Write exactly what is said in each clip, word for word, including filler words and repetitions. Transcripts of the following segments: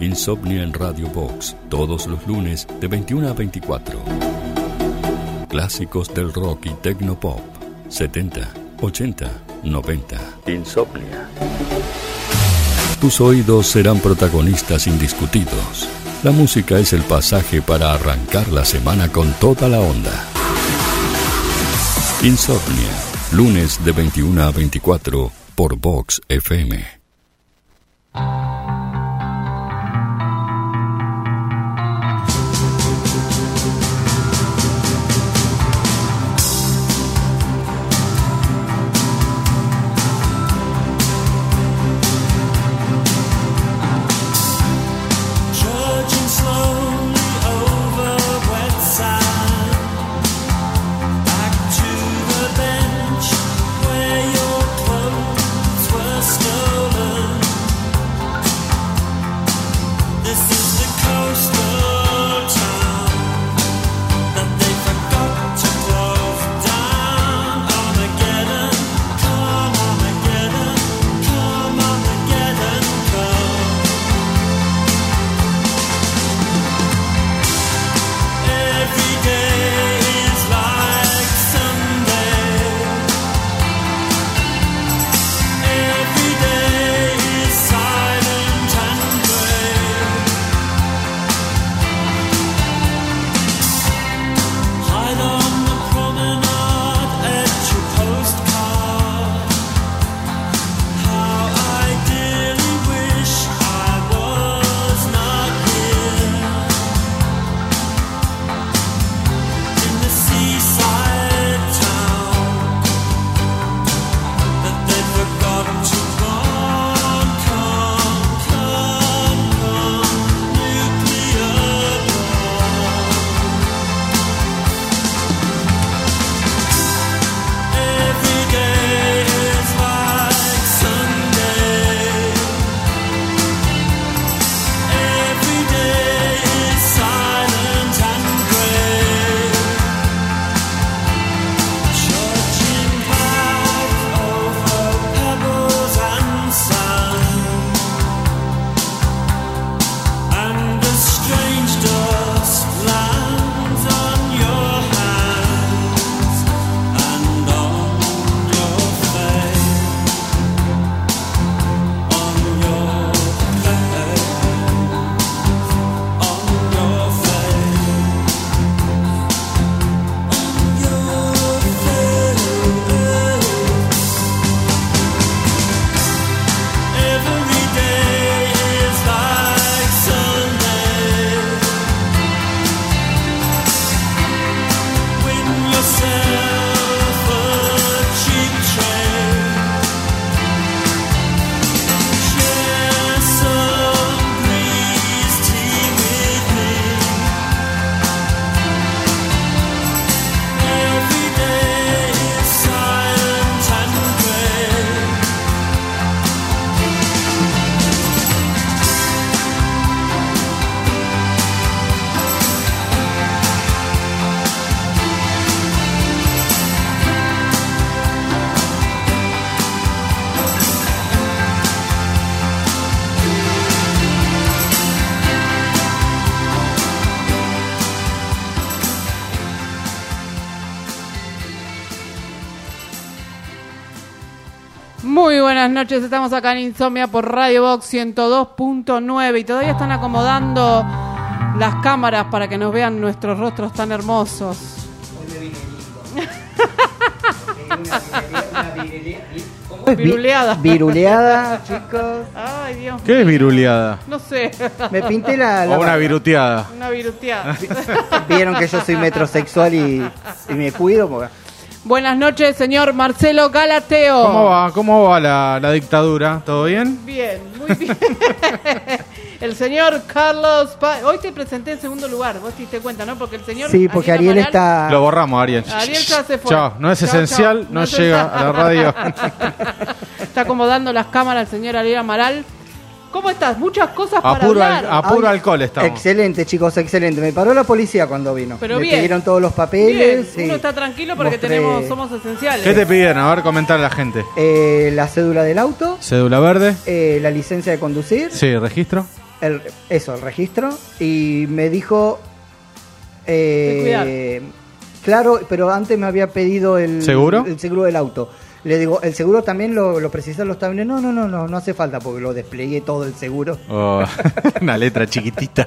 Insomnia en Radio Box, todos los lunes de veintiuna a veinticuatro. Clásicos del rock y tecnopop, setenta, ochenta, noventa. Insomnia. Tus oídos serán protagonistas indiscutidos. La música es el pasaje para arrancar la semana con toda la onda. Insomnia, lunes de veintiuna a veinticuatro por Vox F M. Muy buenas noches, estamos acá en Insomnia por Radio Box ciento dos punto nueve y todavía están acomodando las cámaras para que nos vean nuestros rostros tan hermosos. Hoy me vine lindo. Una Viruleada. Viruleada, chicos. Ay, Dios. ¿Qué es viruleada? No sé. Me pinté la... la O una viruteada. Una viruteada. Vieron que yo soy metrosexual y, y me cuido porque... Buenas noches, señor Marcelo Galateo. ¿Cómo va? ¿Cómo va la, la dictadura? ¿Todo bien? Bien, muy bien. El señor Carlos Pa- Hoy te presenté en segundo lugar, vos te diste cuenta, ¿no? Porque el señor... Sí, porque Ariel, Ariel está... Lo borramos, Ariel. Ariel ya se fue. Chao, no es Chao, esencial, chao. no, No llega es- a la radio. Está acomodando las cámaras el señor Ariel Amaral. ¿Cómo estás? Muchas cosas para Apuro, hablar. al, apuro Ay, alcohol estamos. Excelente, chicos, excelente. Me paró la policía cuando vino. Pero me bien. pidieron todos los Bien, papeles. sí. uno está tranquilo porque Mostré, tenemos, somos esenciales. ¿Qué te pidieron? A ver, comentar a la gente. eh, la cédula del auto, ¿Cédula verde? eh, la licencia de conducir, Sí, registro. el, eso, el registro, y me dijo... Eh, claro, pero antes me había pedido el ¿Seguro? el seguro del auto. Le digo, ¿el seguro también lo, lo precisa los tablets? No, no, no, no, no hace falta porque lo desplegué todo el seguro. Oh, una letra chiquitita.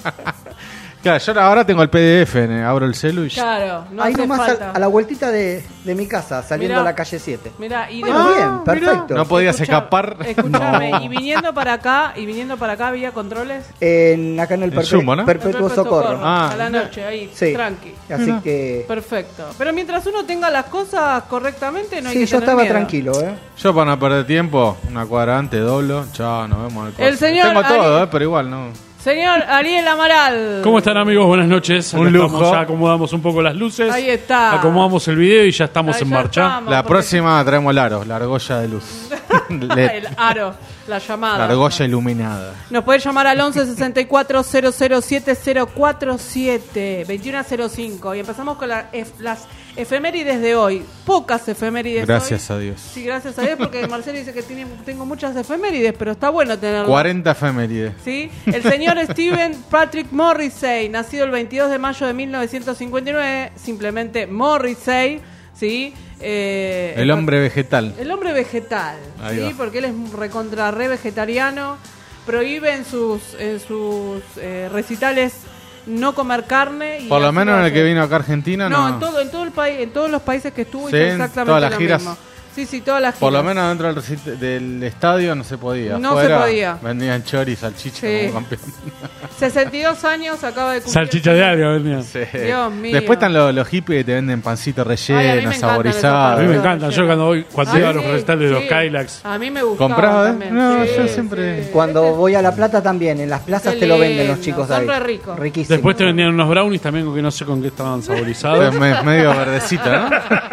Claro, yo ahora tengo el P D F, eh, abro el celu y... Claro, no Ahí hace nomás falta. a, a la vueltita de, de mi casa, saliendo Mirá. a la calle siete. Mirá, y Bueno, de- bien, Ah, perfecto. mirá. No podías Escucha- escapar. Escuchame, No. y viniendo para acá, y viniendo para acá había controles. En, acá en el En perpe- Sumo, ¿no? Perpetuo Perpetuo Socorro. Ah. a la noche, ahí, Sí. tranqui. Así Mirá. que... Perfecto. Pero mientras uno tenga las cosas correctamente, no hay Sí, que yo tener estaba miedo. tranquilo, ¿eh? Yo para no perder tiempo, una cuadra antes, doblo, chao, nos vemos en el coso. El señor Tengo todo, Ari- eh, pero igual no. Señor Ariel Amaral. ¿Cómo están, amigos? Buenas noches. Un Acá lujo. estamos, ya acomodamos un poco las luces. Ahí está. Acomodamos el video y ya estamos Ahí en ya marcha. estamos. La porque- próxima traemos el aro, la argolla de luz. L E D. El aro, la llamada. La argolla iluminada. Nos puede llamar al once sesenta y cuatro cero cero siete cero cuatro siete veintiuno cero cinco y empezamos con la ef- las efemérides de hoy. Pocas efemérides Gracias hoy. a Dios. Sí, gracias a Dios, porque Marcelo dice que tiene, tengo muchas efemérides, pero está bueno tenerlo. cuarenta efemérides. ¿Sí? El señor Stephen Patrick Morrissey, nacido el veintidós de mayo de mil novecientos cincuenta y nueve, simplemente Morrissey, ¿sí? Eh, El hombre vegetal. el hombre vegetal, Ahí ¿sí? va. Porque él es recontra re vegetariano, prohíbe en sus en sus eh, recitales no comer carne. Y Por lo así menos en el hace. que vino acá a Argentina, No, no. en todo en todo el país, en todos los países que estuvo Sí, hizo en exactamente todas las lo giras. mismo. Sí, sí, todas las giras. Por lo menos dentro del, recit- del estadio no se podía. No Afuera se podía. Vendían chori y salchicha Sí. como campeón. sesenta y dos años, acaba de cumplir. Salchicha de algo, venía. Sí. Dios mío. Después están los, los hippies que te venden pancito Ay, a mí me relleno, encantan saborizado. A mí me esos encantan. Yo rellenos. cuando voy, cuando Ah, iba a sí, los recitales de sí. los Kylax. A mí me gustaba ¿Compraba, eh? también. No, Sí, yo sí, siempre- sí. Cuando voy a La Plata también, en las plazas Qué te lo venden los lindo, chicos de son ahí. re ricos. Riquísimo. Después te vendían unos brownies también, que no sé con qué estaban saborizados. Es me- medio verdecito, ¿no?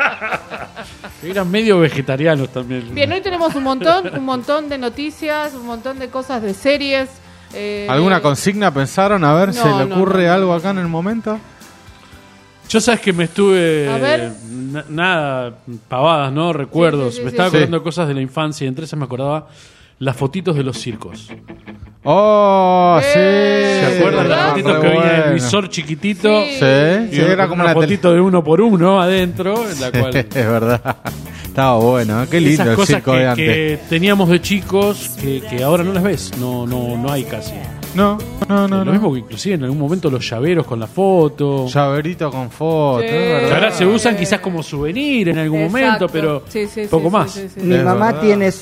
Eran medio vegetarianos también. Bien, hoy tenemos un montón, un montón de noticias, un montón de cosas de series. eh, ¿Alguna consigna pensaron? A ver, No, ¿se le no, ocurre no, no. algo acá en el momento? Yo sabes que me estuve... A ver. na- nada, pavadas, ¿no? Recuerdos. Sí, sí, sí, me sí. estaba Sí. acordando de cosas de la infancia y entre esas me acordaba las fotitos de los circos. ¡Oh, Eh, sí! ¿Se acuerdan ¿verdad? las fotitos Re que venía el bueno. visor chiquitito? Sí. Sí, Y sí, era como una una tele- fotito de uno por uno adentro, en la cual... Es verdad. Estaba bueno, ¿eh? Qué lindo Esas el cosas circo que, de antes. que teníamos de chicos que, que ahora no las ves, no no no hay casi. No, no, no. Lo no. mismo que inclusive en algún momento los llaveros con la foto. Llaverito con foto, Sí. es Que verdad. ahora se usan quizás como souvenir en algún Exacto. momento, pero Sí, sí, sí, poco sí, más. sí, sí. Mi Es mamá verdad. tiene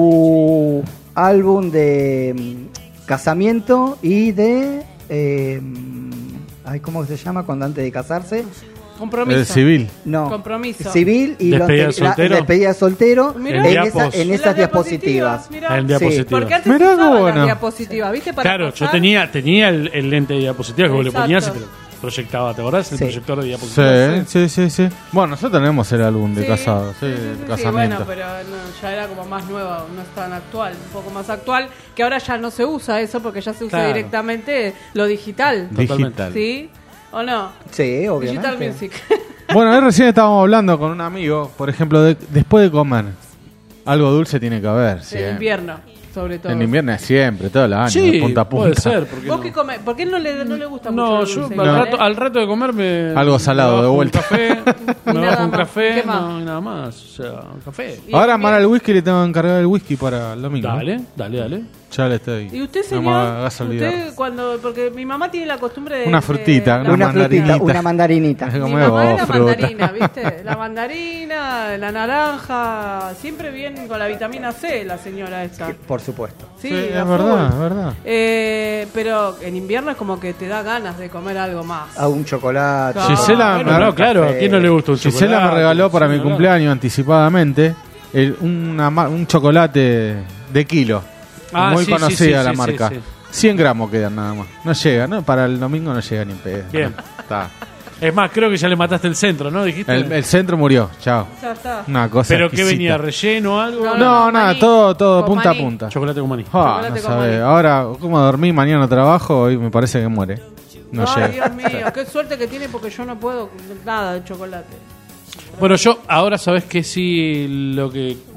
su álbum de mm, casamiento y de... eh, ay, ¿cómo se llama cuando antes de casarse? Compromiso. El civil. No. Compromiso. Civil y lo Despedida ante- de soltero. La, despedida de soltero Mirá. en, En esa- diapos. en En esas las diapositivas. mirá. En Sí. diapositivas. Porque antes Mirá se qué usaban bueno. las diapositivas, ¿viste? Para Claro, yo pasar. tenía tenía el, el lente de diapositivas que vos le Exacto. ponías y te lo proyectaba, ¿te acordás? El Sí. proyector de Sí, diapositivas. sí, sí, sí. Bueno, nosotros tenemos el álbum de Sí, casado, sí, sí, sí, el sí, casamiento. bueno, pero no, ya era como más nueva, no es tan actual, un poco más actual, que ahora ya no se usa eso porque ya se usa Claro. directamente lo digital. Digital. ¿Sí? ¿O no? Sí, Digital obviamente. Music. Bueno, hoy recién estábamos hablando con un amigo, por ejemplo, de, después de comer, algo dulce tiene que haber. En siempre. invierno, sobre todo. En invierno es siempre, todos los años, Sí, de punta a punta. puede ser. ¿Por qué ¿Vos no? qué comés? ¿Por qué no le, no le gusta No, mucho yo el dulce? al, igual, rato, eh? al rato de comer me... Algo salado, me bajo de un vuelta. café, me nada bajo un más. café, ¿Qué más? no, y nada más. O sea, un café. Y Ahora, en Mara, el invierno- whisky le tengo que encargar el whisky para el domingo. Dale, dale, dale. Ya le estoy. ¿Y usted, No me señor? hagas olvidar. usted cuando... Porque mi mamá tiene la costumbre de... Una frutita, de- una Una frutita, mandarinita. una mandarinita. Es Mi como mamá es vos, la fruta. mandarina, ¿viste? La mandarina, la naranja, siempre bien con la vitamina C la señora esta. Por supuesto. Sí, Sí, a es verdad, full. es verdad. Eh, pero en invierno es como que te da ganas de comer algo más. A un chocolate. Claro. Gisela, Bueno, me- no, claro, ¿a quién no le gusta un chocolate? Gisela me regaló para mi Sí, claro. cumpleaños anticipadamente el- una ma- un chocolate de kilo. Ah, muy sí, sí, conocida sí, la sí, marca. sí, sí. cien gramos quedan nada más. No llega, ¿no? Para el domingo no llega ni en pedo. Bien. Está. Es más, creo que ya le mataste el centro, ¿no? Dijiste. El, el centro murió, chao. Ya está. Una cosa ¿Pero qué exquisita. venía? ¿Relleno o algo? No, No, Con nada, maní. todo, todo Con punta maní. a punta. Chocolate con maní. Ah, Chocolate no con sabe. maní. Ahora, como dormí, mañana trabajo, hoy me parece que muere. No Ay, llega. Dios mío, qué suerte que tiene porque yo no puedo nada de chocolate. Bueno, yo ahora sabes que sí, lo que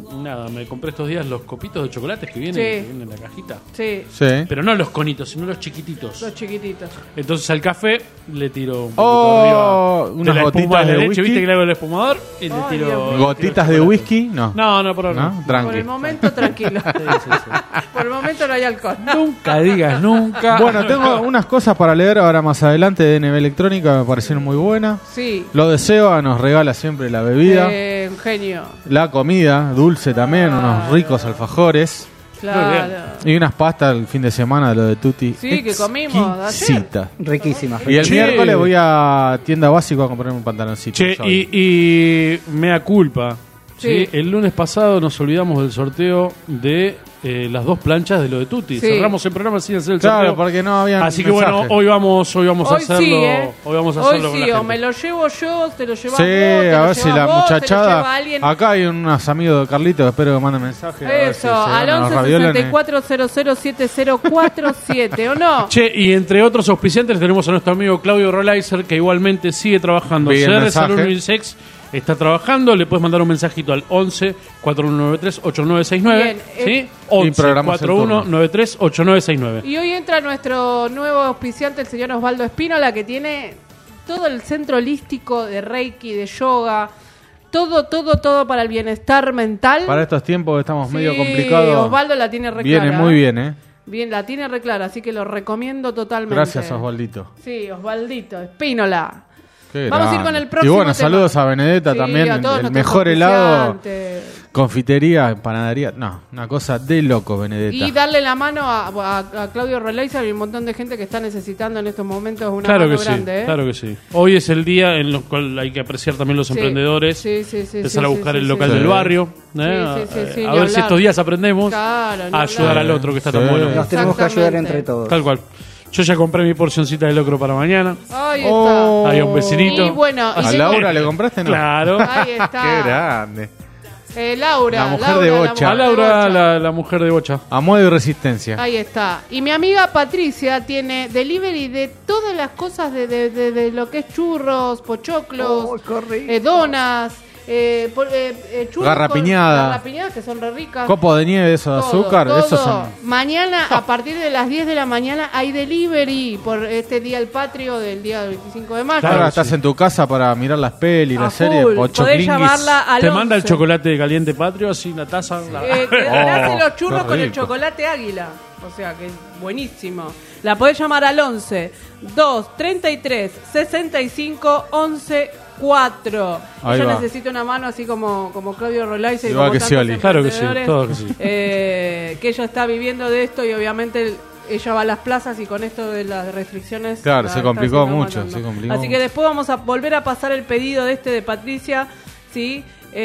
nada, me compré estos días los copitos de chocolates que vienen, Sí. que vienen en la cajita. Sí, Sí. Pero no los conitos, sino los chiquititos. los chiquititos. Entonces al café le tiro un poquito Oh, arriba unas de la espuma gotitas de de leche, whisky. viste que le hago el espumador y le Ay, tiro... Dios mío. le tiro ¿Gotitas de chocolate. whisky? No. No, no, por ahora ¿No? no. Tranqui. Por el momento, tranquilo. Sí, sí, sí. Por el momento no hay alcohol. Nunca digas nunca. Bueno, tengo unas cosas para leer ahora más adelante de N B Electrónica, me parecieron muy buenas. Sí. Lo de Seba nos regala siempre la bebida, Eh, un genio. la comida, dulce también, unos ricos alfajores Claro. y unas pastas el fin de semana de lo de Tutti. Sí, que comimos ayer. Exquisita. Riquísima. Y el Che. miércoles voy a tienda básico a comprarme un pantaloncito. Che, yo. y, y mea culpa. Sí. ¿sí? El lunes pasado nos olvidamos del sorteo de eh, las dos planchas de lo de Tutti. Sí. Cerramos el programa sin hacer el Claro, sorteo. porque no había Así que bueno, hoy vamos, hoy vamos a Hoy hacerlo. sí, ¿eh? Hoy vamos a Hoy hacerlo con sí, la o gente. me lo llevo yo, te lo llevas Sí, vos, te a lo ver si llevas la vos, te lo lleva muchachada. alguien. Acá hay unos amigos de Carlitos, espero que manden mensaje. a ver si Eso, se ganan al los once ravioles. sesenta y cuatro cero cero siete cero cuatro siete, ¿o no? Che, y entre otros auspiciantes tenemos a nuestro amigo Claudio Rolaiser, que igualmente sigue trabajando. Vi el C R mensaje. Salud Unisex está trabajando. Le puedes mandar un mensajito al once cuatro uno nueve tres ocho nueve seis nueve. Bien, ¿Sí? eh, once programas el cuatro uno turno. nueve tres ocho nueve seis nueve. Y hoy entra nuestro nuevo auspiciante, el señor Osvaldo Espínola, que tiene todo el centro holístico de Reiki, de yoga, todo, todo, todo para el bienestar mental. Para estos tiempos que estamos Sí, medio complicados. Osvaldo la tiene re Viene clara, muy ¿eh? bien, ¿eh? Bien, la tiene re clara, así que lo recomiendo totalmente. Gracias, Osvaldito. Sí, Osvaldito, Espínola. Qué Vamos a ir grande. con el próximo Y bueno, tema. saludos a Benedetta Sí, también. a todos El nuestros mejor helado, auspiciantes. confitería, panadería. No, una cosa de loco, Benedetta. Y darle la mano a, a, a Claudio Releiser y un montón de gente que está necesitando en estos momentos una Claro mano que grande. sí, ¿eh? claro que sí. Hoy es el día en el cual hay que apreciar también los Sí, emprendedores. sí, sí, sí, empezar sí, a buscar sí, el sí, local sí. del Sí. barrio. ¿eh? Sí, sí, sí, sí, a ni ver si hablar. estos días aprendemos Claro, ni a ayudar hablar. al otro que está Sí. tan bueno. Nos tenemos que ayudar Exactamente. entre todos. Tal cual. Yo ya compré mi porcioncita de locro para mañana. Ahí está. Oh. Hay un vecinito. Y bueno, y ¿A tengo- Laura le compraste? No. Claro. Ahí está. Qué grande. Eh, Laura. La mujer Laura, de la Bocha. mujer A de Laura, Bocha. la, la mujer de Bocha. Amor y resistencia. Ahí está. Y mi amiga Patricia tiene delivery de todas las cosas de, de, de, de lo que es churros, pochoclos, Oh, qué rico. eh, donas, eh, po- eh, eh, churros Garrapiñada. con- garrapiñadas que son re ricas. Copo de nieve, eso de Todo, azúcar. todo. Esos son. Mañana, a partir de las diez de la mañana, hay delivery por este día el patrio del día del veinticinco de mayo. Claro, Ahora sí. estás en tu casa para mirar las pelis, A las series. full. Pocho Podés Clinguis. llamarla al Te manda el once. chocolate caliente patrio, así una taza. la- Eh, te- te Oh, hace los churros qué con el rico. chocolate águila. O sea que es buenísimo. La podés llamar al once dos treinta y tres sesenta y cinco once cuatro. Ahí Ella va. necesita una mano así como, como Claudio Rolaiser y Igual como que tantos Scioli. Claro que sí, emprendedores, todo que sí. eh, que ella está viviendo de esto y obviamente ella va a las plazas y con esto de las restricciones Claro, la se está complicó haciendo mucho, aguantando. se complicó Así que mucho. después vamos a volver a pasar el pedido de este de Patricia, ¿sí?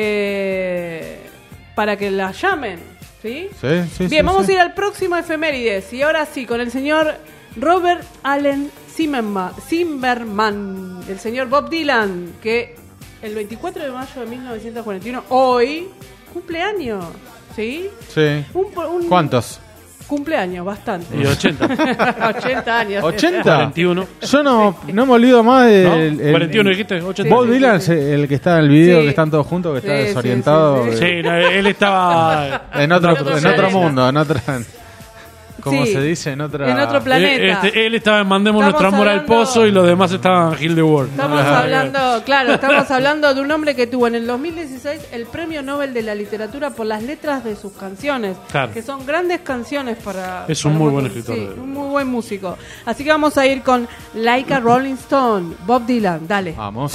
Eh, para que la llamen, ¿sí? Sí, sí, Bien, sí, vamos sí. a ir al próximo efemérides. Y ahora sí, con el señor Robert Allen Zimmerman, Zimmerman, el señor Bob Dylan, que el veinticuatro de mayo de mil novecientos cuarenta y uno, hoy, cumpleaños, ¿sí? Sí. Un, un ¿Cuántos? Cumpleaños, bastante. Y ochenta. ochenta años. ¿ochenta? cuarenta y uno. Yo no, no me olvido más ¿No? del. el- cuarenta y uno dijiste, ochenta. Bob Sí, Dylan, sí, sí. el que está en el video, Sí. que están todos juntos, que está Sí, sí, desorientado. sí, sí. Sí, no, él estaba En otro, En otro en otro planeta. mundo, en otra. ¿Cómo Sí. se dice? En otra. En otro planeta. Eh, este, él estaba en Mandemos Estamos nuestra amor al hablando- pozo y los demás estaban en Hill the World. Estamos hablando, claro, estamos hablando de un hombre que tuvo en el dos mil dieciséis el Premio Nobel de la Literatura por las letras de sus canciones, Claro. que son grandes canciones para... Es un para muy buen muchos. escritor. Sí, un muy buen músico. Así que vamos a ir con Like a Rolling Stone, Bob Dylan, dale. Vamos.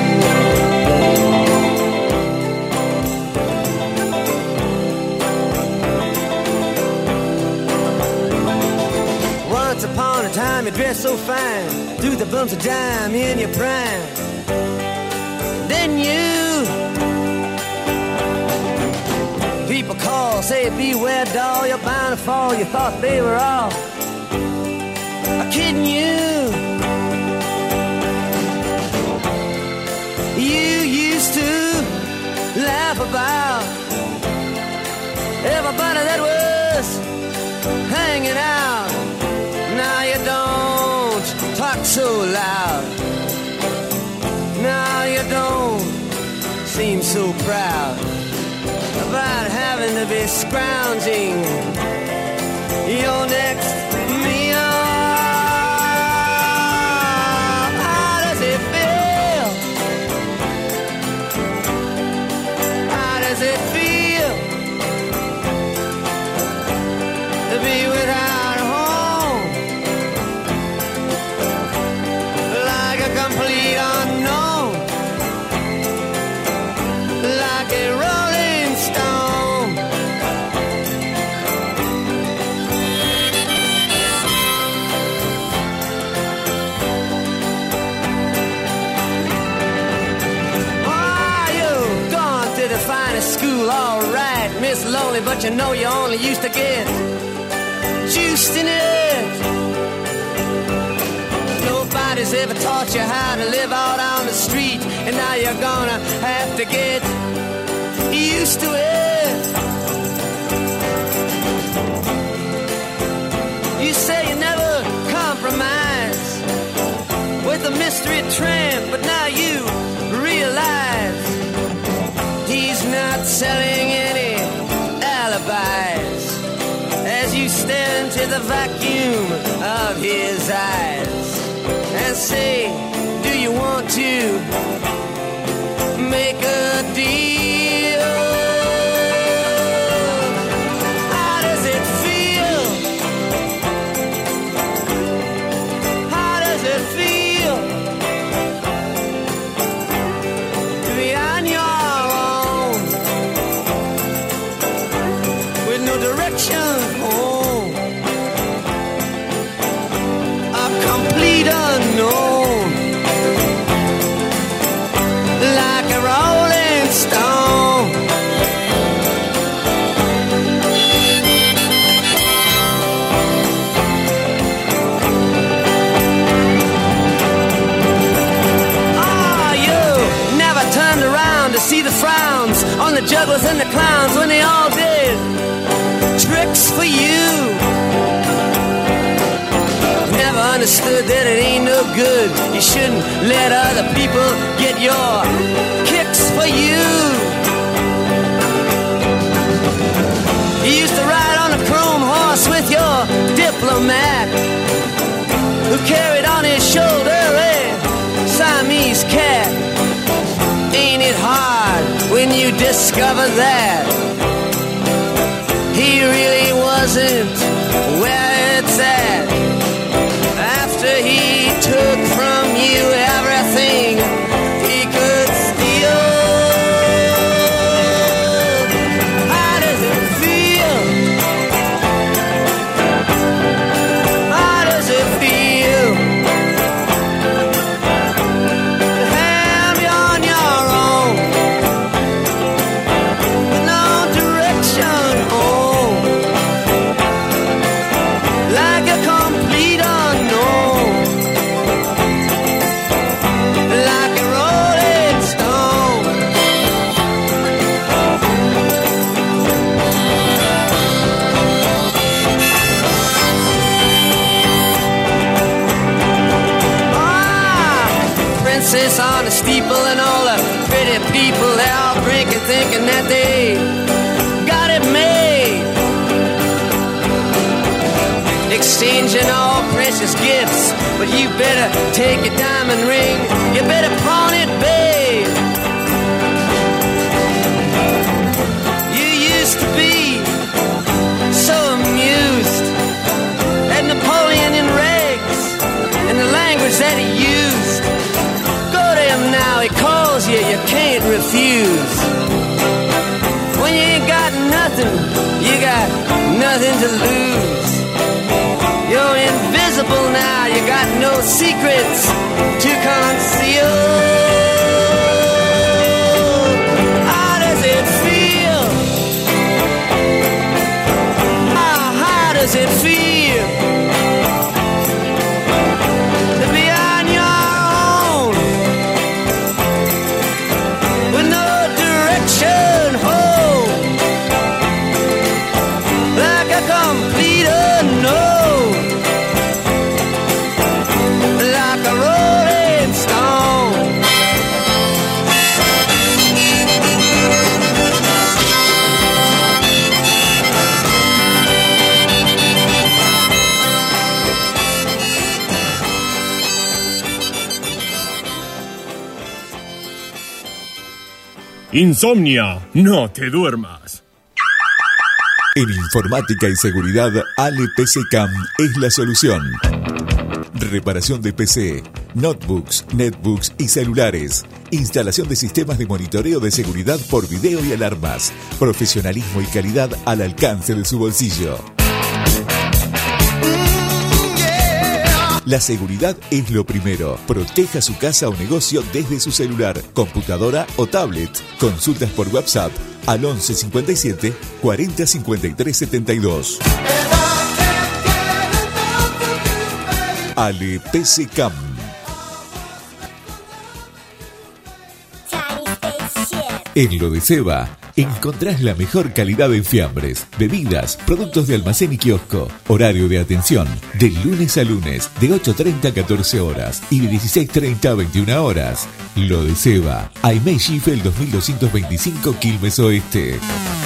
Once upon a time you dressed so fine, threw the bumps of dime in your prime. Then you, people call, say beware doll, you're bound to fall. You thought they were all kidding you. You used to laugh about everybody that was hanging out. Now you don't talk so loud. Now you don't seem so proud. about having to be scrounging your next meal. How does it feel? How does it feel to be without home? Like a complete unknown, like a rolling stone. Oh, you've gone to the finest school, all right, Miss Lonely, but you know you only used to get juiced in it. Nobody's ever taught you how to live out on the street, and now you're gonna have to get used to it. You say you never compromise with a mystery tramp, but now you realize he's not selling any alibis as you stare into the vacuum of his eyes and say, do you want to make a deal? How does it feel? How does it feel to be on your own with no direction home? A complete unknown, like a rolling stone. Ah, you never turned around to see the frowns on the jugglers and the clowns when they all did tricks for you. Never understood that it ain't no good. You shouldn't let other people get your kicks for you. You used to ride on a chrome horse with your diplomat, who carried on his shoulder a Siamese cat. Ain't it hard when you discover that he really wasn't where it's at? After he took from you everything he could steal. How does it feel? How does it feel to have you on your own with no direction home, like a complete unknown, like a rolling stone? Ah, princess on a steeple and all the pretty people, they all drinking, thinking that they got it made, exchanging all precious gifts. But you better take your diamond ring, you better pawn it, babe. You used to be so amused at Napoleon in rags and the language that he used. Go to him now, he calls you, you can't refuse. When you ain't got nothing, you got nothing to lose. You're invisible now, you got no secrets to conceal. How does it feel? Ah, how does it feel to be on your own with no direction home, like a complete unknown, like a rolling stone? Insomnia, no te duermas. En informática y seguridad, Ale P C Cam es la solución. Reparación de P C, notebooks, netbooks y celulares. Instalación de sistemas de monitoreo de seguridad por video y alarmas. Profesionalismo y calidad al alcance de su bolsillo. La seguridad es lo primero. Proteja su casa o negocio desde su celular, computadora o tablet. Consultas por WhatsApp al once cincuenta y siete cuarenta cincuenta y tres setenta y dos. Ale P C Cam. En lo de Seba encontrás la mejor calidad en fiambres, bebidas, productos de almacén y kiosco. Horario de atención de lunes a lunes de ocho treinta a catorce horas y de dieciséis treinta a veintiuna horas. Lo de Seba, Aimee Schiffel dos mil doscientos veinticinco, Quilmes Oeste.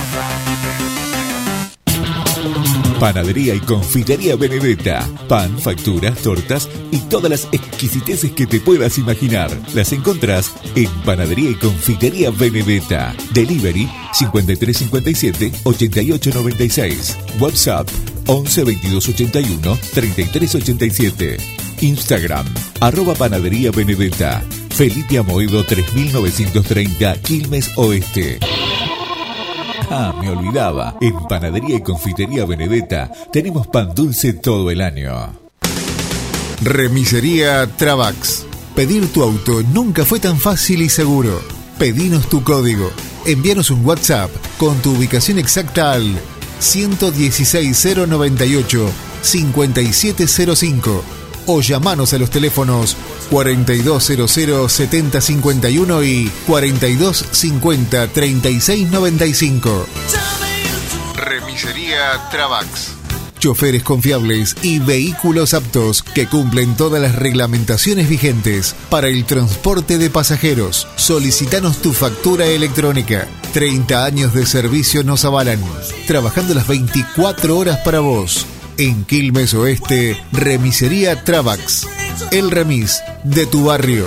Panadería y confitería Benedetta. Pan, facturas, tortas y todas las exquisiteces que te puedas imaginar. Las encontrás en Panadería y Confitería Benedetta. Delivery cincuenta y tres cincuenta y siete ochenta y ocho noventa y seis. WhatsApp once veintidós ochenta y uno treinta y tres ochenta y siete. Instagram arroba Panadería Benedetta. Felipe Amoedo tres mil novecientos treinta, Quilmes Oeste. Ah, me olvidaba. En Panadería y Confitería Benedetta tenemos pan dulce todo el año. Remisería Travax. Pedir tu auto nunca fue tan fácil y seguro. Pedinos tu código. Envíanos un WhatsApp con tu ubicación exacta al ciento dieciséis cero noventa y ocho cincuenta y siete cero cinco o llamanos a los teléfonos cuarenta y dos cero cero setenta cincuenta y uno y cuarenta y dos cincuenta treinta y seis noventa y cinco. Remisería Travax. Choferes confiables y vehículos aptos que cumplen todas las reglamentaciones vigentes para el transporte de pasajeros. Solicitanos tu factura electrónica. treinta años de servicio nos avalan, trabajando las veinticuatro horas para vos. En Quilmes Oeste, Remisería Travax. El remis de tu barrio.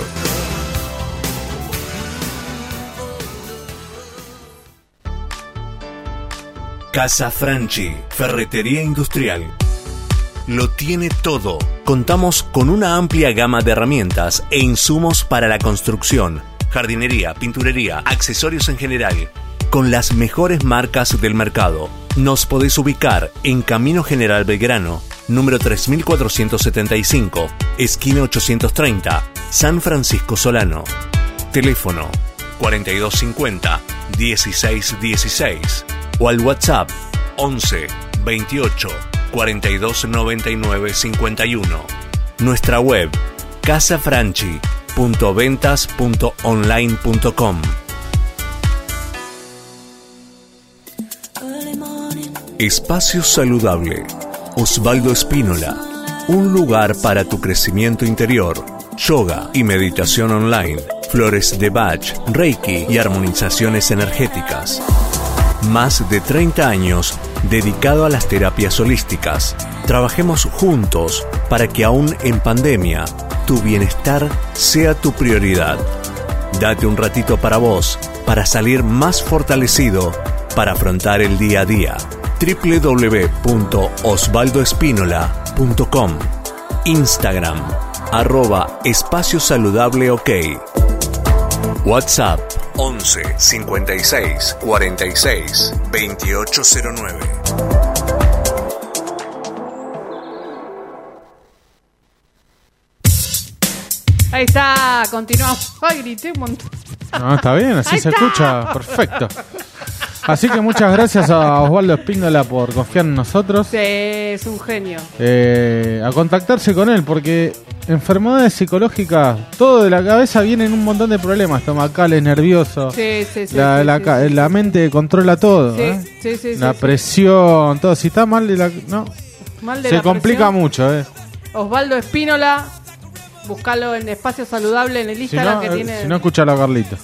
Casa Franchi, ferretería industrial. Lo tiene todo. Contamos con una amplia gama de herramientas e insumos para la construcción, jardinería, pinturería, accesorios en general, con las mejores marcas del mercado. Nos podés ubicar en Camino General Belgrano, número tres mil cuatrocientos setenta y cinco, esquina ochocientos treinta, San Francisco Solano. Teléfono cuarenta y dos cincuenta, dieciséis dieciséis o al WhatsApp once veintiocho cuarenta y dos noventa y nueve cincuenta y uno. Nuestra web casa franchi punto ventas punto online punto com. Espacio Saludable. Osvaldo Espínola. Un lugar para tu crecimiento interior. Yoga y meditación online. Flores de Bach, Reiki y armonizaciones energéticas. Más de treinta años dedicado a las terapias holísticas. Trabajemos juntos para que aún en pandemia tu bienestar sea tu prioridad. Date un ratito para vos, para salir más fortalecido, para afrontar el día a día. doble u doble u doble u punto osvaldo espínola punto com. Instagram arroba espacio saludable ok. WhatsApp once cincuenta y seis cuarenta y seis veintiocho cero nueve. Ahí está, continuamos. Ay, grité un montón. No, está bien, así Ahí se está. escucha, perfecto. Así que muchas gracias a Osvaldo Espíndola por confiar en nosotros. Sí, es un genio. Eh, a contactarse con él, porque enfermedades psicológicas, todo de la cabeza vienen un montón de problemas, estomacales, nerviosos. Sí, sí, sí. La, sí, la, sí, ca- sí. la mente controla todo. Sí, ¿eh? sí, sí, la sí, presión, todo. Si está mal, de la, no, Mal de se la complica presión. mucho. ¿eh? Osvaldo Espínola, buscalo en Espacio Saludable en el Si Instagram no, que eh, tiene. si no, escúchalo a Carlito.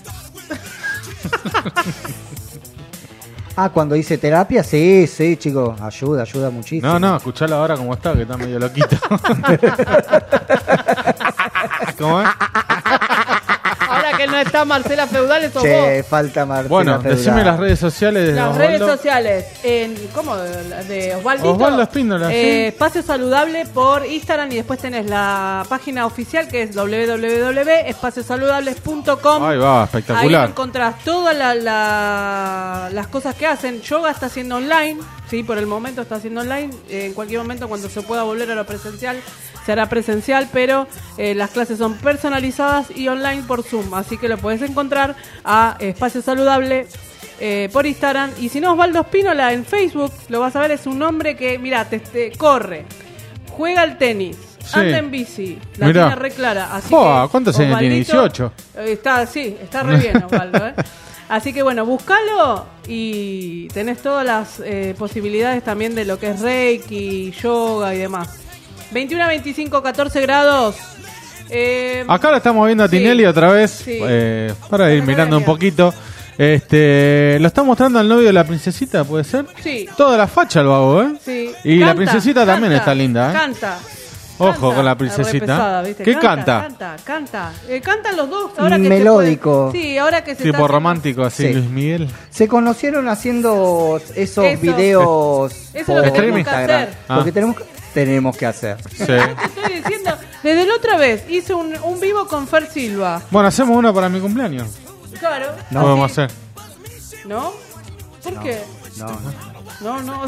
Ah, cuando dice terapia, sí, sí, chicos, ayuda, ayuda muchísimo. No, no, escuchalo ahora como está, que está medio loquito. ¿Cómo es? Ahora que no no está Marcela Feudales o Che, vos. falta Marcela Bueno, Feudal. decime las redes sociales de Las Osvaldo. redes sociales, en, ¿cómo? De Osvaldito. Osvaldo Espíndola, eh, sí. Espacio Saludable por Instagram y después tenés la página oficial que es doble u doble u doble u punto espacios saludables punto com. Ahí va, Ahí espectacular. encontrás todas la, la- las cosas que hacen. Yoga está haciendo online, sí, por el momento está haciendo online. Eh, en cualquier momento cuando se pueda volver a lo presencial se hará presencial, pero eh, las clases son personalizadas y online por Zoom, así que lo podés encontrar a Espacio Saludable eh, por Instagram. Y si no, Osvaldo Espínola en Facebook, lo vas a ver, es un hombre que, mira, te, te corre, juega al tenis, Sí. anda en bici, la Mirá. tiene re clara. Así Joa, que, ¿cuántos años tiene? Osvaldito, dieciocho. eh, Está, sí, está re bien Osvaldo, ¿eh? Así que bueno, búscalo y tenés todas las eh, posibilidades también de lo que es Reiki, yoga y demás. veintiuno a veinticinco, catorce grados. Eh, Acá la estamos viendo a sí. Tinelli otra vez, Sí. eh, para ir Para mirando un ver. poquito. Este, lo está mostrando al novio de la princesita, ¿puede ser? Sí. Toda la facha lo hago, ¿eh? Sí. Y la Canta, princesita también canta, está linda, ¿eh? Canta. Ojo Canta. con la Re princesita. pesada, ¿viste? ¿Qué canta? Canta, canta. Eh, cantan los dos. Ahora que se Melódico. puede- Sí, ahora que se Tipo está haciendo- romántico, así, Sí. Luis Miguel. Se conocieron haciendo esos Eso. videos Eso es por lo que tenemos que Instagram. hacer. Ah. Lo que tenemos, tenemos que hacer. Sí. Te estoy diciendo, desde la otra vez hice un, un vivo con Fer Silva. Bueno, hacemos uno para mi cumpleaños. Claro. No No. podemos Sí. hacer. ¿No? ¿Por qué? No, no. No, no.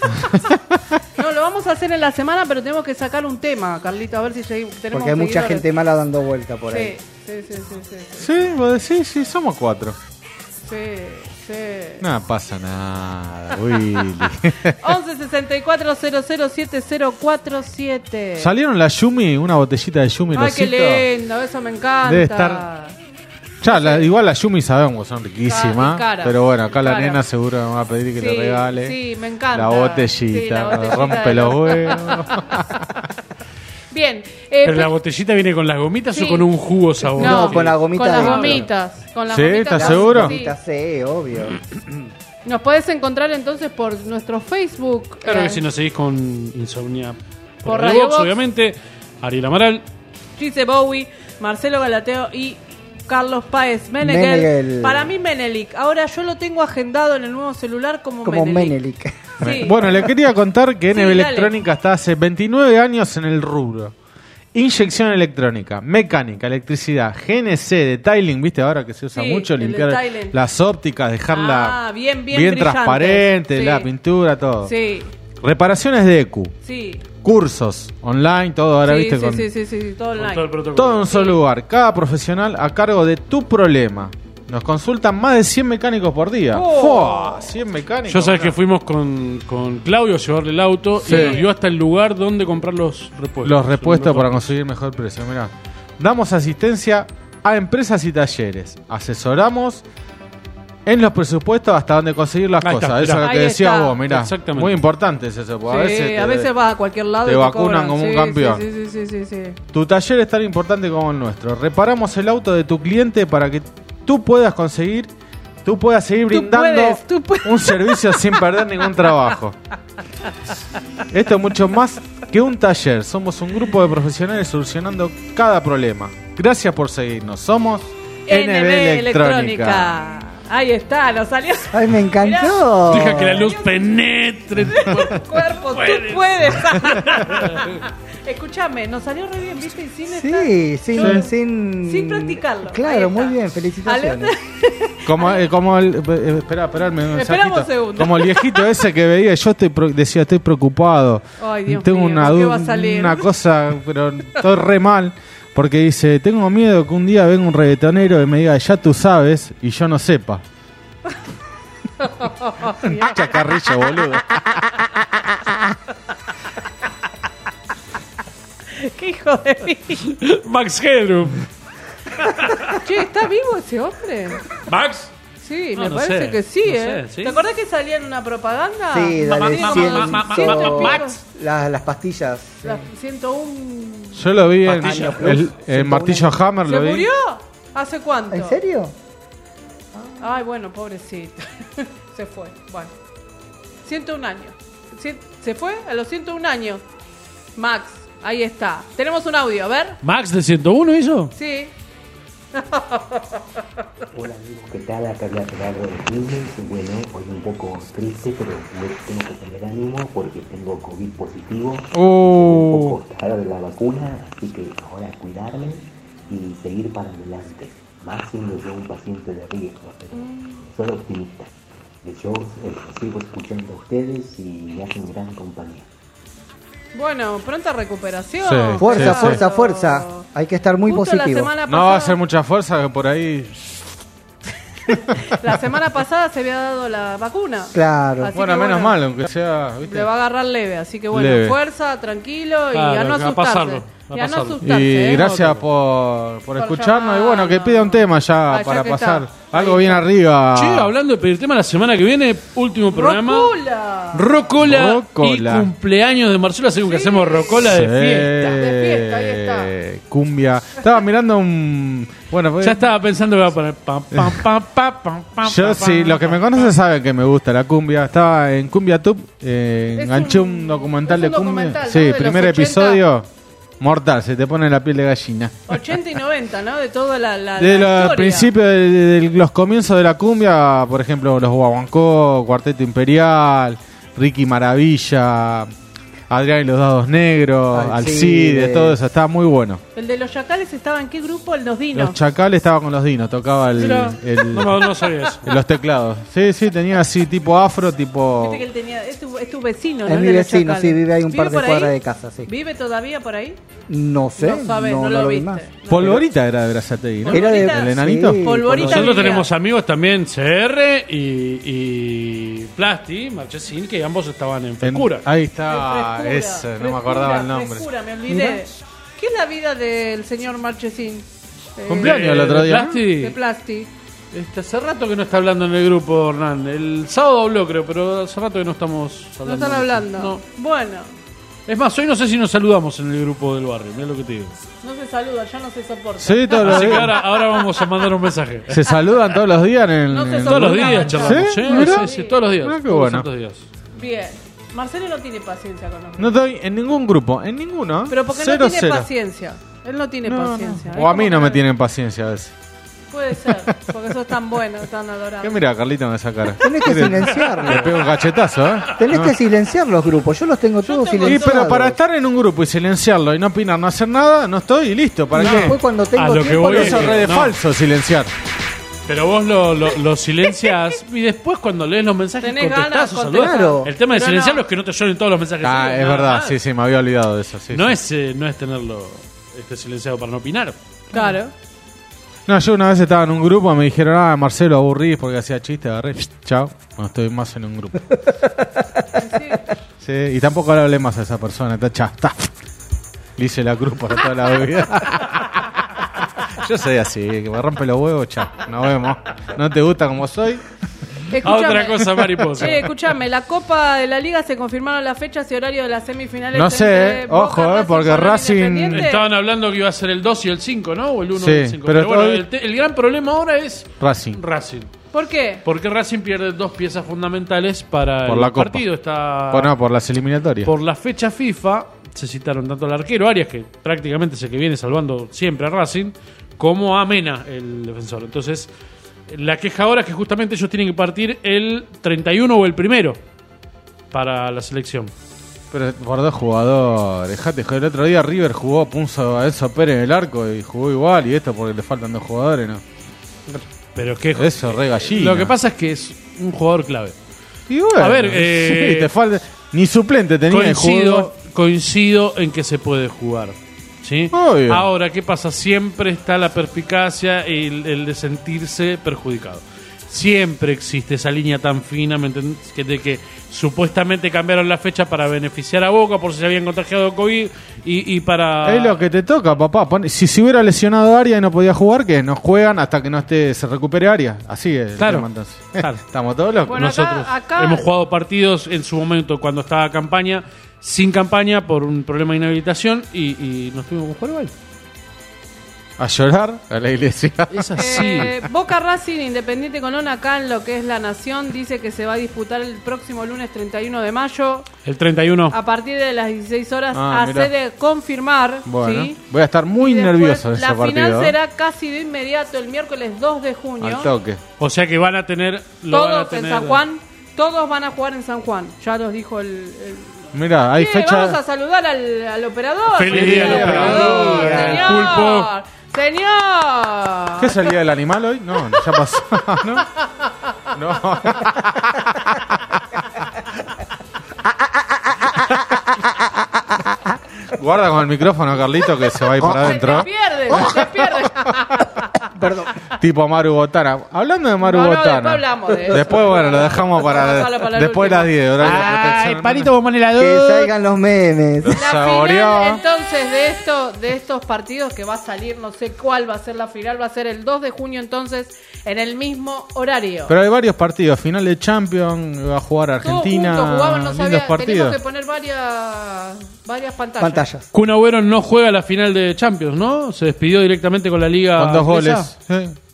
No, lo vamos a hacer en la semana, pero tenemos que sacar un tema, Carlito, a ver si seguimos- tenemos Porque hay mucha seguidores. gente mala dando vuelta por ahí. Sí, sí, sí, sí, sí, sí, Sí, vos decís, sí, somos cuatro. sí, sí. No pasa nada, Willy. once sesenta y cuatro cero cero siete cero cuatro siete. ¿Salieron la Yumi, una botellita de Yumi? Ay, qué Rosito? lindo, eso me encanta. Debe estar- Ya, la- igual las Yumi sabemos, son riquísimas. Y caras, Pero bueno, acá y la caras. nena seguro me va a pedir que Sí, le regale. sí, me encanta. La botellita, Sí, la botellita rompe de los los- huevos. Bien. eh, ¿Pero la pe- botellita viene con las gomitas Sí. o con un jugo sabor? No, con la gomita con las dentro. gomitas. Con las Sí, gomitas ¿estás dentro, seguro? sí. Gomita, sí, obvio. Nos podés encontrar entonces por nuestro Facebook. Claro eh, que si nos seguís con Insomnia Por por Radio Radio Box, Box. obviamente. Ariel Amaral. Gise Bowie, Marcelo Galateo y Carlos Páez Meneghel. Meneghel. Para mí Menelik. Ahora yo lo tengo agendado en el nuevo celular como, Como Menelik. Menelik. Sí. Bueno, le quería contar que Sí, N B dale. Electrónica está hace veintinueve años en el rubro. Inyección electrónica, mecánica, electricidad, G N C, detailing, viste ahora que se usa Sí, mucho, el limpiar detailing. las ópticas, dejarla Ah, bien, bien brillante. transparente, Sí. la pintura, todo. Sí, Reparaciones de E Q, sí. cursos online, todo ahora, sí, viste, sí, con sí, sí, sí, todo Con online. todo el protocolo. todo en un solo lugar. Cada profesional a cargo de tu problema. Nos consultan más de cien mecánicos por día. Oh. ¡Fua! cien mecánicos. Yo sabes mirá. que fuimos con, con Claudio a llevarle el auto Sí. y nos dio hasta el lugar donde comprar los repuestos. Los repuestos Mejor. para conseguir mejor precio. Mirá. Damos asistencia a empresas y talleres. Asesoramos en los presupuestos hasta donde conseguir las Ahí está, cosas. Eso es mirá. lo que Ahí decías está. vos, mirá. Exactamente. Muy importante es eso, porque Sí, a veces, a te- veces vas a cualquier lado te y vacunan cobran. como un Sí, campeón. Sí, sí, sí, sí, sí, sí. Tu taller es tan importante como el nuestro. Reparamos el auto de tu cliente para que tú puedas conseguir, tú puedas seguir Tú brindando puedes, tú puedes. un servicio sin perder ningún trabajo. Esto es mucho más que un taller. Somos un grupo de profesionales solucionando cada problema. Gracias por seguirnos. Somos N B Electrónica. Ahí está, nos salió. Ay, me encantó. Deja que la luz penetre en tu cuerpo. Cuerpo, Puedes. tú puedes. Escúchame, nos salió re bien, ¿viste? Y sin estar- Sí, sin, Yo- sin, sin practicarlo. Ahí Claro, está. muy bien, felicitaciones. Como, eh, como el. eh, espera, esperadme un Esperamos mensajito. un segundo. Como el viejito ese que veía, yo estoy pro- decía, estoy preocupado. Ay, Dios tengo mío, una ¿con qué du- va a salir? una cosa, pero estoy re mal. Porque dice, tengo miedo que un día venga un reggaetonero y me diga, ya tú sabes, y yo no sepa. Chacarrillo, boludo. Qué hijo de mí. Max Headroom. Che, ¿está vivo ese hombre? ¿Max? Sí, No, me no parece sé, que sí, no ¿eh? sé, ¿sí? ¿Te acordás que salía en una propaganda? Sí, Ma- dale, ma- cien, ma- ma- ma- ciento- ma- Max. las, las pastillas. sí. La ciento uno. Yo lo vi en Pastilla Plus, el, el ciento martillo uno. Hammer, ¿Se lo vi. murió? ¿Hace cuánto? ¿En serio? Ay, bueno, pobrecito. Se fue. Bueno. ciento uno años. Cien- ¿Se fue? A los ciento uno años. Max, ahí está. Tenemos un audio, a ver. ¿Max de ciento uno hizo? Sí. Hola amigos, ¿qué tal? Acá habla Gerardo de Quilmes. Bueno, hoy un poco triste, pero tengo que tener ánimo porque tengo COVID positivo. Oh. Un poco tarde de la vacuna, así que ahora cuidarme y seguir para adelante. Más siendo yo un paciente de riesgo, pero soy optimista. Yo eh, sigo escuchando a ustedes y me hacen gran compañía. Bueno, pronta recuperación. Sí, Fuerza, sí, fuerza, sí. fuerza. Hay que estar muy Justo la positivo. semana No va a pasada- hacer mucha fuerza que por ahí. La semana pasada se había dado la vacuna. Claro. Así Bueno, que menos bueno, mal, aunque sea. ¿viste? Le va a agarrar leve, así que bueno, Leve. fuerza, tranquilo y Claro, a no a asustarse. pasarlo, a y a no pasarlo. asustarse. Y ¿eh? gracias por, por Por escucharnos. Y llamar, bueno, que no. pida un tema ya Ah, ya para que pasar. está. Algo Ahí bien está. arriba. Che, hablando de pedir tema la semana que viene, último programa. ¡Rocola! Rocola, Rocola. y cumpleaños de Marcelo, así que hacemos rocola de Sí. fiesta. De fiesta, ahí está. Cumbia. Estaba mirando un. Bueno, pues, Ya estaba pensando que va a poner pam, pam, pam, pam, pam, pam, yo pam, sí, pam, los que me pam, conocen saben que me gusta la cumbia. Estaba en CumbiaTube, eh, Es enganché un, un- documental es un de cumbia. documental, ¿no? Sí, De los primer ochenta. episodio. Mortal, se te pone la piel de gallina. ochenta y noventa, ¿no? De toda la, la, De la los historia. principios, de, de los comienzos de la cumbia, por ejemplo, los Guaguancó, Cuarteto Imperial, Ricky Maravilla, Adrián y los Dados Negros, Alcide. Alcide, todo eso, estaba muy bueno. El de los chacales estaba en qué grupo? Los Dinos. Los Chacales estaba con los Dinos, tocaba el, Mirá. el- No, no sabía eso. los teclados. Sí, sí, tenía así tipo afro, tipo... Viste que él tenía, es tu, es tu vecino, ¿no? Es El mi de los vecino, chacales. sí, vive ahí un par de por ahí? cuadras de casa, sí. ¿Vive todavía por ahí? No sé, No sabes, no, no, lo vi viste. más. No. Polvorita era de Berazategui, ¿no? Era de Polvorita. ¿El enanito? Sí, Polvorita. Nosotros vivía. tenemos amigos también, C R y, y Plasti, Marchesín, que ambos estaban en En- Frescura. Ahí Qué está, frescura, ese, no me frescura, acordaba el nombre. frescura, me olvidé. Mirá. ¿Qué es la vida del señor Marchesín? Eh, Cumpleaños el otro ¿De día, ¿no? Plasti? De Plasti. Este, hace rato que no está hablando en el grupo, Hernán. El sábado habló, creo, pero hace rato que no estamos No hablando. están hablando. No. Bueno, Es más, hoy no sé si nos saludamos en el grupo del barrio, mira lo que te digo. no se saluda, ya no se soporta. Sí, todos los Así que días. ahora, ahora vamos a mandar un mensaje. Se saludan todos los días en el... No se en- Todos los soporta. días charlamos, ¿Sí? ¿sí? Mirá. Sí, sí, todos los días. Ah, qué todos los bueno. santos días. Bien. Marcelo no tiene paciencia con nosotros. No estoy en ningún grupo, en ninguno. Pero porque Cero, no tiene cero. paciencia. Él no tiene No, no. paciencia. Es O a mí como no que- me tienen paciencia a veces. Puede ser, porque sos tan bueno, tan ¿Qué adorable. mira, Carlito, con esa cara? Tenés que Mire, silenciarlo. Le pego un cachetazo, ¿eh? Tenés No. que silenciar los grupos. Yo los tengo todos tengo Y silenciados. pero para estar en un grupo y silenciarlo y no opinar, no hacer nada, no estoy y listo. ¿Para qué? Después cuando tengo A lo que tiempo, voy los- Eso es re de No. falso silenciar. Pero vos lo, lo, lo silencias y después cuando lees los mensajes Tenés contestás ganas, o contestás. saludás. Claro. El tema de Pero silenciarlo no. es que no te lloren todos los mensajes. Ah, seguidos, es nada verdad, más. sí, sí, me había olvidado de eso. Sí, No sí. es, eh, no es tenerlo este, silenciado para no opinar. Claro. No, yo una vez estaba en un grupo, me dijeron, ah, Marcelo, aburrís porque hacía chistes, agarré, chao, no estoy más en un grupo. Sí, y tampoco le hablé más a esa persona, está chao, está. Le hice la cruz por toda la vida. Yo soy así, que me rompe los huevos, chao, nos vemos. ¿No te gusta como soy? Escuchame. Otra cosa mariposa. Che, escuchame, la Copa de la Liga se confirmaron las fechas y horario de las semifinales. No sé, entre eh, Boca, ojo, eh, porque Colón, Racing- Independiente. Estaban hablando que iba a ser el dos y el cinco, ¿no? O el uno Sí, y el cinco. pero Pero, bueno, hoy- el, te- el gran problema ahora es Racing. Racing. ¿Por qué? Porque Racing pierde dos piezas fundamentales para Por el la Copa. partido. Está Bueno, por las eliminatorias. por la fecha FIFA se citaron tanto al arquero Arias, que prácticamente es el que viene salvando siempre a Racing, como a Mena, el defensor. Entonces, la queja ahora es que justamente ellos tienen que partir el treinta y uno o el primero para la selección. Pero por dos jugadores, dejate joder. El otro día River jugó, puso a Enzo Pérez en el arco y jugó igual. Y esto porque le faltan dos jugadores, ¿no? Pero que Eso, re gallina. lo que pasa es que es un jugador clave. Y bueno, A ver, eh, sí, te falta. Ni suplente tenía el Coincido, jugador. coincido en que se puede jugar. ¿Sí? Obvio. Ahora, ¿qué pasa? Siempre está la perspicacia y el, el de sentirse perjudicado. Siempre existe esa línea tan fina, ¿me entendés? Que de que supuestamente cambiaron la fecha para beneficiar a Boca por si se habían contagiado de COVID y, y para... Es lo que te toca, papá. Pon- Si se hubiera lesionado Arias y no podía jugar, que no juegan hasta que no esté se recupere Arias. Así es. el Claro. tema, entonces. Claro. Estamos todos locos. Bueno, acá- Nosotros acá- hemos jugado partidos en su momento cuando estaba campaña, sin campaña por un problema de inhabilitación y, y nos tuvimos que jugar igual. A llorar a la iglesia. Es así. Eh, Boca Racing Independiente Colón acá en lo que es La Nación dice que se va a disputar el próximo lunes treinta y uno de mayo El treinta y uno. a partir de las dieciséis horas Ah, a mirá. sede confirmar. Bueno, ¿sí? voy a estar muy Y después nervioso en ese la partido. final será casi de inmediato el miércoles dos de junio. Al toque. O sea que van a tener. Lo van a Todos tener, en San Juan. Todos van a jugar en San Juan. Ya los dijo el... el... Mira, hay Sí, fecha. Vamos a saludar al, al operador. Feliz día al operador, Señor. Pulpo. Señor. ¿Qué es el día del animal hoy? No, ya pasó. ¿No? No. Guarda con el micrófono, Carlito, que se va a ir para Se adentro. te pierde, se te pierde. Perdón. Tipo Maru Botana. Hablando de Maru No, no, Botana. después hablamos de eso. Después, bueno, lo dejamos para, Vamos a dejarlo para el después de último. las diez. horario de Ay, protección. palito bombonelador. Que salgan los memes. La Saboreó. final, entonces, de esto, de estos partidos que va a salir, no sé cuál va a ser la final, va a ser el dos de junio, entonces, en el mismo horario. Pero hay varios partidos. Final de Champions, va a jugar Argentina. Todos juntos jugaban, no lindos sabía, teníamos partidos. que poner varias, varias pantallas. Pantallas. Kun Agüero no juega la final de Champions, ¿no? Se despidió directamente con la liga. Con dos inglesa. goles. Sí.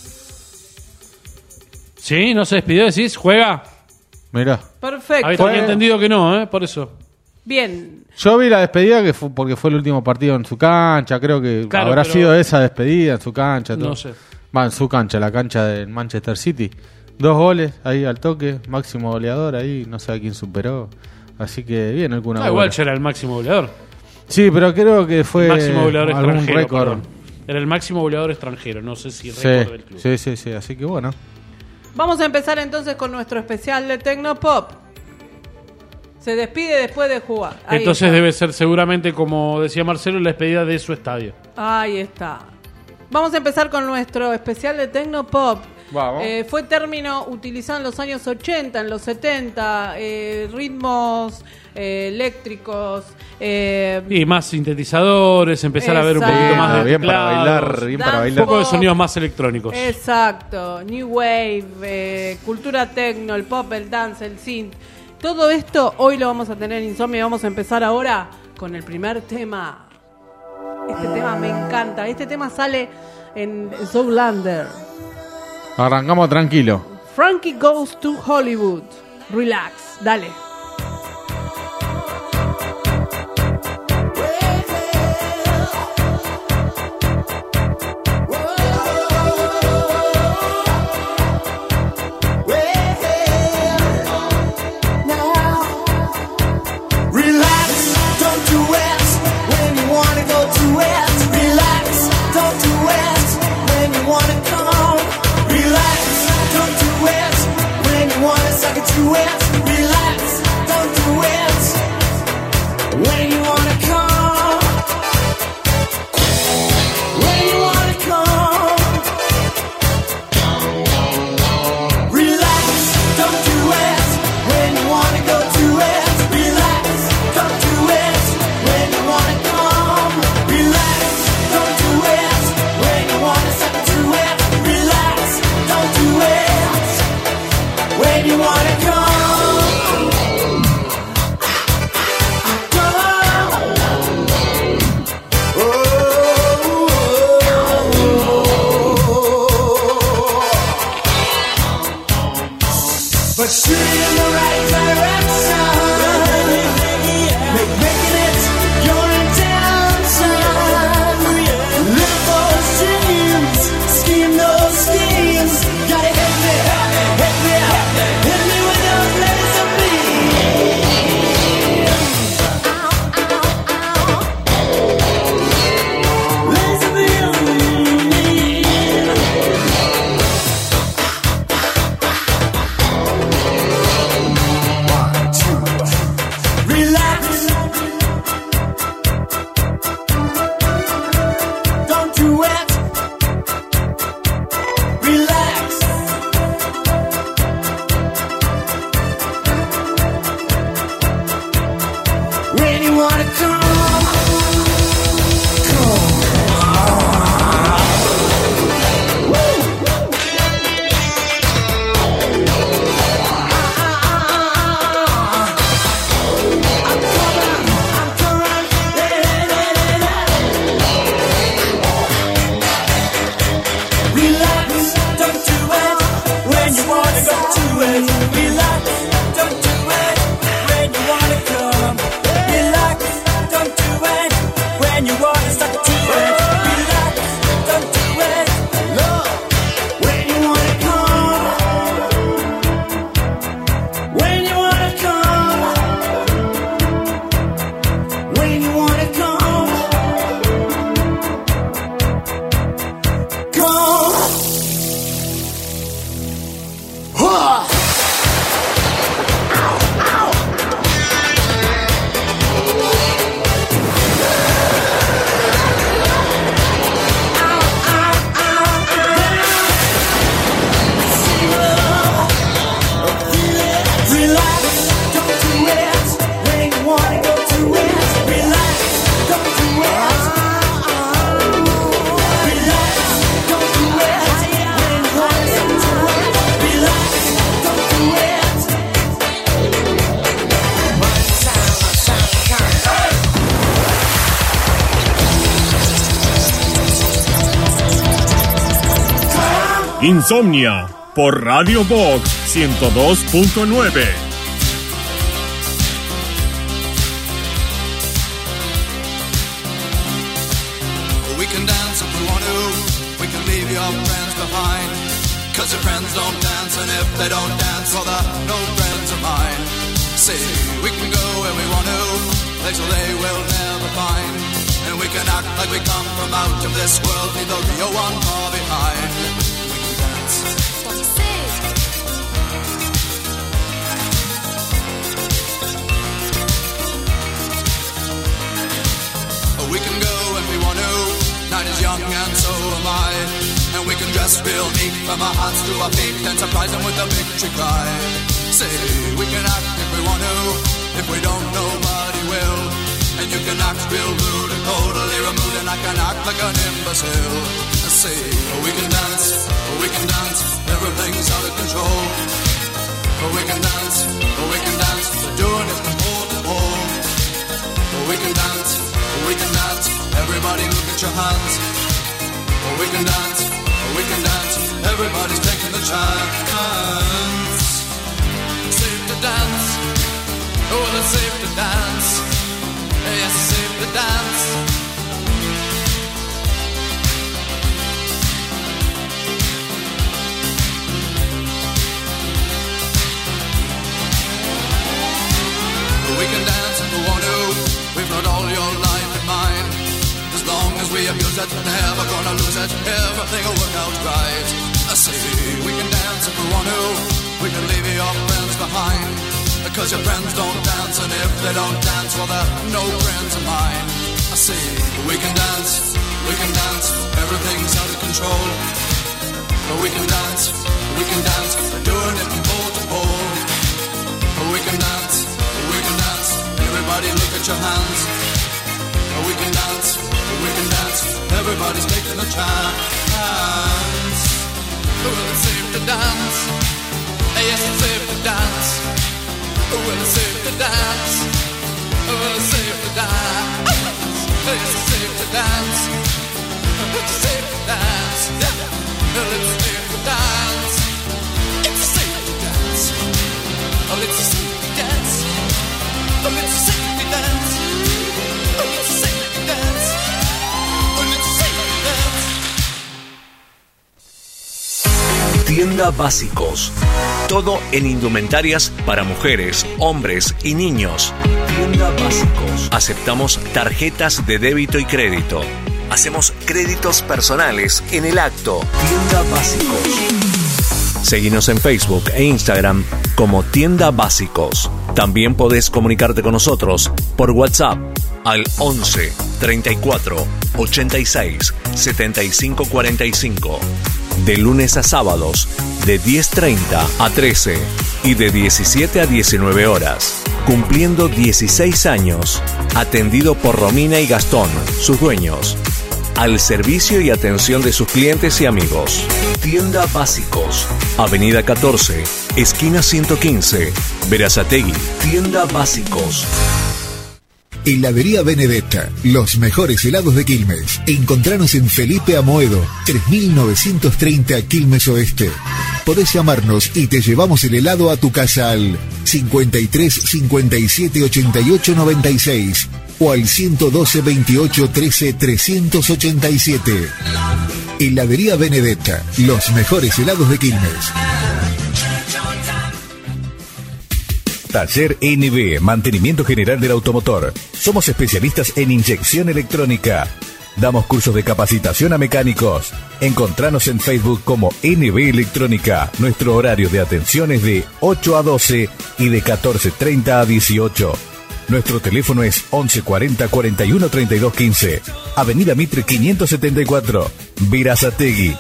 Sí, no se despidió, decís, juega. Mirá. Perfecto. Había tenía entendido que no, ¿eh? Por eso. Bien. Yo vi la despedida que fue porque fue el último partido en su cancha. Creo que Claro, habrá pero- sido esa despedida en su cancha. Todo. No sé. Va, en su cancha, la cancha del Manchester City. Dos goles ahí al toque. Máximo goleador ahí. No sé a quién superó. Así que bien, el Kun Ah, Agüero. igual ya era el máximo goleador. Sí, pero creo que fue El máximo goleador algún extranjero. récord. perdón. Era el máximo goleador extranjero, no sé si Sí, récord del club. sí, sí, sí. Así que bueno. Vamos a empezar entonces con nuestro especial de Tecnopop. Se despide después de jugar. Ahí Entonces está. debe ser seguramente, como decía Marcelo, la despedida de su estadio. Ahí está. Vamos a empezar con nuestro especial de Tecnopop. Vamos. Eh, fue término utilizado en los años ochenta, en los setenta, eh, ritmos eh, eléctricos. eh, Y más sintetizadores, empezar a ver un Exacto. poquito más de bien para teclados, bailar, bien para Dance un bailar. poco de pop. sonidos más electrónicos. Exacto, New Wave, eh, cultura techno, el pop, el dance, el synth. Todo esto hoy lo vamos a tener en Insomnia. Vamos a empezar ahora con el primer tema. Este tema me encanta. Este tema sale en Zoolander. Arrancamos tranquilo. Frankie Goes to Hollywood. Relax, dale. Relax, don't do it when you wanna go to it. Relax, don't do it when you wanna come on. Relax, don't do it when you wanna suck it to it. Relax, when you wanna start to it. Relax, don't do it. Love, when you wanna come, when you wanna come, when you wanna come, come. Huh. Insomnia por Radio Vox ciento dos punto nueve. We can dance if we want to. We can leave your friends behind. Cause your friends don't dance, and if they don't dance, well, they're no friends of mine. See, we can go where we want to, places they will never find. And we can act like we come from out of this world, leave the real one far behind. We can go if we want to. Night is young and so am I. And we can dress real neat from our hearts to our feet and surprise them with a victory cry. Say, we can act if we want to. If we don't, nobody will. And you can act real rude and totally removed, and I can act like an imbecile. Say, we can dance, we can dance, everything's out of control. We can dance, we can dance, we're doing it from pole to pole. We can dance, we can dance, everybody look at your hands. We can dance, we can dance, everybody's taking the chance. Safe to dance, oh, it's safe to dance. Yes, it's safe to dance. We can dance if we want to. We've got all your life in mind. As long as we abuse it, never gonna lose it. Everything will work out right. I say we can dance if we want to. We can leave your friends behind. Because your friends don't dance, and if they don't dance, well, they're no friends of mine. I say we can dance, we can dance. Everything's out of control. But we can dance, we can dance. We're doing it from pole to pole. But we can dance, we can dance. Everybody look at your hands. We can dance, we can dance. Everybody's taking a chance. Well, it's safe to dance. Yes, it's safe to dance. Well, it's safe to dance. Well, it's safe to dance. Yes, it's safe to dance. It's safe to dance. Well, it's safe to dance. It's safe to dance. Oh, it's safe to dance. Oh, it's safe to dance. Oh, it's safe to dance. Oh, it's safe to dance. Tienda Básicos. Todo en indumentarias para mujeres, hombres y niños. Tienda Básicos. Aceptamos tarjetas de débito y crédito. Hacemos créditos personales en el acto. Tienda Básicos. Seguinos en Facebook e Instagram como Tienda Básicos. También podés comunicarte con nosotros por WhatsApp al once, treinta y cuatro, ochenta y seis, setenta y cinco cuarenta y cinco. De lunes a sábados, de diez treinta a trece y de diecisiete a diecinueve horas. Cumpliendo dieciséis años. Atendido por Romina y Gastón, sus dueños. Al servicio y atención de sus clientes y amigos. Tienda Básicos. Avenida catorce, esquina ciento quince, Berazategui. Tienda Básicos. Heladería Benedetta, los mejores helados de Quilmes. Encontranos en Felipe Amoedo, tres mil novecientos treinta Quilmes Oeste. Podés llamarnos y te llevamos el helado a tu casa al cincuenta y tres, cincuenta y siete, ochenta y ocho, noventa y seis o al ciento doce, veintiocho, trece, trescientos ochenta y siete. Heladería Benedetta, los mejores helados de Quilmes. Taller N B, mantenimiento general del automotor. Somos especialistas en inyección electrónica. Damos cursos de capacitación a mecánicos. Encontranos en Facebook como N B Electrónica. Nuestro horario de atención es de ocho a doce y de catorce treinta a dieciocho. Nuestro teléfono es once cuarenta, cuarenta y uno, treinta y dos quince. Avenida Mitre quinientos setenta y cuatro, Verazategui.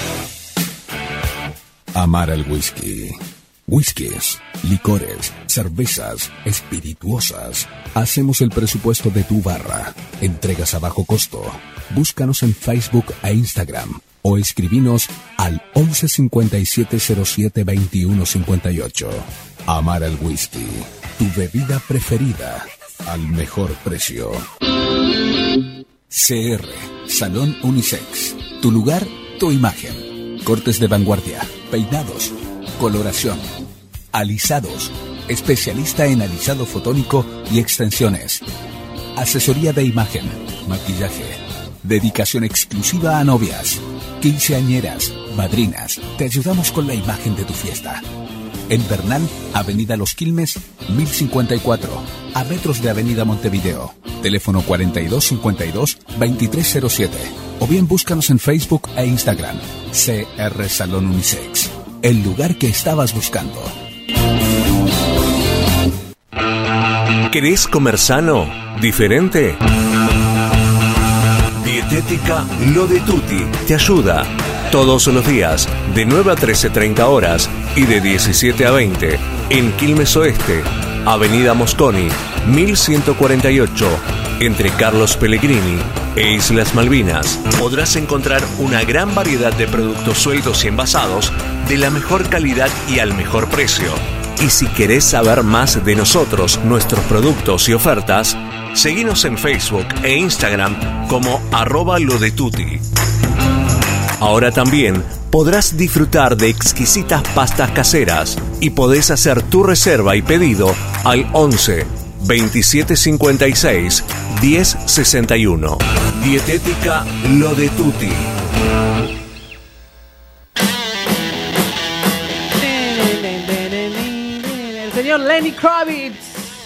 Amar al whisky. Whiskies, licores, cervezas, espirituosas. Hacemos el presupuesto de tu barra. Entregas a bajo costo. Búscanos en Facebook e Instagram o escribinos al once cincuenta y siete cero siete veintiuno cincuenta y ocho. Amar al whisky, tu bebida preferida al mejor precio. C R, Salón Unisex. Tu lugar, tu imagen. Cortes de vanguardia, peinados, coloración, alisados, especialista en alisado fotónico y extensiones, asesoría de imagen, maquillaje, dedicación exclusiva a novias, quinceañeras, madrinas. Te ayudamos con la imagen de tu fiesta. En Bernal, Avenida Los Quilmes, mil cincuenta y cuatro, a metros de Avenida Montevideo. Teléfono cuarenta y dos cincuenta y dos, veintitrés cero siete. O bien búscanos en Facebook e Instagram. C R Salón Unisex. El lugar que estabas buscando. ¿Querés comer sano? ¿Diferente? Dietética Lo de Tutti te ayuda. Todos los días, de nueve a trece treinta horas y de diecisiete a veinte, en Quilmes Oeste, Avenida Mosconi, mil ciento cuarenta y ocho, entre Carlos Pellegrini e Islas Malvinas. Podrás encontrar una gran variedad de productos sueltos y envasados de la mejor calidad y al mejor precio. Y si querés saber más de nosotros, nuestros productos y ofertas, seguinos en Facebook e Instagram como arroba lo de tutti. Ahora también podrás disfrutar de exquisitas pastas caseras y podés hacer tu reserva y pedido al once, veintisiete cincuenta y seis, diez sesenta y uno. Dietética Lo de Tutti. El señor Lenny Kravitz.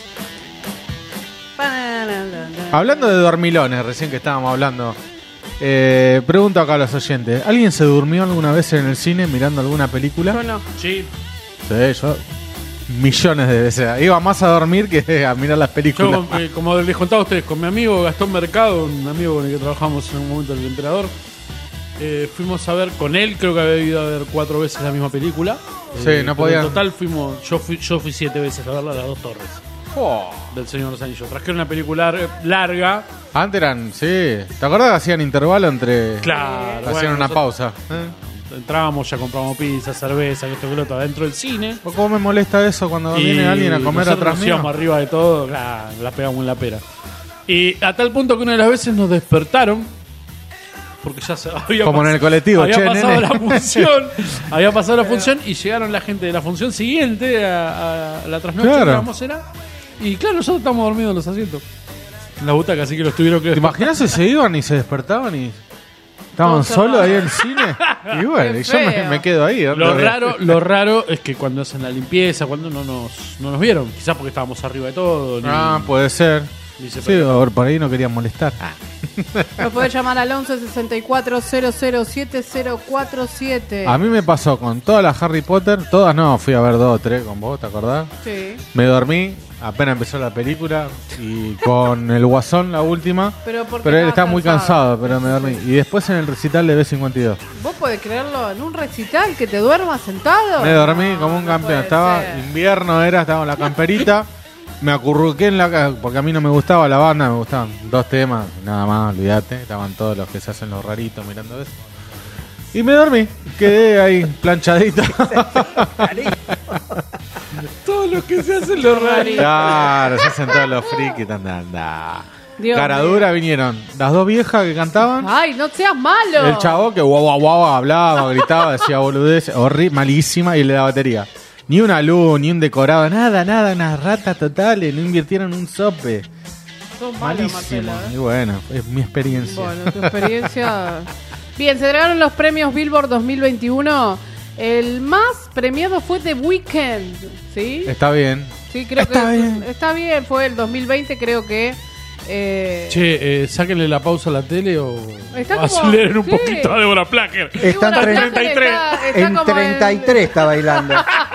Hablando de dormilones, recién que estábamos hablando, eh, pregunto acá a los oyentes: ¿alguien se durmió alguna vez en el cine mirando alguna película? Yo no. Sí. Sí, yo millones de veces. Iba más a dormir que a mirar las películas. Yo, eh, como les contaba a ustedes, con mi amigo Gastón Mercado, un amigo con el que trabajamos en un momento en El Emperador, eh, fuimos a ver con él, creo que había ido a ver cuatro veces la misma película. Sí, eh, no pero podía. En total fuimos, yo fui, yo fui siete veces a verla, Las Dos Torres. Oh. Del Señor de los Anillos. Tras que era una película larga. Antes eran, sí. ¿Te acordás que hacían intervalo entre. Claro. Hacían bueno, una nosotros pausa. ¿Eh? Entrábamos, ya compramos pizza, cerveza, que esto que lo otro, adentro del cine. ¿Cómo me molesta eso cuando Y viene alguien a comer nosotros atrás nos mío? íbamos arriba de todo, claro, la pegamos en la pera. Y a tal punto que una de las veces nos despertaron, porque ya se había Como pas- en el colectivo, había che, pasado nene. la función, había pasado la función y llegaron la gente de la función siguiente a, a la trasnoche Claro. que íbamos a era. Y claro, nosotros estamos dormidos en los asientos, en la butaca, así que los tuvieron que. ¿Te imaginas si se iban y se despertaban y estaban Todo solos cerrado. ahí en el cine? Y bueno, Qué y yo me, feo. me quedo ahí. Lo ¿no? raro, lo raro es que cuando hacen la limpieza, cuando no nos, no nos vieron, quizás porque estábamos arriba de todo. Ni, Ah, puede ser. ni se Sí, percataron. o por ahí no querían molestar. Nos podés llamar al once sesenta y cuatro cero cero siete cero cuatro siete. A mí me pasó con todas las Harry Potter, todas no, fui a ver dos o tres con vos, ¿te acordás? Sí. Me dormí, apenas empezó la película, y con el Guasón, la última, Pero porque pero él estabas estaba muy cansado, pero me dormí. Y después en el recital de B cincuenta y dos. ¿Vos podés creerlo en un recital que te duermas sentado? Me dormí No, como un no campeón. puede Estaba ser. invierno, era, estaba en la camperita. Me acurruqué en la ca- porque a mí no me gustaba la banda, me gustaban dos temas, nada más, olvídate. Estaban todos los que se hacen los raritos mirando eso. Y me dormí, quedé ahí planchadito. Todos los que se hacen los raritos. Claro, se hacen todos los frikis. Anda, anda. Dios Cara mío. dura vinieron las dos viejas que cantaban. Ay, no seas malo. El chavo que guau guau guau hablaba, gritaba, decía boludez, horrible, malísima, y le da batería. Ni una luz, ni un decorado, nada, nada, unas ratas totales, no invirtieron un sope. sos malo, Malísimo. Marcela. ¿eh? Y bueno, es mi experiencia. Bueno, tu experiencia. Bien, se entregaron los premios Billboard dos mil veintiuno. El más premiado fue The Weeknd, ¿sí? Está bien. Sí, creo Está que bien. está bien. Fue el dos mil veinte, creo que. Eh, Che, eh, sáquenle la pausa a la tele o Está como- aceleren un sí. poquito a Débora Placker. Está en, Débora tre- Placker está- está en como treinta y tres está bailando.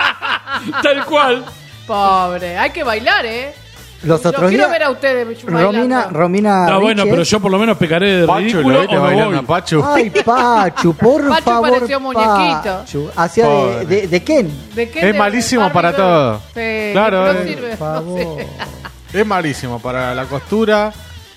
Tal cual. Pobre, hay que bailar, ¿eh? Los Yo otros quiero días, ver a ustedes bailando. Romina, Romina No, bueno, Richie- pero yo por lo menos pecaré de Pachu, ridículo ¿lo viste o me bailando voy. a Pachu? Ay, Pachu, por Pachu favor, pareció muñequito. Pachu. Hacía de, Pobre. de, de Ken. ¿De qué Es te- malísimo Barbie para Girl? todo. Sí, Claro, no eh. sirve, Por no favor. sirve. Es malísimo para la costura,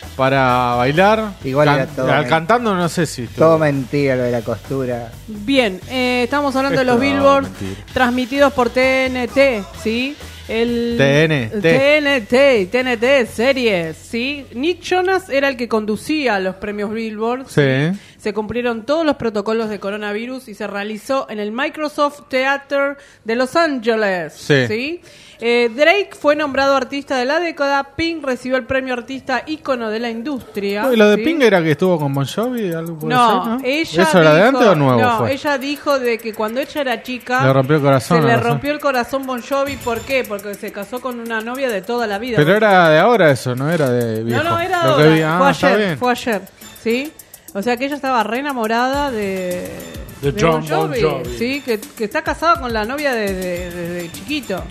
para bailar. Igual era todo al- men- cantando no sé si. Todo mentira lo de la costura. Bien, eh, estamos hablando de Esto los no, Billboard mentira. transmitidos por T N T, ¿sí? El T N T. T N T, T N T series, ¿sí? Nick Jonas era el que conducía los premios Billboard. Sí. Se cumplieron todos los protocolos de coronavirus y se realizó en el Microsoft Theater de Los Ángeles. Sí. ¿Sí? Eh, Drake fue nombrado artista de la década. Pink recibió el premio artista ícono de la industria. No, y lo de ¿sí? Pink era que estuvo con Bon Jovi, algo puede No, ser, ¿no? ella ¿Eso era de dijo- antes o nuevo No, fue? ella dijo de que cuando ella era chica Le rompió el corazón, se ¿no? le No sé. rompió el corazón Bon Jovi. ¿Por qué? Porque se casó con una novia de toda la vida. Pero era de ahora eso, no era de viejo. no, no, era Lo que ahora. vi- ah, fue está ayer, bien. fue ayer, ¿sí? O sea que ella estaba re enamorada de, De John Bon Jovi. ¿sí? Que, que está casado con la novia desde de, de- de chiquito.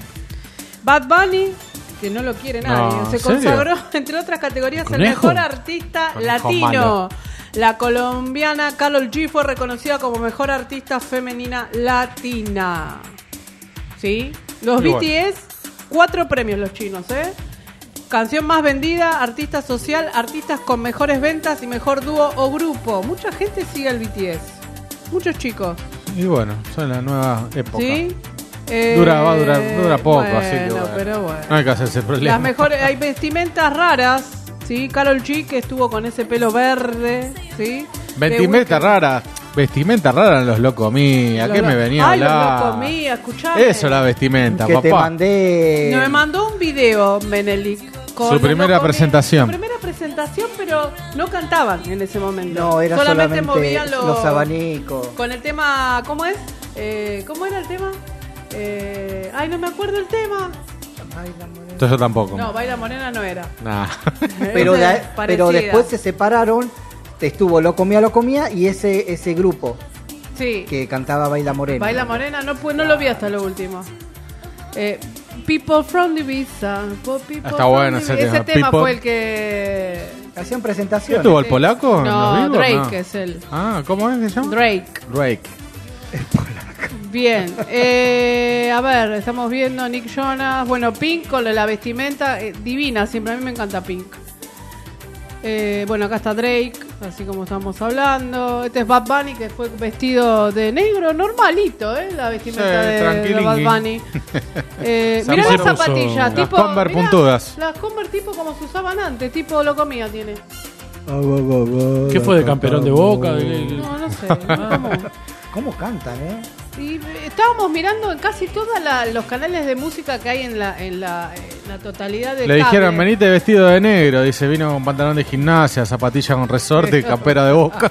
Bad Bunny, que no lo quiere nadie, No, se ¿en serio? consagró, entre otras categorías, el ¿Conejo? mejor artista Conejo latino. malo. La colombiana Karol G fue reconocida como mejor artista femenina latina. ¿Sí? Los Y B bueno. T S, cuatro premios los chinos, ¿eh? Canción más vendida, artista social, artistas con mejores ventas y mejor dúo o grupo. Mucha gente sigue al B T S. Muchos chicos. Y bueno, son la nueva época. ¿Sí? Eh, Dura, va a durar, dura poco, bueno, así que bueno. pero bueno. No hay que hacerse problema. Las mejores, hay vestimentas raras, ¿sí? Karol G, que estuvo con ese pelo verde, ¿sí? Vestimenta The Weeknd. rara. Vestimenta rara en los locos mí. ¿A Los qué me lo- venía a Ay, los hablar? locos mía, escuchame. Eso es la vestimenta, Que te papá. mandé. No, me mandó un video, Menelik. con Su los primera locos Mía. presentación. Su primera presentación, pero no cantaban en ese momento. No, era solamente, solamente, movían los, los abanicos. Con el tema, ¿cómo es? Eh, ¿Cómo era el tema? Eh, ay, no me acuerdo el tema. Entonces yo tampoco. No, Baila Morena no era. Nah. Pero, Esa de- es pero parecida. después se separaron. Estuvo Lo Comía, Lo Comía y ese, ese grupo Sí. que cantaba Baila Morena. Baila Morena, no, pu- no lo vi hasta lo último. Eh, People from the Visa. People Está from bueno the ese Vi- tema. Ese tema People- fue el que. Hacían presentaciones. ¿Estuvo el polaco? en No, los vivos? Drake No. es él. Ah, ¿cómo es que se llama? Drake. Drake. Bien. Eh, a ver, estamos viendo Nick Jonas. Bueno, Pink con la vestimenta eh, divina. Siempre a mí me encanta Pink. Eh, bueno, acá está Drake, así como estamos hablando. Este es Bad Bunny, que fue vestido de negro, normalito, ¿eh? La vestimenta Sí, de, de tranquilingui. Bad Bunny. Eh, Se mirá puso las zapatillas, las tipo. Converse mirá, puntudas. Las Converse tipo como se usaban antes, tipo lo comía tiene. ¿Qué fue de camperón de Boca? De- No, no sé. ¿Cómo? ¿Cómo cantan, eh? Y eh, estábamos mirando en casi todos los canales de música que hay en la, en la, en la totalidad de Le cable. dijeron, venite vestido de negro. Dice, vino con pantalón de gimnasia, zapatilla con resorte y campera de Boca.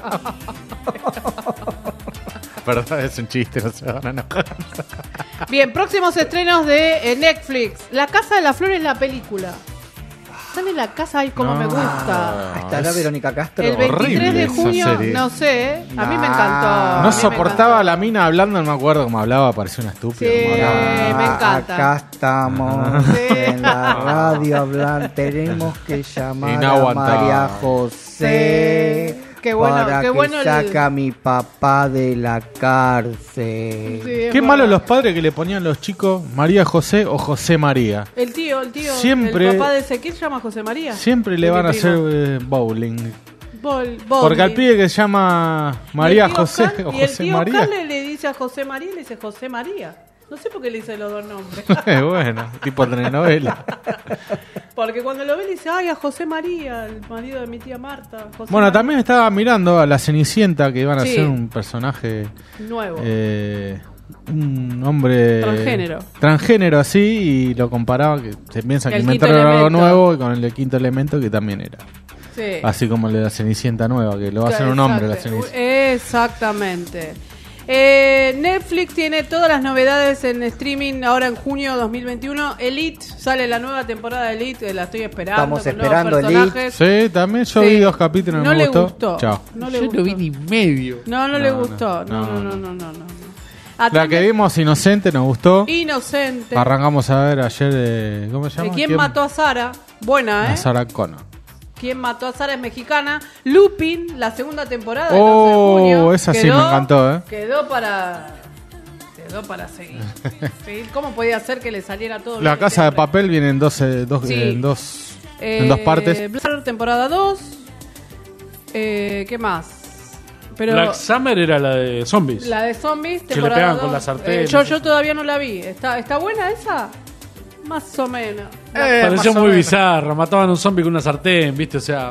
Perdón, es un chiste, no se van a enojar. Bien, próximos estrenos de eh, Netflix. La Casa de las Flores, la película. Sale La Casa, ay, como No. me gusta. Ahí está la es Verónica Castro. El veintitrés de horrible esa junio, serie. no sé, ¿eh? a mí me Nah. encantó. a No mí me soportaba a encantó. la mina hablando, no me acuerdo cómo hablaba, parecía una estúpida. Sí. como hablaba. Eh, me encanta. Acá estamos Sí. en la radio hablando. Tenemos que llamar a Inaguantable. María José. Sí. Qué bueno, para qué que bueno el- saca a mi papá de la cárcel. Sí, es Qué verdad. malo los padres que le ponían los chicos María José o José María. El tío, el tío, Siempre- el papá de Ezequiel se llama José María. Siempre le De van mi a hacer primo. eh, bowling. Bol- Porque al bowling. pibe que se llama María Y el tío José Oscar- o y el José tío María. Oscar le, le dice a José María y le dice José María. No sé por qué le dice los dos nombres. Bueno, tipo telenovela. Porque cuando lo ve le dice, ay, a José María, el marido de mi tía Marta. José Bueno, María. también estaba mirando a la Cenicienta que iban a Sí. hacer un personaje Nuevo. eh, un hombre Transgénero. transgénero así, y lo comparaba, que se piensa que El inventaron quinto algo elemento. nuevo, y con el de quinto elemento que también era. Sí. Así como el de la Cenicienta nueva, que lo va a hacer un hombre la Exacto. Cenicienta. Exactamente. Eh, Netflix tiene todas las novedades en streaming ahora en junio dos mil veintiuno. Elite, sale la nueva temporada de Elite, la estoy esperando. Estamos con esperando nuevos personajes. Sí, también yo Sí. vi dos capítulos, No me le gustó. gustó. Chao. No le Yo gustó. no vi ni medio. No, no, le No, gustó. No, no, no, no, no. no, no, no. La que Atende- vimos Inocente nos gustó. Inocente. Arrancamos a ver ayer, eh, ¿cómo se ¿De llama? quién mató a Sara? Buena, A ¿eh? Sarah Connor. ¿Quién mató a Sara es mexicana? Lupin, la segunda temporada. el Oh, once de junio. esa sí me encantó, ¿eh? Quedó para... Quedó para seguir. Sí, ¿cómo podía ser que le saliera todo La bien Casa de siempre? Papel viene en dos, eh, dos, Sí. eh, en dos, Eh, en dos partes. Black Mirror, temporada dos. Eh, ¿Qué más? Pero Black Summer era la de zombies. la de zombies, Que le temporada pegan dos. con la sartén. Eh, yo, yo todavía no la vi. ¿Está, ¿Está buena esa? Más o menos. Eh, Pareció muy bizarra. Mataban a un zombie con una sartén, ¿viste? O sea.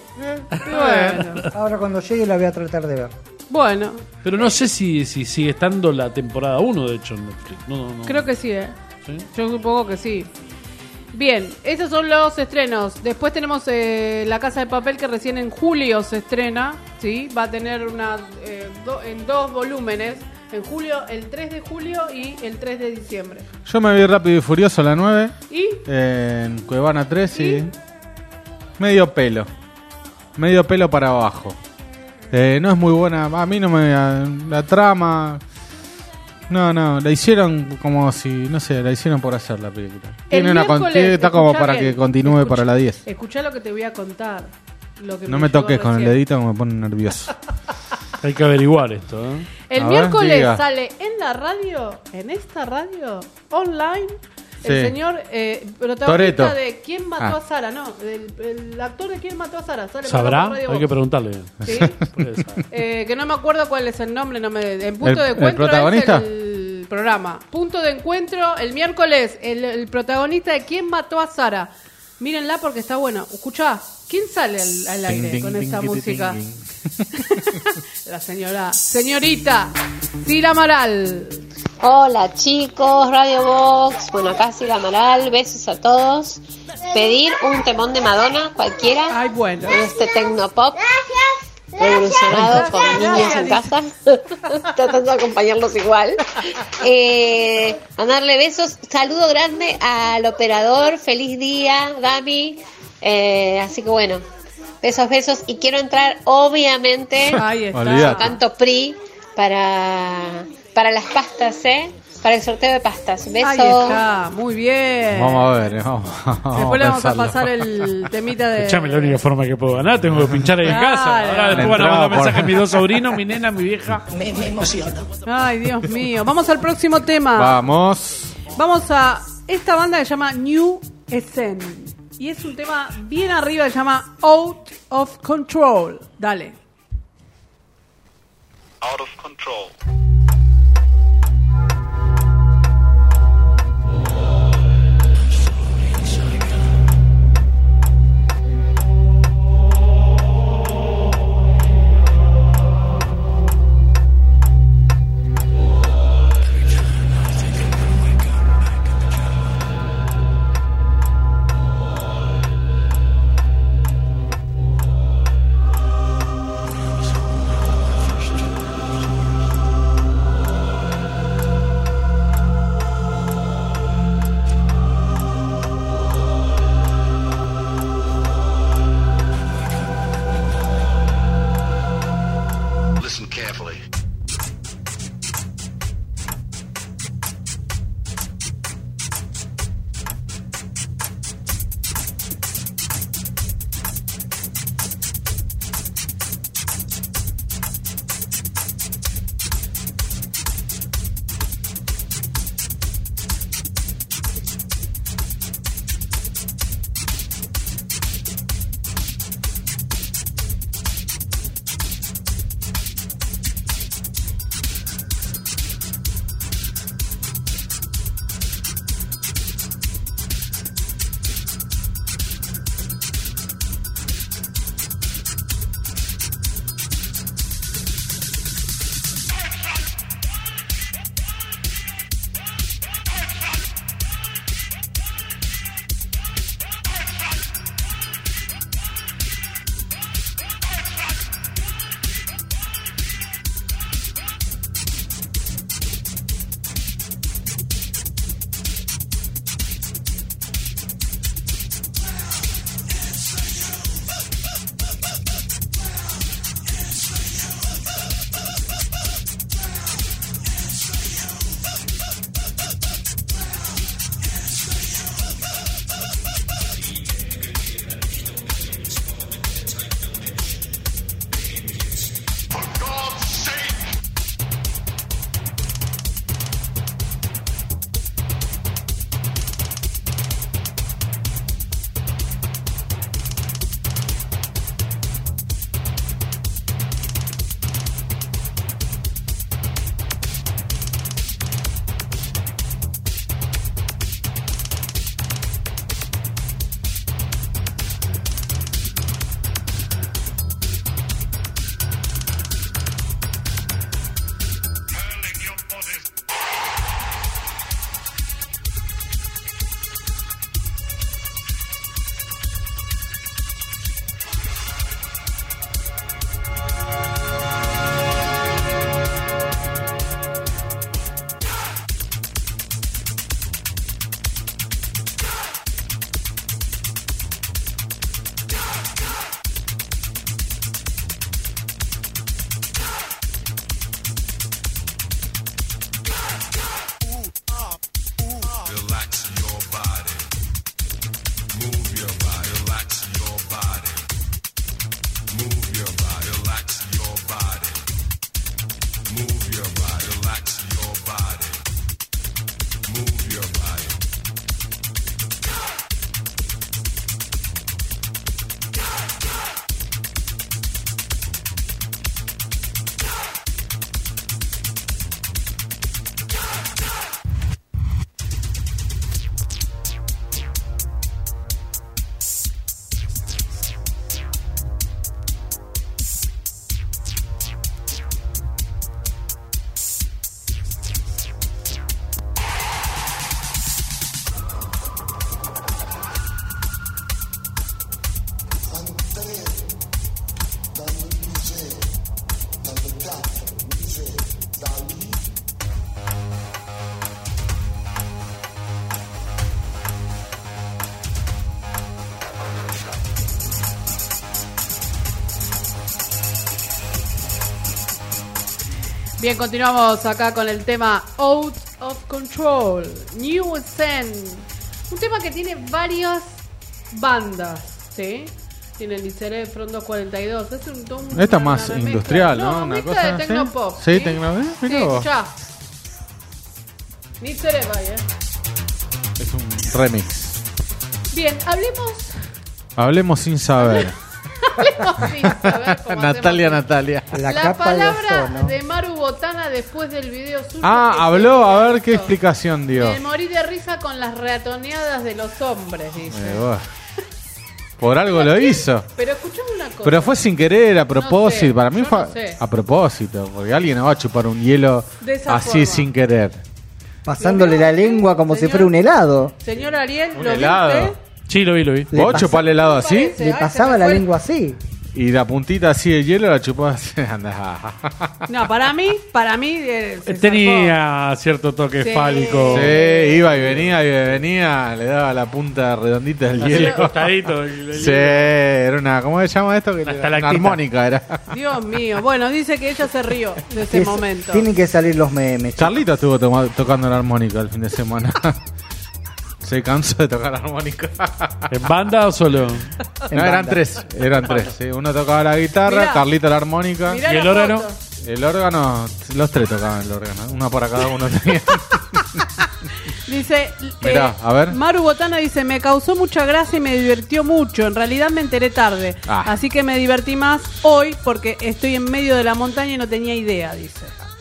Bueno. Ahora cuando llegue la voy a tratar de ver. Bueno, Pero no sé si, si sigue estando la temporada uno, de hecho, en Netflix. No, no, no. creo que sí, ¿eh? ¿Sí? Yo supongo que sí. Bien, esos son los estrenos. Después tenemos eh, La Casa de Papel, que recién en julio se estrena. ¿Sí? Va a tener una eh, do- en dos volúmenes. En julio, el tres de julio y el tres de diciembre. Yo me vi Rápido y Furioso la nueve. ¿Y? En Cuevana tres y... Medio pelo. Medio pelo para abajo. Eh, no es muy buena. A mí no me... La trama... No, no, la hicieron como si... No sé, la hicieron por hacer la película. Tiene una con- miércoles, está como escuchá para bien, que continúe escuchá- para la diez. Escuchá lo que te voy a contar. Lo que No me llegó toques con el recién. dedito que me pone nervioso. Hay que averiguar esto, ¿eh? El A ver, miércoles diga. sale en la radio, en esta radio, online, Sí. el señor eh, protagonista Toretto. de ¿Quién mató Ah. a Sara? No, el, el actor de ¿Quién mató a Sara? Sale ¿Sabrá? por Radio Hay que Box. preguntarle. ¿Sí? Puede ser. Eh, que no me acuerdo cuál es el nombre, no me, en punto ¿El- de el encuentro protagonista? es el programa. Punto de encuentro el miércoles, el, el protagonista de ¿Quién mató a Sara? Mírenla porque está bueno. Escuchá, ¿quién sale al, al aire Ting, con ting, esta ting, música? ting, La señora, señorita Sila Amaral. Hola chicos, Radio Box, bueno acá Sila Amaral, besos a todos. Pedir un temón de Madonna, cualquiera, Ay, bueno. en este tecnopop revolucionado con niños en casa, tratando de acompañarlos igual. Eh, mandarle besos, saludo grande al operador, feliz día, Dami. Eh, así que bueno, besos, besos. Y quiero entrar, obviamente, Ahí está. Olvídate. canto P R I para, para las pastas, ¿eh? Para el sorteo de pastas. Besos. Ahí está, muy bien. Vamos a ver, eh, vamos, Después le vamos a pensarlo. pasar el temita de... Escuchame, la única forma que puedo ganar, tengo que pinchar ahí en Claro. casa. Ahora después van a Entrada mandar por- mensajes mis dos sobrinos, mi nena, mi vieja. Ay, Dios mío. Vamos al próximo tema. Vamos. Vamos a esta banda que se llama New Essen. Y es un tema bien arriba que se llama Out of Control. Dale. Out of control. Out Bien, continuamos acá con el tema Out of Control, New Zen. Un tema que tiene varias bandas, ¿sí? Tiene el Liceré Frondo cuarenta y dos. Es un, un, Esta una, más una industrial, mezcla. ¿no? No, Una mezcla cosa de ¿sí? Tecnopop. Sí, ¿sí? Tecno, ¿eh? Sí, Mirá vos. escuchá. Liceré, vaya. Es un remix. Bien, hablemos. Hablemos sin saber. Hablemos sin saber cómo Natalia, hacemos. Natalia. La, La, capa palabra de ozono. de Maru Botana después del video suyo. Ah, que habló, se a ver qué hizo. explicación dio. Me morí de risa con las reatoneadas de los hombres, dice. Eh, bueno. Por algo lo hizo. Pero escuchame una cosa. Pero fue sin querer, a propósito. sé, Para mí yo fue no sé. a propósito. Porque alguien no va a chupar un hielo De esa así forma. sin querer. Pasándole la lengua como si señor? fuera un helado. Señor Ariel, Un ¿lo helado. viste? Sí, lo vi, lo vi. Le ¿Vos pasa- chupar el helado así? Parece. Le Ay, pasaba se me la fue. lengua así. Y la puntita así de hielo la chupaba así. Andá. No, para mí, para mí eh, se Tenía cierto toque Sí. fálico. Sí, iba y venía, iba y venía. Le daba la punta redondita del Así hielo. acostadito. y le- Sí, era una. ¿Cómo se llama esto? Que Una le- estalactita. una armónica era. zarpó. Dios mío. Bueno, dice que ella se rió de ese Es- momento. Tienen que salir los memes. chicos. Charlito estuvo toma- tocando la armónica el fin de semana. Se cansó de tocar la armónica. ¿En banda o solo? En No, eran banda. tres. Eran tres. Sí. Uno tocaba la guitarra, Mirá. Carlito la armónica. Mirá ¿Y la el órgano? foto. El órgano, los tres tocaban el órgano. Uno para cada uno tenía. Dice, Mirá, a ver. Maru Botana dice, me causó mucha gracia y me divirtió mucho. En realidad me enteré tarde. Ah. Así que me divertí más hoy porque estoy en medio de la montaña y no tenía idea, dice.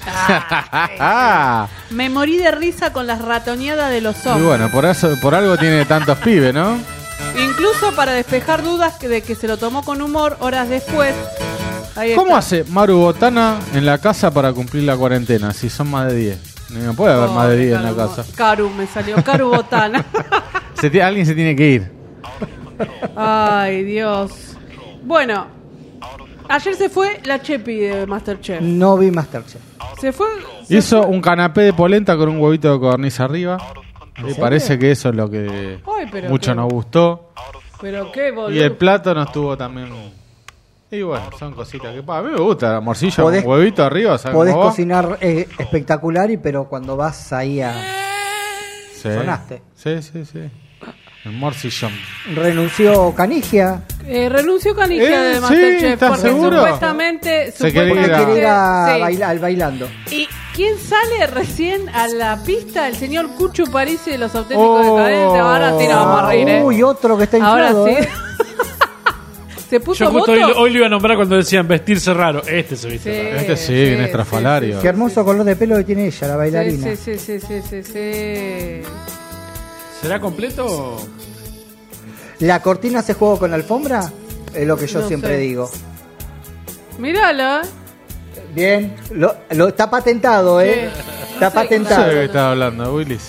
Ah, Me morí de risa con las ratoneadas de los y hombres. bueno, por eso, por algo tiene tantos pibes, ¿no? Incluso para despejar dudas que- de que se lo tomó con humor horas después. Ahí ¿Cómo está. hace Maru Botana en la casa para cumplir la cuarentena? Si son más de diez. No puede haber Oh, más de diez en la Caru, casa. Caru, me salió Caru Botana. Se ti- alguien se tiene que ir. Ay, Dios. Bueno, ayer se fue la Chepi de Masterchef. No vi Masterchef. Se fue. se Hizo fue- un canapé de polenta con un huevito de codorniz arriba. Y serio? parece que eso es lo que Ay, pero mucho qué- nos gustó. Pero qué boludo. Y el plato no estuvo también. Y bueno, son cositas que pa, a mí me gusta. Morcilla Podés- con huevito arriba, ¿sabes Podés cómo va? cocinar eh, espectacular, y pero cuando vas ahí a... Sí. Sonaste. Sí, sí, sí. El morcillón. Renunció Canigia. Eh, renunció Canigia Eh, de sí, Masterchef ¿estás porque seguro? supuestamente, Se quería Porque ir a- quiere ir a sí. baila- al bailando. ¿Y quién sale recién a la pista? El señor Cucho Parisi de los auténticos Oh. decadentes. Ahora sí nos vamos a reír, ¿eh? Uy, otro que está Ahora inflado. sí. ¿eh? Se puso Yo justo hoy, voto. hoy lo iba a nombrar cuando decían vestirse raro. Este se viste Sí. raro. Este sí, sí, en sí, estrafalario. Qué hermoso color de pelo que tiene ella, la Sí, bailarina. sí, sí, sí, sí, sí, sí. ¿Será completo o...? ¿La cortina hace juego con la alfombra? Es lo que yo No siempre sé. digo. Mírala. Bien, lo, lo- está patentado, ¿eh? Sí. Está No sé, No sé patentado. de qué estaba hablando, Willis.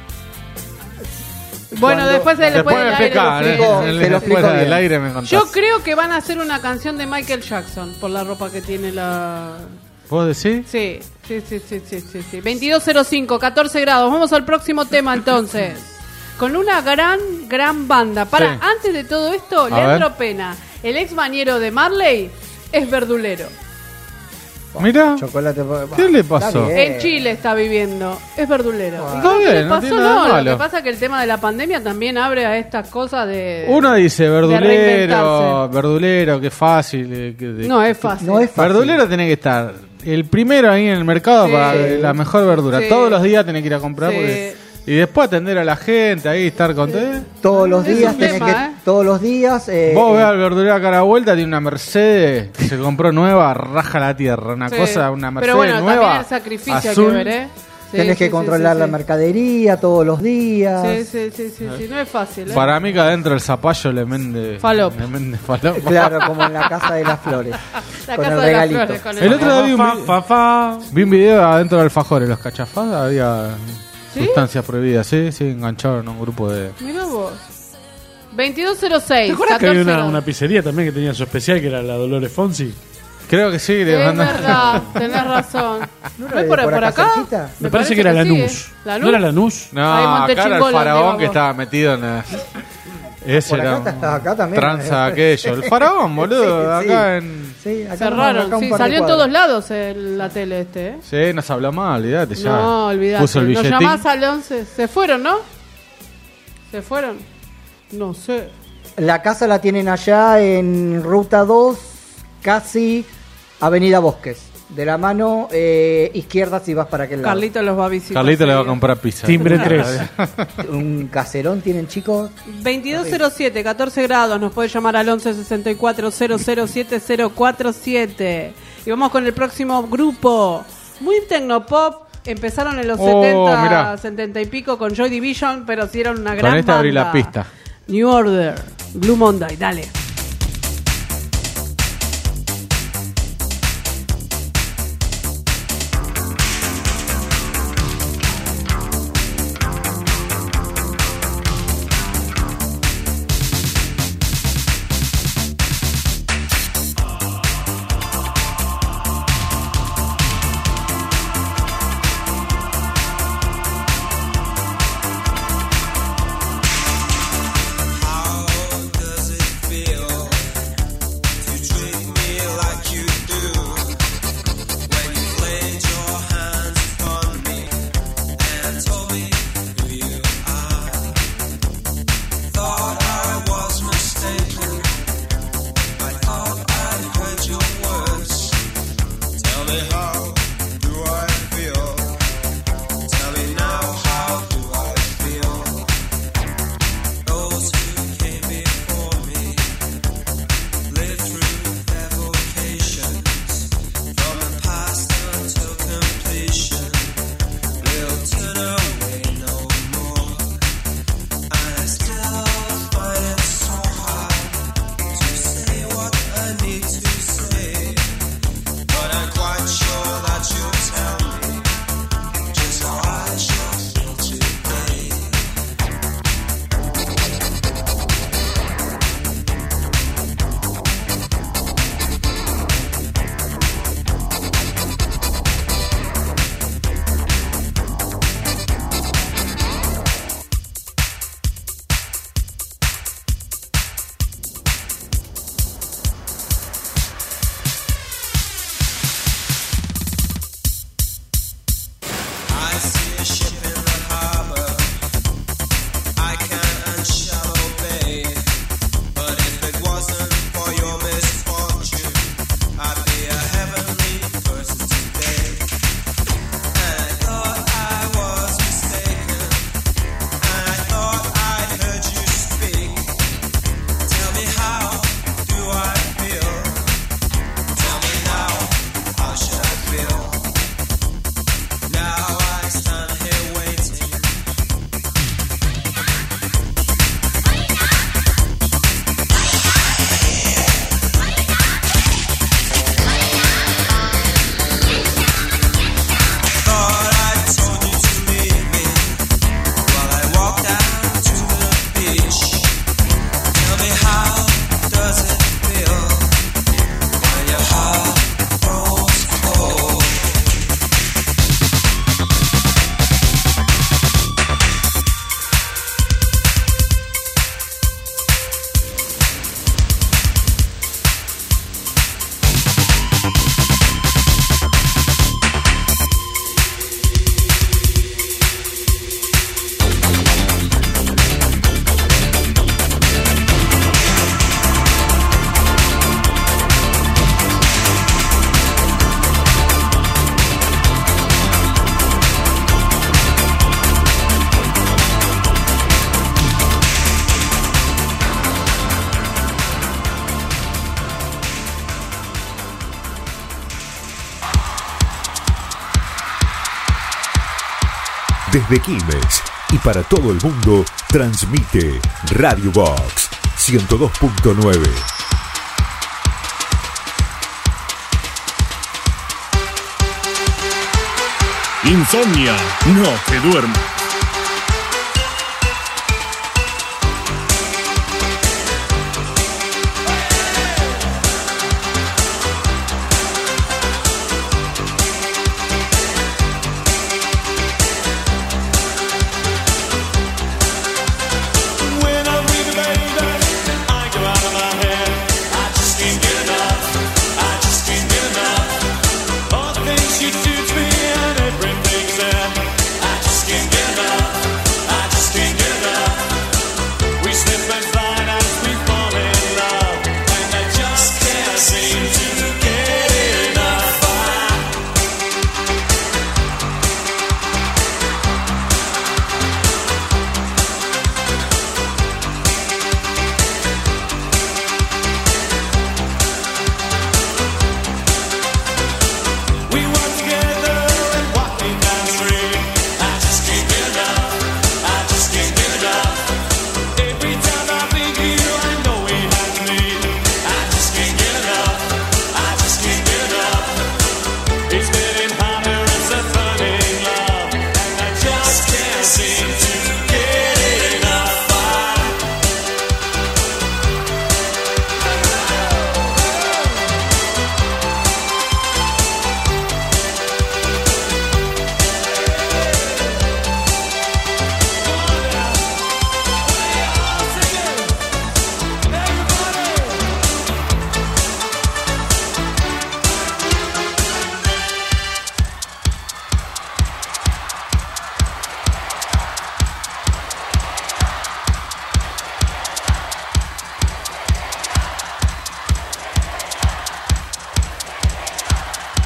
Bueno, Cuando- después, después Después del me aire explicás, lo ¿eh? explico. Se En lo el- explico fuera del bien. aire me contás. Yo creo que van a hacer una canción de Michael Jackson por la ropa que tiene la... ¿Vos decís? Sí, sí, sí, sí, sí, sí, sí. veintidós cero cinco, catorce grados. Vamos al próximo tema entonces. Con una gran, gran banda. Para, Sí. antes de todo esto, A Leandro ver. Pena, el ex bañero de Marley, es verdulero. Mira, Chocolate. ¿qué le Está pasó? bien. En Chile está viviendo, es verdulero. ¿Y Está qué bien, le no pasó? tiene nada No, lo malo. que pasa es que el tema de la pandemia también abre a estas cosas de... Uno dice de verdulero, reinventarse. verdulero, qué fácil. eh, que- de- No es fácil. No es fácil. Verdulero tiene que estar el primero ahí en el mercado Sí. para la mejor verdura. Sí. Todos los días tenés que ir a comprar. Sí. porque- y después atender a la gente ahí, estar con eh. Todos los Es días un tenés tema, que. ¿eh? Todos los días. eh, Vos ves al verdulero acá a la vuelta, tiene una Mercedes que se compró nueva, raja la tierra. Una Sí. cosa, una Mercedes Pero bueno, nueva. también el sacrificio azul. hay que ver, ¿eh? Sí, tenés sí, que sí, controlar sí, la sí. mercadería todos los días. Sí, sí, sí, sí, sí, no es fácil, ¿eh? Para mí que adentro el zapallo le mende... Falopa. Le mende falopa. Claro, como en la casa de las flores. La con casa el de las regalito. flores, con El otro día vi un, Fa, vi- fa, fa. vi un video adentro del alfajores, los cachafás, había ¿Sí? sustancias prohibidas, sí, sí, engancharon a un grupo de... Mirá vos. veintidós cero seis. ¿Te acuerdas que había una, catorce una pizzería también que tenía su especial que era la Dolores Fonsi? Creo que sí, le Es mandan- verdad, tenés razón. ¿No era es de por, por por acá acá? cerquita? Me, parece, que era sí, Lanús. ¿eh? ¿Lanús? ¿No era Lanús? No, Ahí acá era el Montechingolo, faraón digamos. que estaba metido en la- Ese Por era acá, está- acá también. tranza aquello. El faraón, boludo. Sí, acá sí. en. Sí, acá Cerraron, acá un sí, par de salió en cuadras. todos lados el- la tele este, ¿eh? Sí, nos habla mal, olvídate ya. No, olvidate. Puso el Nos billetín. llamás al once. Se fueron, ¿no? ¿Se fueron? No sé. La casa la tienen allá en Ruta dos, casi Avenida Bosques. De la mano eh, izquierda si vas para aquel lado. Carlito los va a visitar. Carlito le va a comprar pizza. Timbre tres. Un caserón tienen, chicos. veintidós cero siete, catorce grados. Nos puede llamar al once sesenta y cuatro cero cero siete cero cuatro siete. Y vamos con el próximo grupo. Muy tecnopop. Empezaron en los Oh, setenta, mirá. setenta y pico con Joy Division, pero hicieron una Con gran esta abrí banda. la pista. New Order, Blue Monday, dale. Does it feel to treat me like you do? When you laid your hands upon me and told me who you are, thought I was mistaken. I thought I'd heard your words. Tell me how do I feel? Tell me now how do I feel? Those who came before me lived through their vocations, from the past until completion. Will turn away no more, and I still find it so hard to say what I need to say. But I'm quite sure that you'll tell me just how I should feel today. I see a ship in the harbor. I can unshallow bay. But if it wasn't for your misfortune, I'd be a heavenly person today. And I thought I was mistaken. And I thought I'd heard you speak. Tell me how do I feel? Tell me now, how should I feel? Now I stand here waiting. Thought I told you to leave me while I walked out to the beach. Tell me how does it feel when your heart grows cold? Desde Quilmes y para todo el mundo, transmite Radio Box ciento dos punto nueve. Insomnia, no te duermas. When I read about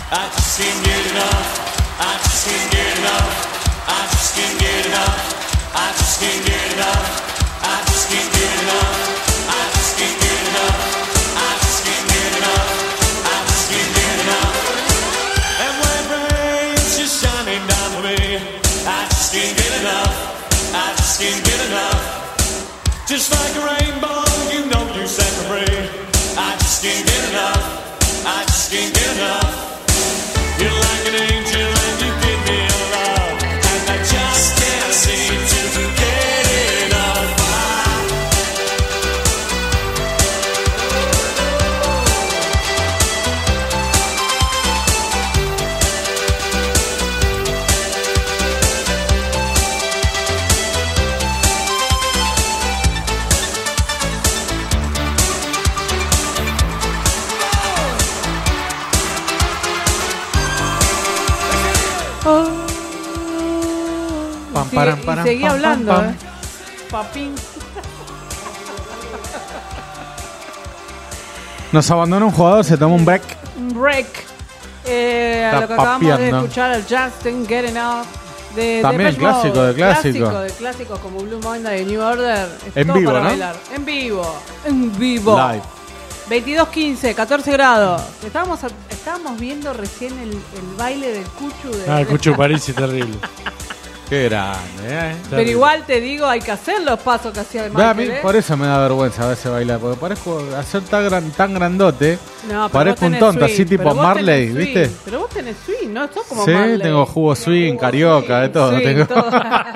I just can't get enough. I just can't get enough. I just can't get enough. I just can't get enough. I just can't get enough. I just can't get enough. I just can't get enough. I just can't get enough. And when rain's just shining down on me, I just can't get enough. I just can't get enough. Just like a rainbow, you know you set me free. I just can't get enough. I just can't get enough. You're like an angel and you give me a love, and I just can't seem to get enough. Pam, Sigue- param, y param, seguí pam, hablando, pam, pam. ¿eh? Papín. Nos abandonó un jugador, se tomó un break. Un break. Eh, a Está lo que acabamos de papeando. escuchar, el Justin Getting Up. De También Depeche Mode. clásico de clásico. Clásico de clásicos como Blue Monday y New Order. Es En todo vivo, para ¿no? bailar. En vivo. En vivo. Live. veintidós quince, catorce grados. Estábamos, estábamos viendo recién el, el baile del Cuchu. De, Ah, el Cucho Parisi, terrible. Qué grande, ¿eh? Pero igual te digo, hay que hacer los pasos que hacía el Ve, a mí, Michael, ¿eh? por eso me da vergüenza a veces bailar, porque parezco hacer tan, gran, tan grandote, No, pero parezco vos un tenés tonto, swing, así tipo pero vos Marley, tenés swing, ¿viste? Pero vos tenés swing, ¿no? Sos como Sí, Marley. tengo jugo swing, carioca, de todo. Swing, tengo. todo.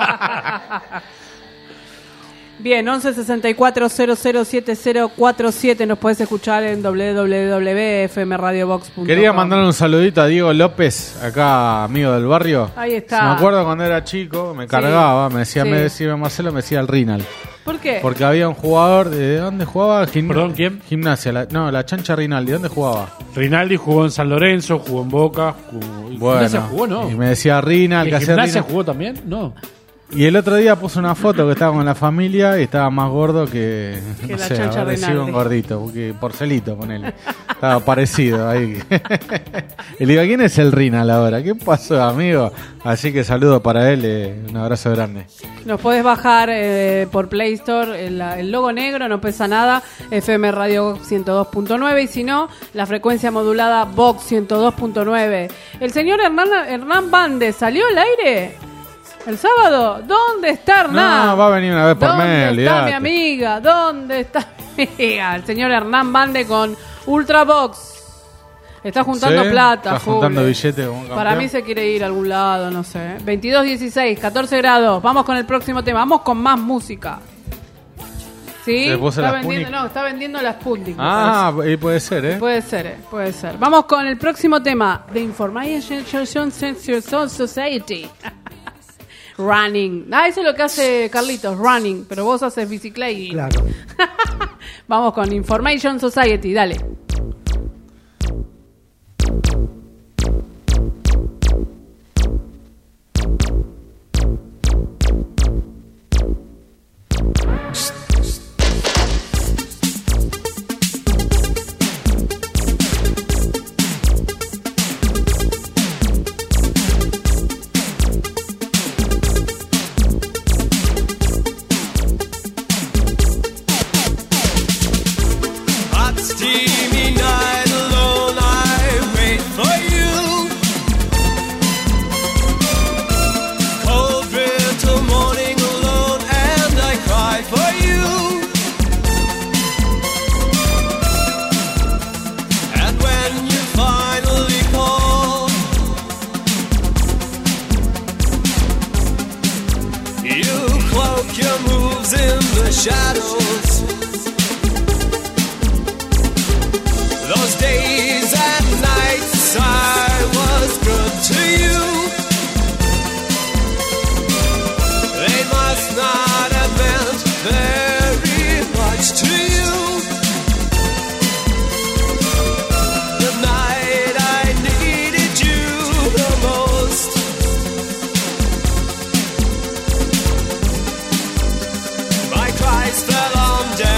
Bien, once sesenta y cuatro cero cero siete cero cuatro siete. Nos puedes escuchar en doble u doble u doble u punto f m radio box punto com. Quería mandarle un saludito a Diego López, acá amigo del barrio. Ahí está. Me acuerdo cuando era chico, me cargaba, me decía, Sí. me decía Marcelo, me decía el Rinal. ¿Por qué? Porque había un jugador, ¿de dónde jugaba? Gim- ¿Perdón, quién? Gimnasia, la- no, la Chancha Rinaldi, ¿dónde jugaba? Rinaldi jugó en San Lorenzo, jugó en Boca. Jugó... ¿Y Bueno, Gimnasia jugó, no? y me decía Rinal, ¿Y que hacía Gimnasia Rinal. jugó también? No. Y el otro día puso una foto que estaba con la familia y estaba más gordo que, Que no la sé, Chancha habrá sido Rinaldi. un gordito, porque porcelito, ponele. Estaba parecido ahí. Y le digo, ¿quién es el Rinal ahora? ¿Qué pasó, amigo? Así que saludo para él, eh, un abrazo grande. Nos podés bajar eh, por Play Store el, el logo negro, no pesa nada, F M Radio ciento dos punto nueve, y si no, la frecuencia modulada Vox ciento dos punto nueve. El señor Hernán, Hernán Bande, ¿salió al aire el sábado? ¿Dónde está Hernán? No, va a venir una vez por ¿Dónde mes, está olvidate. mi amiga? ¿Dónde está mi amiga? El señor Hernán Bande con Ultravox. Está juntando Sí, plata, está full. juntando billetes como un Para campeón. mí se quiere ir a algún lado, no sé. veintidós dieciséis, catorce grados. Vamos con el próximo tema. Vamos con más música. ¿Sí? ¿Se puso Está la vendiendo, Sputnik? no, está vendiendo la Sputnik. me Ah, y puede ser, ¿eh? Puede ser, eh, puede ser. Vamos con el próximo tema. The Information Society. Running. Ah, eso es lo que hace Carlitos, running. Pero vos haces bicicleta. Claro. Vamos con Information Society, dale. Hot steamy night alone, I wait for you. Cold winter morning alone, and I cry for you. And when you finally call, you cloak your moves in the shadows. Those days and nights I was good to you. They must not have meant very much to you. The night I needed you the most. My cries fell on deaf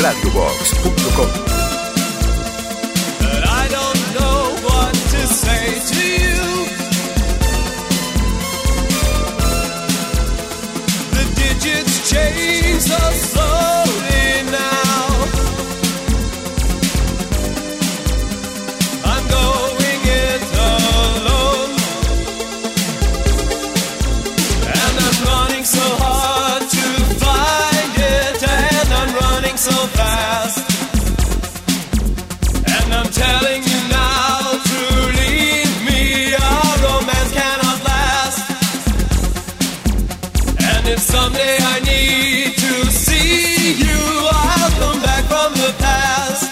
radio box punto com. But I don't know what to say to you. The digits change so slowly now. I'm going it alone, and I'm running so hard to find it, and I'm running so fast. And I'm telling you now to leave me, our romance cannot last. And if someday I need to see you, I'll come back from the past.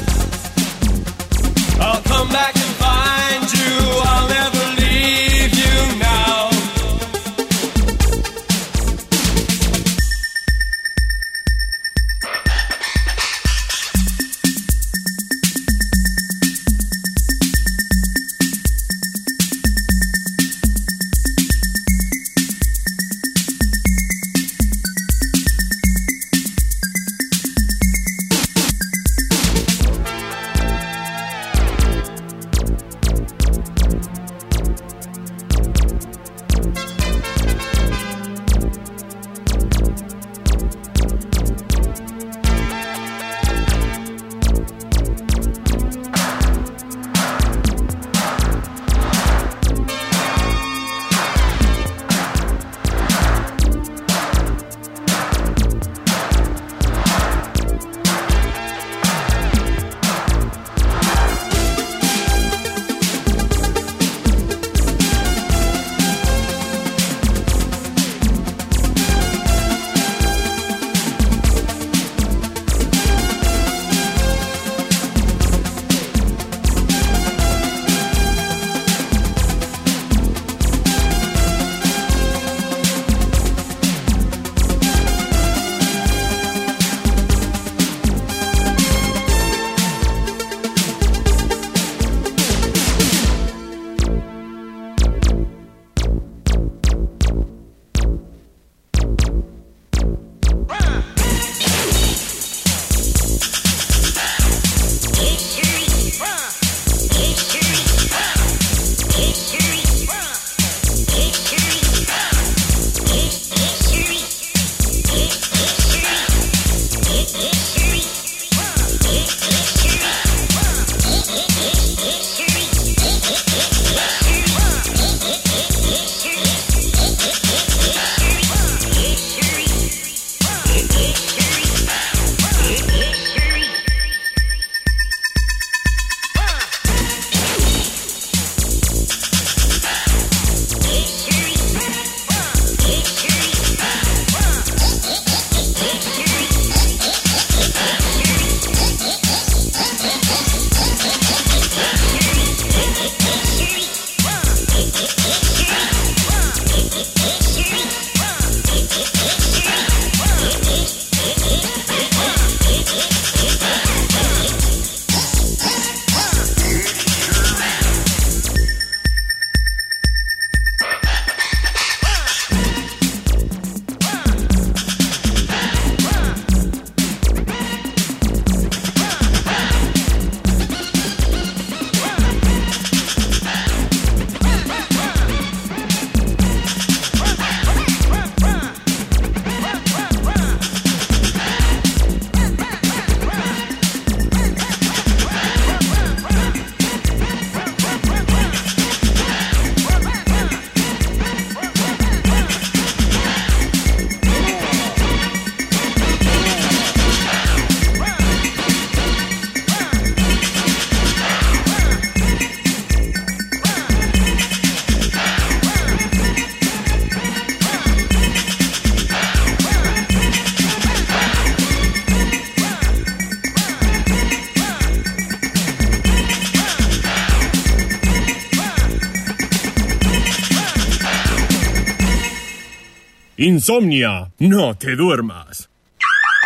I'll come back and find you, I'll never leave you now. Insomnia, no te duermas.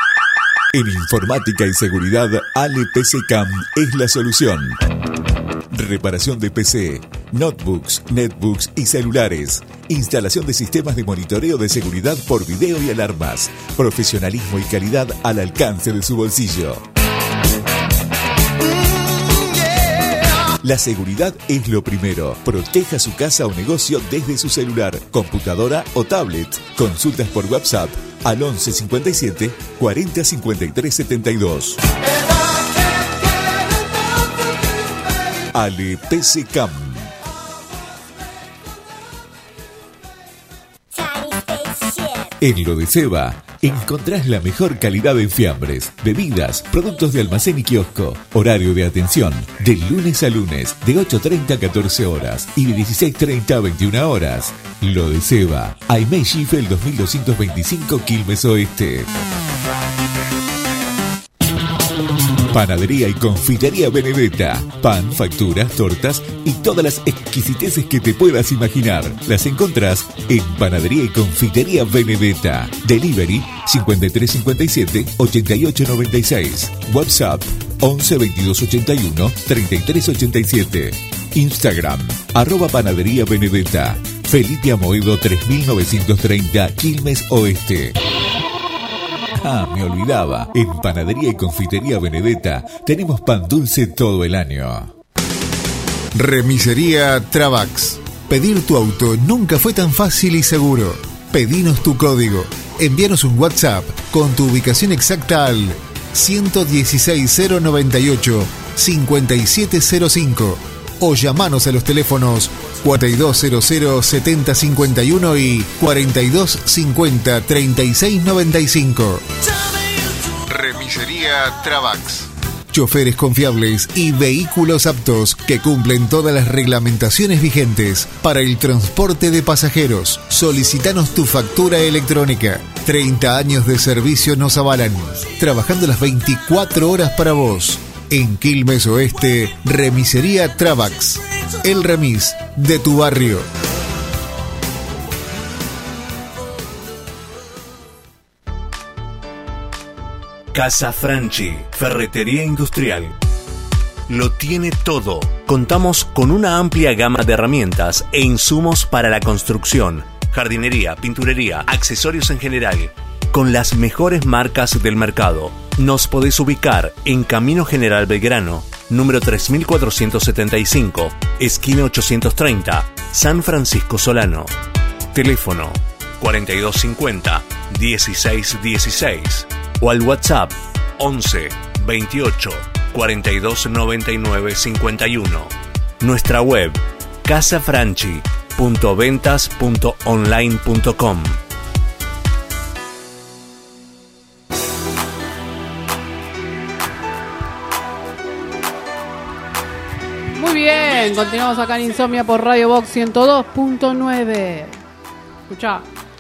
En informática y seguridad, A L E P C CAM es la solución. Reparación de P C, notebooks, netbooks y celulares. Instalación de sistemas de monitoreo de seguridad por video y alarmas. Profesionalismo y calidad al alcance de su bolsillo. La seguridad es lo primero. Proteja su casa o negocio desde su celular, computadora o tablet. Consultas por WhatsApp al once cincuenta y siete cuarenta cincuenta y tres setenta y dos. Ale P C Cam. En lo de Seba encontrás la mejor calidad en fiambres, bebidas, productos de almacén y kiosco. Horario de atención de lunes a lunes de ocho treinta a catorce horas y de dieciséis treinta a veintiuna horas. Lo de Seba, Aimé Schiffel dos mil doscientos veinticinco, Quilmes Oeste. Panadería y confitería Benedetta. Pan, facturas, tortas y todas las exquisiteces que te puedas imaginar. Las encontrás en Panadería y confitería Benedetta. Delivery cincuenta y tres cincuenta y siete ochenta y ocho noventa y seis. WhatsApp once veintidós ochenta y uno treinta y tres ochenta y siete. Instagram arroba Panadería Benedetta. Felipe Amoedo tres mil novecientos treinta, Quilmes Oeste. Ah, me olvidaba. En Panadería y Confitería Benedetta tenemos pan dulce todo el año. Remisería Travax. Pedir tu auto nunca fue tan fácil y seguro. Pedinos tu código. Envíanos un WhatsApp con tu ubicación exacta al uno dieciséis cero noventa y ocho cincuenta y siete cero cinco o llamanos a los teléfonos cuarenta y dos cero cero setenta cincuenta y uno y cuarenta y dos cincuenta treinta y seis noventa y cinco. Remisería Travax. Choferes confiables y vehículos aptos que cumplen todas las reglamentaciones vigentes para el transporte de pasajeros. Solicitanos tu factura electrónica. treinta años de servicio nos avalan. Trabajando las veinticuatro horas para vos. En Quilmes Oeste, Remisería Travax. El remis de tu barrio. Casa Franchi, ferretería industrial. Lo tiene todo. Contamos con una amplia gama de herramientas e insumos para la construcción, jardinería, pinturería, accesorios en general, con las mejores marcas del mercado. Nos podés ubicar en Camino General Belgrano, número tres mil cuatrocientos setenta y cinco, esquina ochocientos treinta, San Francisco Solano. Teléfono cuarenta y dos cincuenta dieciséis dieciséis o al WhatsApp once veintiocho cuarenta y dos noventa y nueve cincuenta y uno. Nuestra web casa franchi punto ventas punto online punto com. Muy bien, continuamos acá en Insomnia por Radio Box ciento dos punto nueve. Escuchá.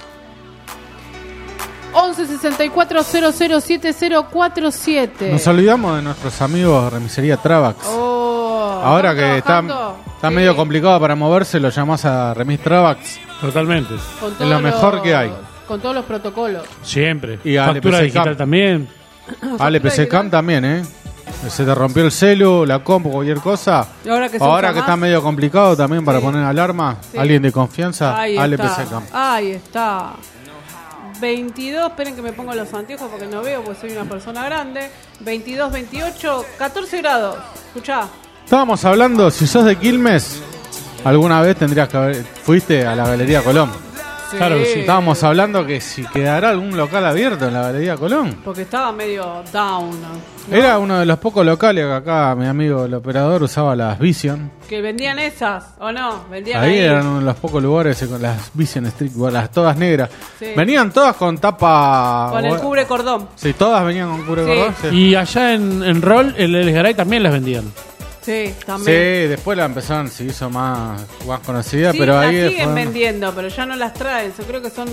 once sesenta y cuatro cero cero siete cero cuatro siete. Nos olvidamos de nuestros amigos de Remisería Travax. Oh, Ahora que está, está sí. medio complicado para moverse, lo llamás a Remis Travax. Totalmente. Con Es todos lo mejor los- que hay. Con todos los protocolos. Siempre. Y Factura Ale P C digital Cam. también. Ale P C Cam también, ¿eh? Se te rompió el celu, la compu, cualquier cosa. Y ahora que se Ahora usa que más. está medio complicado también para Sí. poner alarma, Sí. alguien de confianza, Ahí Ale P está. C Cam. Ahí está. veintidós, esperen que me pongo los anteojos porque no veo, porque soy una persona grande. veintidós, veintiocho, catorce grados. Escuchá. Estábamos hablando, si sos de Quilmes, alguna vez tendrías que haber, fuiste a la Galería Colón. Sí. Claro que sí. Estábamos hablando que si quedará algún local abierto en la Galería Colón. Porque estaba medio down. ¿no? Era uno de los pocos locales que acá mi amigo el operador usaba las Vision. Que vendían esas, ¿o no? Vendían Ahí ahí. eran uno de los pocos lugares con las Vision Street, las todas negras. Sí. Venían todas con tapa. Con el cubre cordón. Sí, todas venían con cubre Sí. cordón. Sí. Y allá en, en Roll, el El Garay también las vendían. Sí, Sí, también. después la empezaron, se hizo más, más conocida, Sí, pero las ahí siguen fue- vendiendo, pero ya no las traen. Yo creo que son.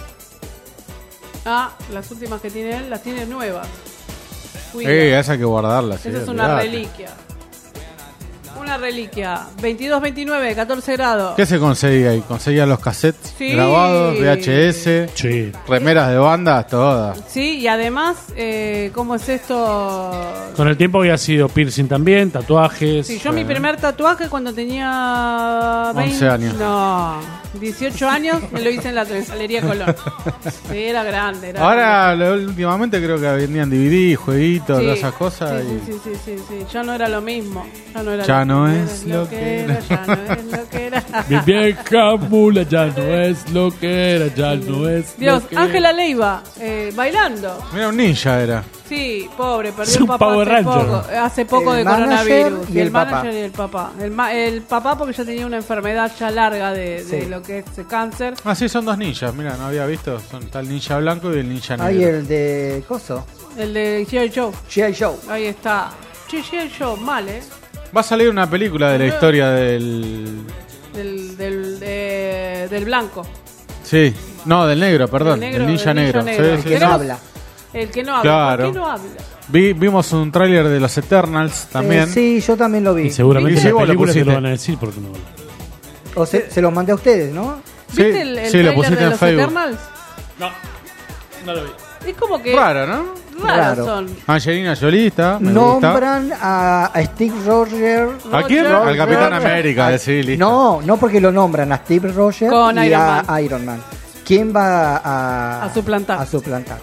Ah, las últimas que tiene él las tiene nuevas. Cuida. Eh, esa hay que guardarla. sí, Esa es una olvidate. reliquia. Una una reliquia. veintidós veintinueve, catorce grados. ¿Qué se conseguía ahí? Conseguía los cassettes Sí. grabados, V H S, Sí. remeras de bandas, todas. Sí, y además, eh, ¿cómo es esto? Con el tiempo había sido piercing también, tatuajes. Sí, yo mi primer tatuaje cuando tenía once años. No, dieciocho años me lo hice en la Galería Colón. Sí, era grande. Era Ahora, lo- últimamente creo que vendían D V D, jueguitos, Sí, todas esas cosas. Sí, y sí, sí, sí, sí. Ya no era lo mismo. Ya no, era Ya lo, no no es era lo que era. Ya no es lo que era. Mi vieja mula ya no es lo que era, ya no es Dios, lo que Ángela Leiva, eh, bailando. Mira, un ninja era. Sí, pobre, perdió Es el un papá Power hace Ranger. poco, hace poco El de manager coronavirus. y el papá. manager y el papá. El, ma- el papá porque ya tenía una enfermedad ya larga de, de Sí. lo que es eh, cáncer. Ah, sí, son dos ninjas. Mira, no había visto. Son está el ninja blanco y el ninja negro. Ahí el de Coso. El de G I. Joe. G I. Joe. Ahí está. Che, G I. Joe, mal, ¿eh? Va a salir una película de la historia del... Del, del, de- del blanco. Sí, no, del negro, perdón. Del Del, negro, ninja del ninja negro. negro. Sí, sí, Queremos- sí. habla. El que no habla. Claro. ¿Por qué no habla? Vi- vimos un tráiler de los Eternals también. Eh, sí, yo también lo vi. Y seguramente Sí, en la vos lo película te lo pusiste. van a decir porque no. O se, se los mandé a ustedes, ¿no? Sí, ¿Viste el, el sí, lo tráiler pusiste de en los Facebook. Eternals? No, no lo vi. Es como que Raro, ¿no? raros Raro. son. Angelina Jolie está, me gusta. Nombran a, a Steve Roger. ¿A quién? Roger. Al Capitán Roger. América, decí, listo. No, no porque lo nombran a Steve Roger Con y Iron a Man. Iron Man. ¿Quién va a, A suplantar. a suplantar?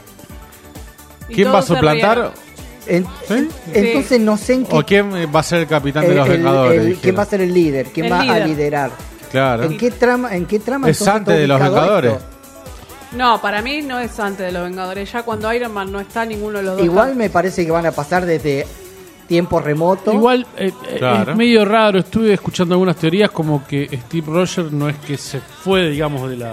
Y ¿Quién va a todos se suplantar? rieron. En- ¿Sí? Entonces no sé en qué. ¿O quién va a ser el capitán de el- los el- Vengadores? el- dijeron? ¿Quién va a ser el líder? ¿Quién El va a líder. liderar? Claro. ¿En qué trama? ¿En qué trama Es entonces antes está de los ubicado Vengadores. esto? No, para mí no es antes de los Vengadores. Ya cuando Iron Man no está, ninguno de los dos. Igual está. me parece que van a pasar desde tiempo remoto. Igual eh, eh, Claro. es medio raro. Estuve escuchando algunas teorías como que Steve Rogers no es que se fue, digamos, de la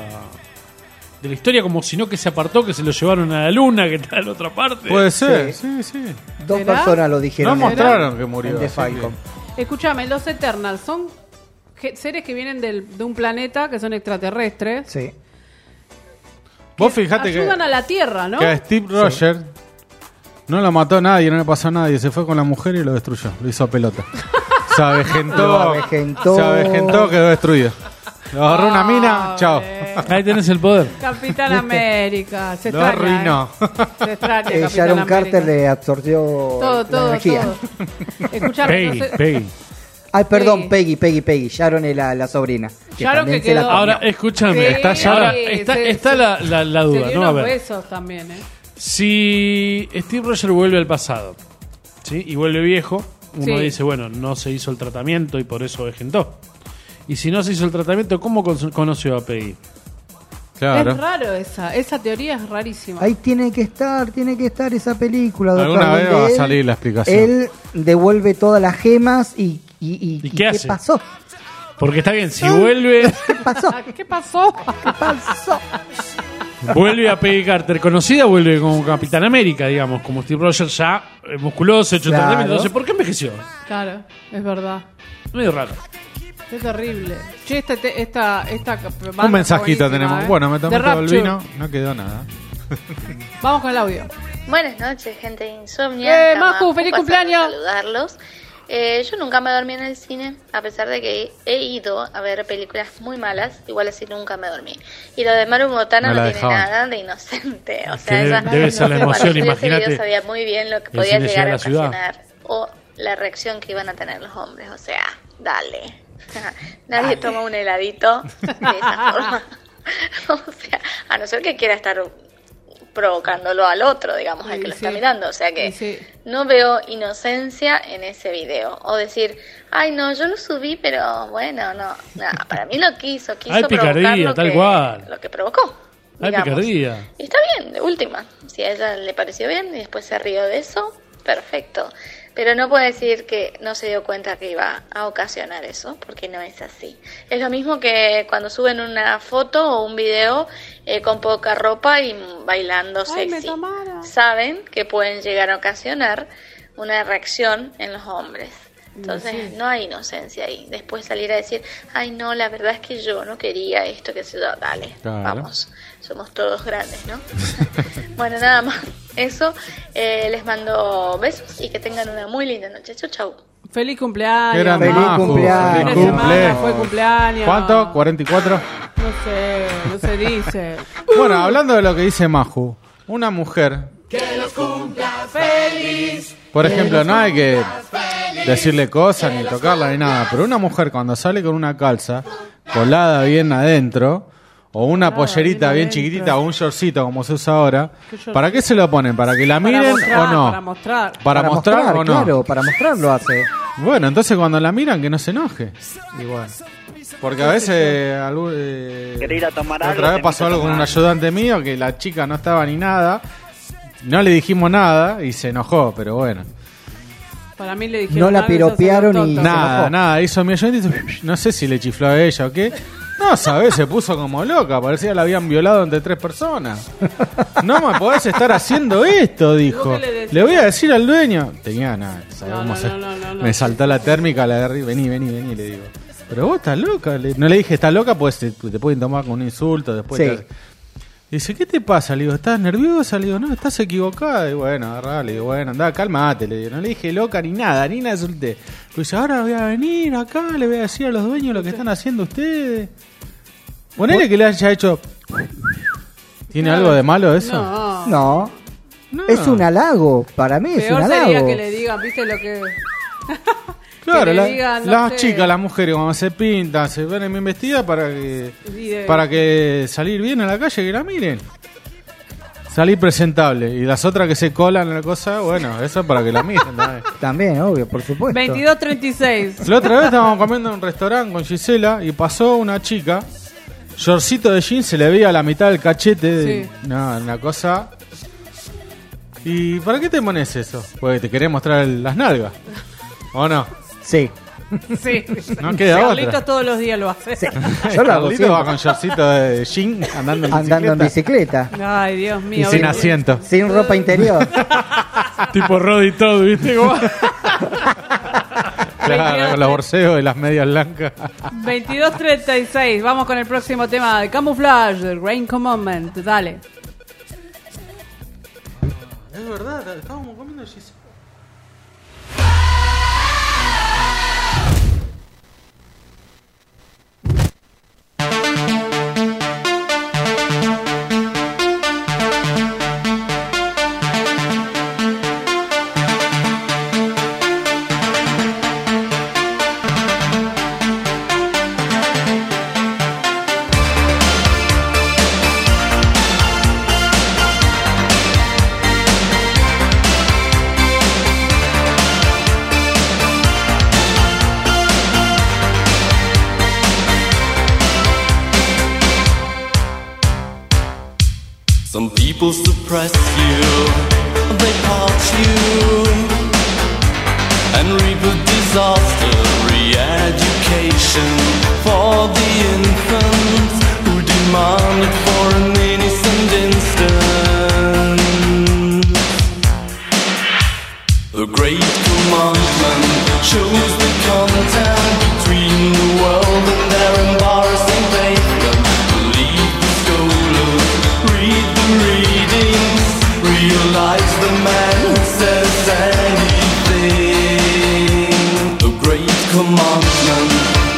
de la historia, como sino que se apartó, que se lo llevaron a la luna, que está en otra parte. Puede ser, Sí. sí, sí. Dos ¿Será? personas lo No dijeron. mostraron en- que murió. en The así Falcon. Escúchame, los Eternals son ge- seres que vienen del- de un planeta que son extraterrestres. Sí. que Vos fijate Ayudan que, a la Tierra, ¿no? que a Steve Rogers no lo mató nadie, no le pasó a nadie. Se fue con la mujer y lo destruyó. Lo hizo pelota. Se avejentó. Lo avejentó. Se avejentó, quedó destruido. Lo agarró una mina, chao. Ahí tenés el poder. Capitán América. Se Lo extraña. arruinó. ¿eh? Se extraña, Eh, Capitán Sharon América. Carter le absorbió Todo, la todo, energía. todo. Escuchame, Peggy, no sé- Peggy. Ay, perdón, Peggy. Peggy, Peggy, Peggy. Sharon es la, la sobrina. Que Sharon también que se la quedó- comió. Ahora, escúchame, Sí, está, sí, ahora, sí, está, sí, está sí. la, la, la Se duda, dio ¿no? A unos ver. besos también, ¿eh? Si Steve Rogers vuelve al pasado, ¿sí? Y vuelve viejo, uno Sí. dice, bueno, no se hizo el tratamiento y por eso vejentó. Y si no se hizo el tratamiento, ¿cómo con- conoció a Peggy? Claro. Es raro esa. Esa teoría es rarísima. Ahí tiene que estar, tiene que estar esa película. doctor, Alguna vez donde va a él- salir la explicación. Él devuelve todas las gemas y, y, y- ¿Y y qué hace? pasó? Porque está bien, si vuelve, ¿Qué pasó? ¿Qué pasó? ¿Qué pasó? vuelve a Peggy Carter conocida, vuelve como Capitán América, digamos, como Steve Rogers ya eh, musculoso, hecho Claro. tratamiento. Entonces, ¿por qué envejeció? Claro, es verdad. Medio raro. Es terrible. Che, esta, te- esta, esta banda Un mensajito está buenísima, tenemos. ¿eh? Bueno, me tomé The todo el Rapture. vino, no quedó nada. Vamos con el audio. Buenas noches, gente de Insomnia. ¡Eh, Maju, feliz Pasando a cumpleaños! saludarlos. Eh, yo nunca me dormí en el cine, a pesar de que he ido a ver películas muy malas, igual así nunca me dormí. Y lo de Maru Botana Me no la tiene dejaban. nada de inocente. O Que sea, debe- ella- debe ser la cuando emoción, yo vi ese imagínate video sabía muy bien lo que el podía cine llegar a llega a la ciudad. ocasionar o la reacción que iban a tener los hombres. O sea, dale. Nadie toma un heladito de esa forma. O sea, a no ser que quiera estar provocándolo al otro, digamos, al Sí, que lo sí. está mirando. O sea que Y sí. no veo inocencia en ese video. O decir, ay, no, yo lo subí, pero bueno, no. Nada, para mí lo quiso, quiso Hay provocar picardía, lo tal que, cual. lo que provocó. Hay digamos. picardía. Y está bien, de última. Si a ella le pareció bien y después se rió de eso, perfecto. Pero no puedo decir que no se dio cuenta que iba a ocasionar eso, porque no es así. Es lo mismo que cuando suben una foto o un video eh, con poca ropa y bailando Ay, me sexy. tomaron. Saben que pueden llegar a ocasionar una reacción en los hombres. Entonces Sí. no hay inocencia ahí. Después salir a decir, ay no, la verdad es que yo no quería esto, que se yo, dale, Claro. vamos, somos todos grandes, ¿no? Bueno, nada más, eso, eh, les mando besos y que tengan una muy linda noche. Chau, chau. Feliz cumpleaños. Qué grande Feliz Majo, cumpleaños. feliz Fin de semana cumple. fue cumpleaños. ¿Cuánto? ¿cuarenta y cuatro? No sé, no se dice. Bueno, hablando de lo que dice Maju, una mujer, Que los cumpla feliz. por ejemplo, no hay que decirle cosas ni tocarla ni nada, pero una mujer cuando sale con una calza colada bien adentro, o una pollerita bien chiquitita, o un shortcito como se usa ahora, ¿para qué se lo ponen? ¿Para que la Para miren mostrar, o no? Para mostrar. ¿Para, mostrar, o no? Claro, para mostrar lo hace. Bueno, entonces cuando la miran que no se enoje. Igual. Porque a veces algún, eh, ¿Querés ir a tomar algo? otra vez Te pasó invito a algo con un tomar. ayudante mío que la chica no estaba ni nada, no le dijimos nada y se enojó, pero bueno. Para mí le dijeron No la algo, esa piropearon se y- tonta. Nada, nada, hizo mi ayudante y dice, no sé si le chifló a ella o qué. No, sabes, se puso como loca, parecía que la habían violado entre tres personas. No me podés estar haciendo esto, dijo. ¿Vos qué le decís? Le voy a decir al dueño. Tenía nada, ¿sabes No, cómo no, se- no, no, no, no. Me saltó la térmica, la agarré, vení, vení, vení, le digo. Pero vos estás loca. Le- no le dije, estás loca, pues te, te pueden tomar con un insulto después. Sí. te- Dice, ¿qué te pasa? Le digo, ¿estás nerviosa? Le digo, no, estás equivocada. Y bueno, agarrá, le digo, bueno, andá, cálmate. Le digo, no le dije loca ni nada, ni nada insulté. Pues dice, ahora voy a venir acá, le voy a decir a los dueños lo que están haciendo ustedes. Ponele que le haya hecho. ¿Tiene Claro. algo de malo eso? No. No. No. Es un halago. Para mí es un Peor halago. sería que le digan, ¿viste lo que...? Claro, que le la- digan, no las sé. chicas, las mujeres, cuando se pintan, se ven bien vestidas para que Y de- para que salir bien a la calle, que la miren. Salir presentable. Y las otras que se colan en la cosa, bueno, eso es para que la miren también. También, obvio, por supuesto. veintidós treinta y seis. La otra vez estábamos comiendo en un restaurante con Gisela y pasó una chica, shortcito de jeans, se le veía la mitad del cachete. De, Sí. no, una cosa. ¿Y para qué te pones eso? Porque te querés mostrar el- las nalgas. ¿O no? Sí. Sí. No queda Carlitos otra. todos los días lo hace. Yo lo hago Carlito va siempre. con shortcito de jean andando en bicicleta. Andando en bicicleta. Ay, Dios mío. Y sin bien. asiento. Sin ropa interior. Tipo Rod y todo, ¿viste? Como- Claro, con los borseos y las medias blancas. veintidós treinta y seis. Vamos con el próximo tema de Camouflage, de Rain Commandment. Dale. Es verdad, estábamos comiendo Gisela. Some people suppress you, they part you, and reap a disaster. Re-education for the infants who demand it for an innocent instant. The great commandment shows the content between the world and their embarrassing pavement. Believe the scholars, read the readings, realize the man who says anything. The great commandment.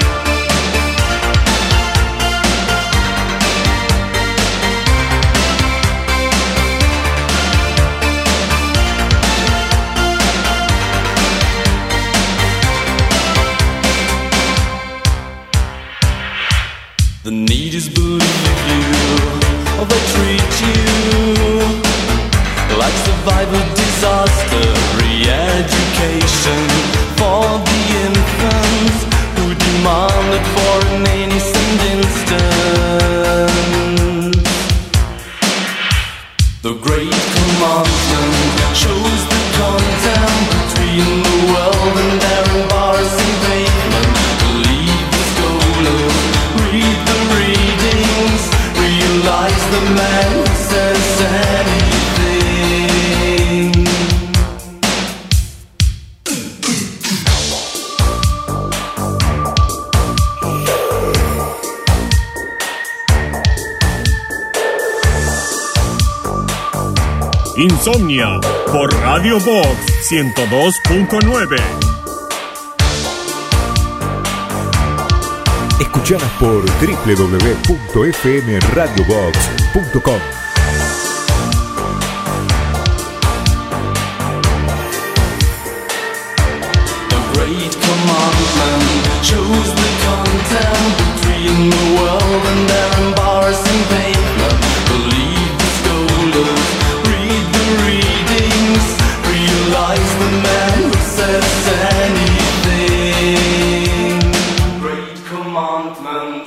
The need is believe you, or they treat you like survivor disaster. Re-education for the infants who demand it for an innocent instant. The great commandment shows the content between the world and their embarrassing pavement. Believe the scholars, read the readings, realize the man who says anything. Insomnia por Radio Box ciento dos punto nueve. Escuchanos por doble u doble u doble u punto f m radio box punto com. Great commandment shows the content between the world and their embarrassing pavement. Believe the scholars, read the readings, realize the man who says anything. Great commandment.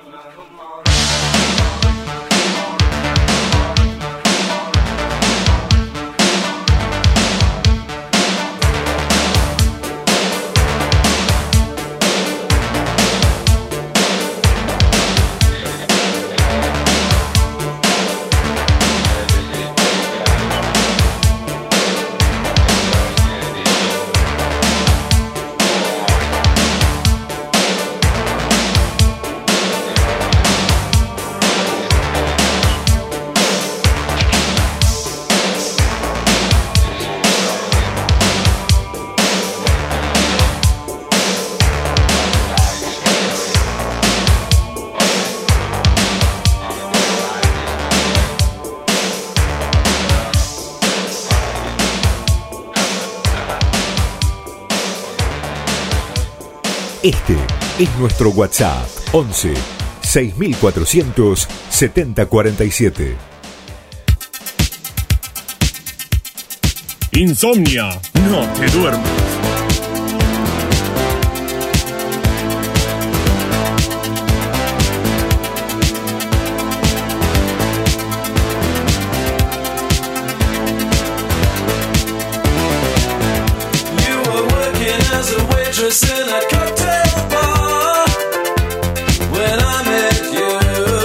Este es nuestro WhatsApp once seis mil cuatrocientos setenta cuarenta y siete. Insomnia, no te duermas. In a cocktail bar when I met you,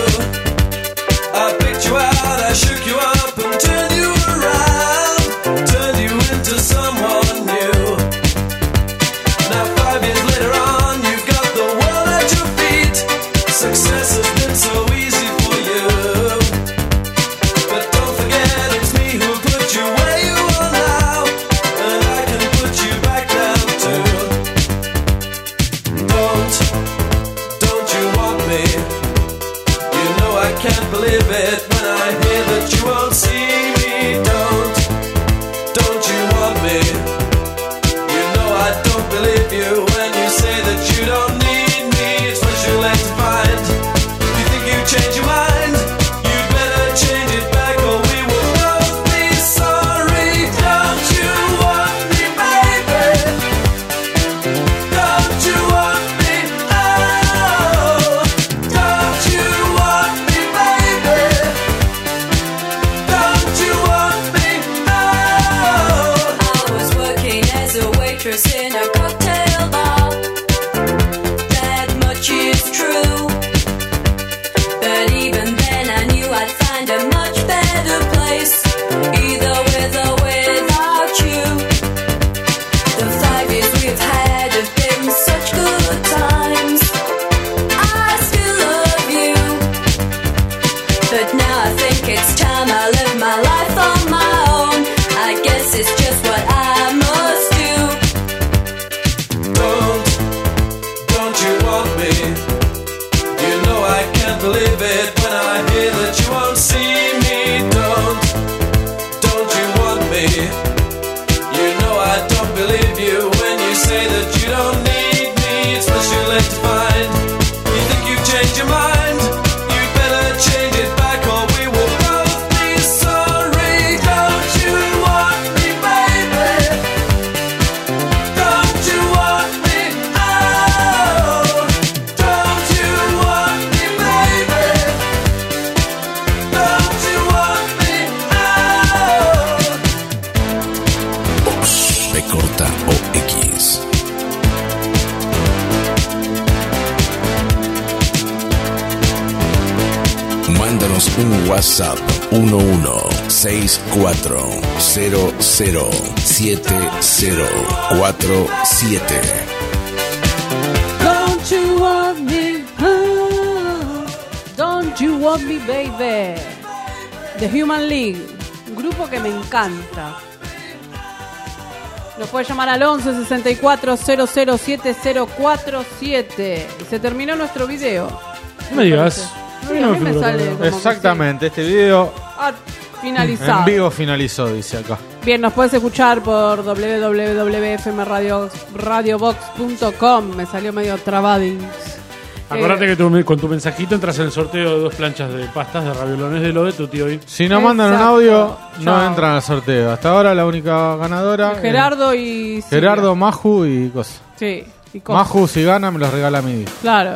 I picked you out, I shook you up and turned you around, turned you into someone new. Now five years later on, you've got the world at your feet. Success has been so easy for you, but don't forget it's me who put you where you are now, and I can put you back down too. Can't believe it when I hear that you won't see me. Don't, don't you want me? You know I don't believe you when you say that you don't need me. It's what you're left to find. You think you change your mind? You better change it back or we will both be sorry. Don't you want me, baby? Don't you want me? Oh, don't you want me? In a cocktail bar, that much is true. But even then I knew I'd find a much better place, either with or without you. The five years we've had have been such good times. I still love you, but now I think it's time I live my life on my own. I guess it's just what I must do. Believe it when I hear that you won't see me. Don't, don't you want me? You know I don't believe you when you say that you don't need me. It's what you're left to find. You think you've changed your mind? You'd better change it back or we will both be sorry. Don't you want me, baby? Don't you want me? Oh, don't you want me? Corta o X. Mándanos un WhatsApp uno uno seis cuatro cero cero siete cero cuatro siete. Don't you want me? Oh, don't you want me, baby? The Human League, un grupo que me encanta. Nos puede llamar al once sesenta y cuatro cero cero siete cero cuatro siete. Y se terminó nuestro video. No me digas. Sí, a mí me sale como que Exactamente, este video Ah, finalizado. en vivo finalizó, dice acá. Bien, nos puedes escuchar por doble u doble u doble u punto f m radio box punto com. Me salió medio trabadín. Acordate Eh, que tu- con tu mensajito entras en el sorteo de dos planchas de pastas de raviolones de lo de tu tío. Si no mandan un audio, no entran al sorteo. Hasta ahora la única ganadora. Gerardo es y... Gerardo, Maju y cosas. Sí, y cosas. Maju, si gana, me los regala a mí. Claro.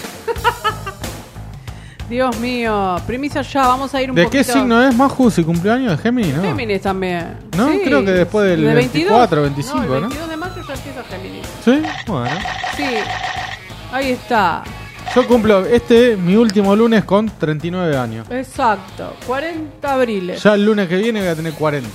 Dios mío, primicia ya, vamos a ir un ¿De poquito... qué signo es Maju? Si cumpleaños de Géminis, ¿no? Géminis también. No, Sí. creo que después del ¿De veinticuatro, veintidós? veinticinco, No, el ¿no? veintidós de mayo ya empieza Géminis. Sí, bueno. Sí, ahí está. Yo cumplo este, mi último lunes, con treinta y nueve años. Exacto, cuarenta abriles. Ya el lunes que viene voy a tener cuarenta.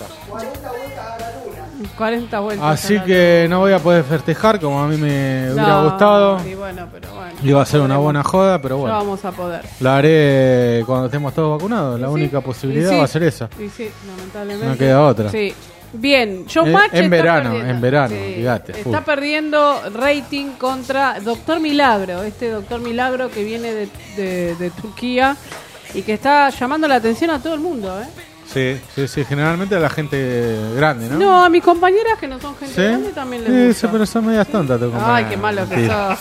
cuarenta vueltas. Así a la que no voy a poder festejar como a mí me hubiera No, gustado. y bueno, pero bueno. Iba a ser una buena joda, pero No bueno. vamos a poder. La haré cuando estemos todos vacunados. La Sí, única y posibilidad sí, va a ser esa. Y sí, lamentablemente. No queda otra. Sí. Bien, Showmatch En- en está verano, perdiendo. en verano, Sí, olvídate, full. Está perdiendo rating contra Doctor Milagro, este Doctor Milagro que viene de, de- de Turquía y que está llamando la atención a todo el mundo, ¿eh? Sí, sí, sí. Generalmente a la gente grande, ¿no? No, a mis compañeras que no son gente ¿Sí? grande también les Sí, gusta. sí, pero son medias tontas tu compañera. Ay, qué malo que Mentira.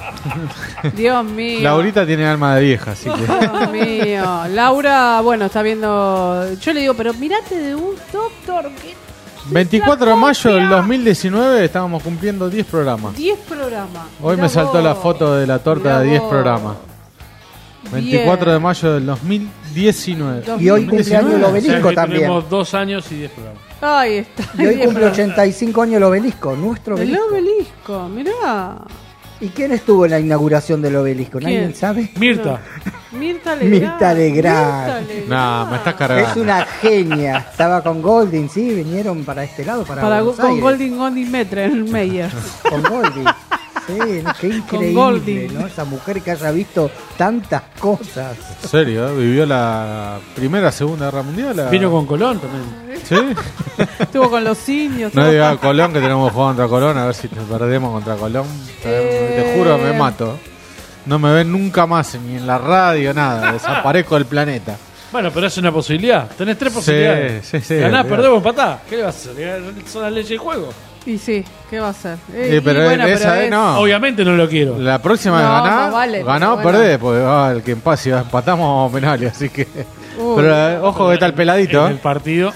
sos. Dios mío. Laurita tiene alma de vieja, así que... Dios mío. Laura, bueno, está viendo. Yo le digo, pero mirate de un doctor que veinticuatro de mayo del dos mil diecinueve estábamos cumpliendo diez programas. diez programas. Hoy Mirá me saltó vos. la foto de la torta Mirá de diez vos. programas. veinticuatro de mayo del dos mil diecinueve. Y hoy cumpleaños el obelisco O sea que también. Tenemos dos años y diez programas. Ahí está. Y hoy diez cumple programas. ochenta y cinco años el obelisco, nuestro El obelisco. obelisco, mirá. ¿Y quién estuvo en la inauguración del obelisco? ¿Nadie ¿Quién? sabe? Mirta. Mirta Legrand. Mirta Legrand. Mirta Legrand. No, me estás cargando. Es una genia. Estaba con Golding, sí, vinieron para este lado, para, Para, Buenos con Aires. Golding Golding Metre en el Meyer. Con Golding. Sí, no, qué increíble, Golding. ¿no? Esa mujer que haya visto tantas cosas. En serio, ¿eh? Vivió la primera, segunda guerra mundial. la- Vino con Colón también. ¿Sí? Estuvo con los simios. No todo. digas Colón que tenemos que jugar contra Colón, a ver si te perdemos contra Colón. Eh. Te juro, me mato. No me ven nunca más, ni en la radio, nada. Desaparezco del planeta. Bueno, pero es una posibilidad. Tenés tres posibilidades. sí, sí, Ganás, olvidate. perdés o empatás. ¿Qué le vas a hacer? Son las leyes del juego. Y sí, ¿qué va a hacer? Eh, Sí, y pero bueno, esa pero vez es- no. Obviamente no lo quiero. La próxima No, vez ganá, más vale, ganó o pero bueno. perdés, porque ah, el que empate, si empatamos penales, así que. Uy. pero eh, ojo que está el peladito. En el partido.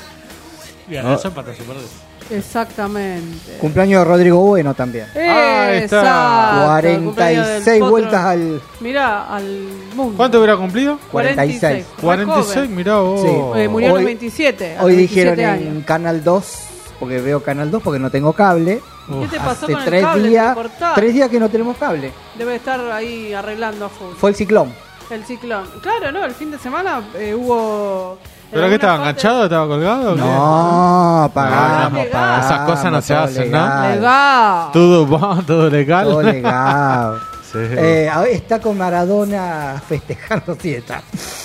Ganás Oh. o empatás o perdés. Exactamente. Cumpleaños de Rodrigo Bueno también. Ahí está. Exacto, cuarenta cumpleaños y del seis potro. vueltas al Mirá, al mundo. ¿Cuánto hubiera cumplido? cuarenta y seis. cuarenta y seis, mirá vos. Sí. Eh, murió a los Hoy- veintisiete. a Hoy los dijeron veintisiete en años. Canal dos, porque veo Canal dos porque no tengo cable. ¿Qué te pasó Hace con el tres cable? días, ¿Te cortás? tres días que no tenemos cable. Debe estar ahí arreglando a full. Fue el ciclón. El ciclón. Claro, no, el fin de semana eh, hubo... ¿Pero qué estaba enganchado? ¿Estaba colgado? o qué? No, pagamos, legal. pagamos. Esas cosas no se todo hacen, ¿no? legal. Legal. Todo va, todo legal. Todo legal. Sí. Eh, a- está con Maradona festejando, sí está.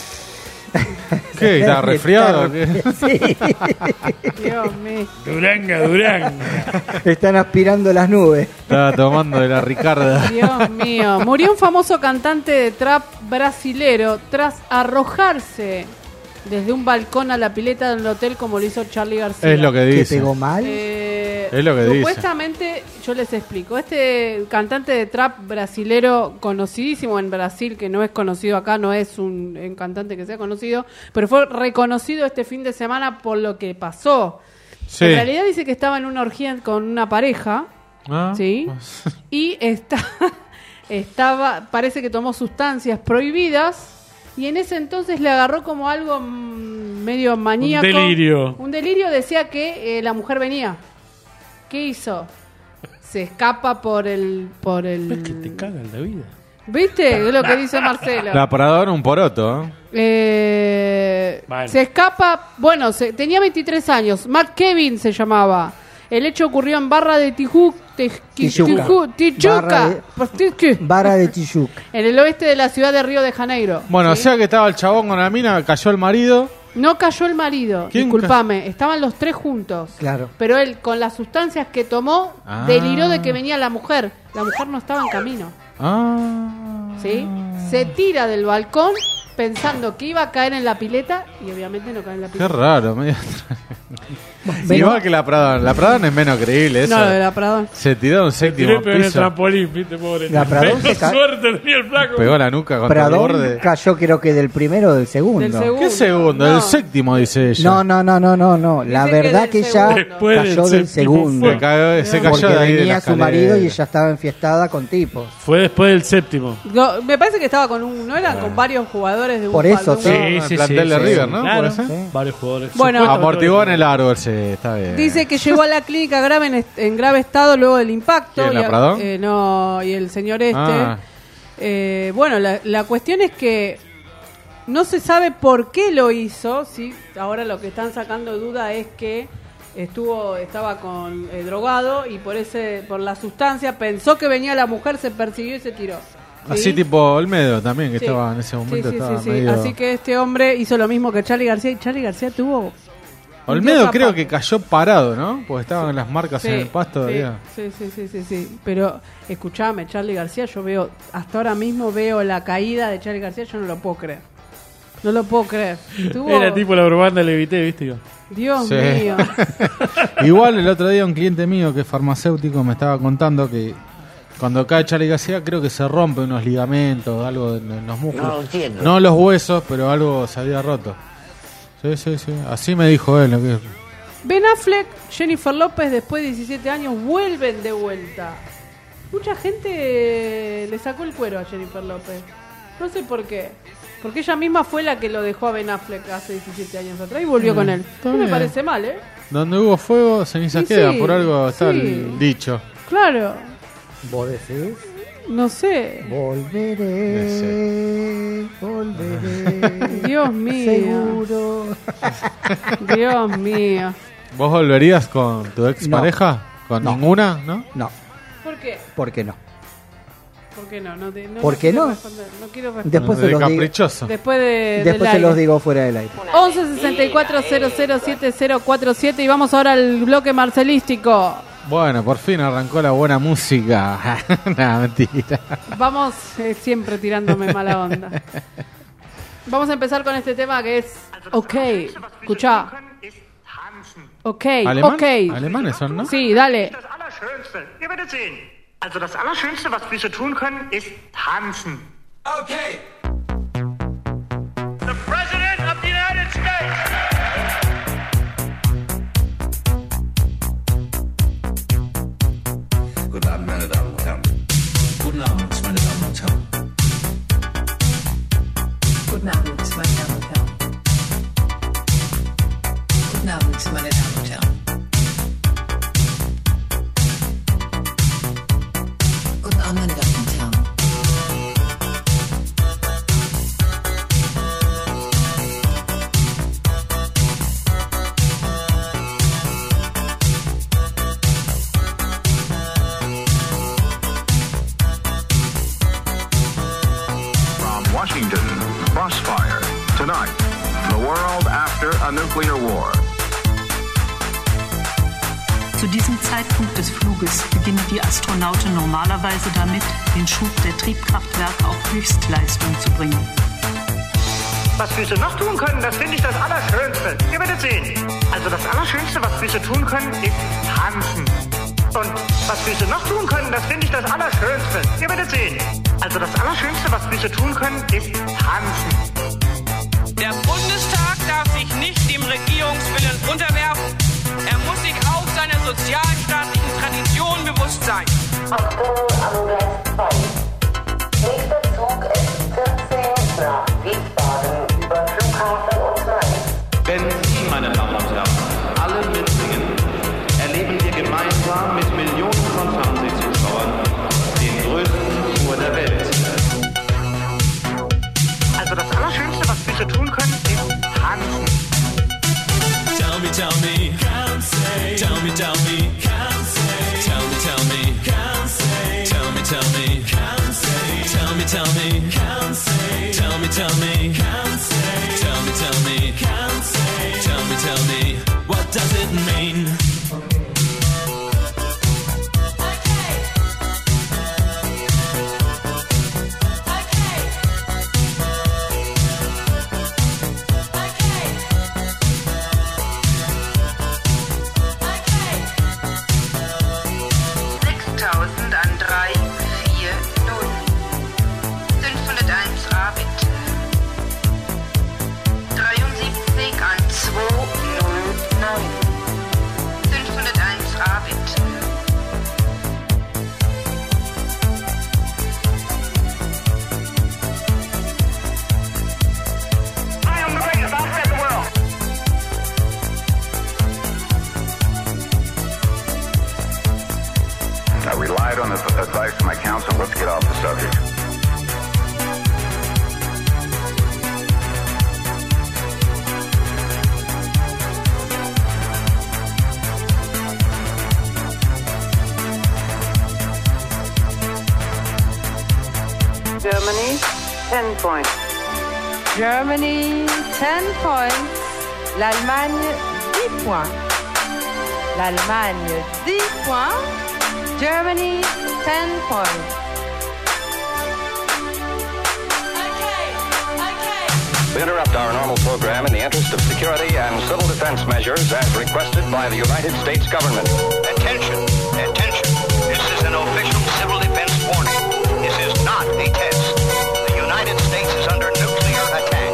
¿Qué? ¿Está resfriado o qué? Sí. Dios mío. Duranga, Duranga. Están aspirando las nubes. Estaba tomando de la Ricarda. Dios mío. Murió un famoso cantante de trap brasilero tras arrojarse desde un balcón a la pileta del hotel como lo hizo Charly García. Es lo que ¿Que dice. pegó mal? Eh, Es lo que dice. Supuestamente, yo les explico, este cantante de trap brasilero conocidísimo en Brasil, que no es conocido acá, no es un, un cantante que sea conocido, pero fue reconocido este fin de semana por lo que pasó. Sí. En realidad dice que estaba en una orgía con una pareja, Ah. ¿sí? Y está, estaba, parece que tomó sustancias prohibidas. Y en ese entonces le agarró como algo mm, medio maníaco. Un delirio. Un delirio, decía que eh, la mujer venía. ¿Qué hizo? Se escapa por el... por el... Es que te cagan la vida. ¿Viste? Es lo que dice Marcelo. La paradora un poroto, ¿eh? Eh, Bueno. Se escapa... Bueno, se- tenía veintitrés años. Mark Kevin se llamaba. El hecho ocurrió en Barra de Tijuca. Tijuca. Tijuca. Barra de- Tijuca. Vara de Tijuca. En el oeste de la ciudad de Río de Janeiro. Bueno, ¿sí? o sea que estaba el chabón con la mina, cayó el marido No cayó el marido, ¿Quién discúlpame, estaban los tres juntos. Claro. Pero él, con las sustancias que tomó, Ah. deliró de que venía la mujer. La mujer no estaba en camino. Ah. ¿Sí? Se tira del balcón pensando que iba a caer en la pileta y obviamente no cae en la Qué pileta. raro, medio extraño. Igual que la Pradón. La Pradón es menos creíble. Eso. No, lo de la Pradón. Se tiró a un séptimo Tiré pero en el piso. trampolín, viste, pobre. La Pradón se ca- suerte tenía el flaco. Pegó la nuca contra el Pradón borde. cayó creo que del primero o del segundo. Del segundo. ¿Qué segundo? No. Del séptimo, dice ella. No, no, no, no, no, no. La Dice que verdad del que ella segundo. Después del cayó del séptimo segundo. fue. Se cayó, se cayó Porque de ahí de venía la su marido y escalera. ella estaba enfiestada con tipos. Fue después del séptimo. No, me parece que estaba con un, no eran con varios jugadores de un Por eso, palo. sí. el plantel de River, ¿no? Claro, ¿Puede ser? varios jugadores. Bueno. Supuestamente Amortiguó en el árbol, sí, está bien. Dice que llegó a la clínica grave en, est- en grave estado luego del impacto. ¿Quién, la y a- Pradón? eh, no, y el señor este. Ah. Eh, bueno, la, la cuestión es que no se sabe por qué lo hizo. ¿Sí? Ahora lo que están sacando duda es que estuvo estaba con eh, drogado y por ese por la sustancia pensó que venía la mujer, se persiguió y se tiró. ¿Sí? Así tipo Olmedo también, que Sí. estaba en ese momento. Sí, sí, estaba sí, sí. medio... Así que este hombre hizo lo mismo que Charly García y Charly García tuvo... Olmedo Esa creo parte. que cayó parado, ¿no? Porque estaban las marcas Sí, en el pasto. sí, todavía. sí, sí, sí, sí, sí. Pero escuchame, Charly García, yo veo, hasta ahora mismo veo la caída de Charly García, yo no lo puedo creer. No lo puedo creer. Tuvo- Era tipo la bromanda Levité, ¿viste? Yo. Dios Sí. mío. Igual el otro día un cliente mío que es farmacéutico me estaba contando que cuando cae Charly García creo que se rompe unos ligamentos, algo en, en los músculos. No lo entiendo. No los huesos, pero algo se había roto. Sí, sí, sí. Así me dijo él. Lo que... Ben Affleck, Jennifer López, después de diecisiete años, vuelven de vuelta. Mucha gente le sacó el cuero a Jennifer López. No sé por qué. Porque ella misma fue la que lo dejó a Ben Affleck hace diecisiete años atrás y volvió Mm, con él. está No me bien. parece mal, ¿eh? Donde hubo fuego, cenizas Sí, quedan. sí, Por algo está sí. el dicho. Claro. ¿Vos decís? No sé. Volveré, volveré. Dios mío. Seguro. Dios mío. ¿Vos volverías con tu ex No. pareja? ¿Con No. ninguna? ¿No? No, ¿Por qué? ¿por qué no? ¿Por qué no? No, te- no ¿Por qué quiero no? responder, no quiero responder. Después se de los digo. caprichoso. Después de Después del se los aire. digo fuera del aire. once sesenta y cuatro cero cero siete cero cuatro siete y vamos ahora al bloque marcelístico. Bueno, por fin arrancó la buena música. Nada, mentira. Vamos eh, siempre tirándome mala onda. Vamos a empezar con este tema que es OK. Escuchá. OK, ¿Alemán? OK. Alemanes son, ¿no? Sí, dale. Das Allerschönste. Ihr werdet sehen. Also das Allerschönste, was Füße tun können, ist tanzen. Okay. The President of the United States. Guten Abend, meine Damen und Herren. Guten Abend, meine Damen und Herren. Guten Abend, meine Damen und Herren. Guten Abend, meine Damen und Herren. Guten Abend, meine Damen und Herren. From Washington, Crossfire. Tonight, the world after a nuclear war. Zu diesem Zeitpunkt des Fluges beginnen die Astronauten normalerweise damit, den Schub der Triebkraftwerke auf Höchstleistung zu bringen. Was Füße noch tun können, das finde ich das Allerschönste. Ihr werdet sehen. Also das Allerschönste, was Füße tun können, ist tanzen. Und was Füße noch tun können, das finde ich das Allerschönste. Ihr werdet sehen. Also das Allerschönste, was Füße tun können, ist tanzen. Der Bundestag darf sich nicht dem Regierungswillen unterwerfen. Er muss sich auch seiner sozialstaatlichen Tradition bewusst sein. Achtung, am Gleis zwei. Nächster Zug ist vierzehn nach Wiesbaden über Flughafen und Mainz. Wenn Sie, meine Damen und Herren, alle mitsingen, erleben wir gemeinsam mit Millionen von Fernsehzuschauern den größten Tour der Welt. Also das Allerschönste, was Füße tun können, ist tanzen. Tell me, tell me, can't say. Tell me, tell me, can't say. Tell me, tell me, can't say. Tell me, tell it mean? sechstausend an drei vier null. fünfhunderteins A bitte. dreiundsiebzig an zwei null neun. fünfhunderteins A bitte. I am the greatest athlete in the world. I relied on the advice of my counsel. Let's get off the subject. Germany, ten points. Germany, ten points. L'Allemagne, dix points. L'Allemagne, dix points. Germany, ten points. We interrupt our normal program in the interest of security and civil defense measures as requested by the United States government. Attention, attention. This is an official civil defense warning. This is not a test. The United States is under nuclear attack.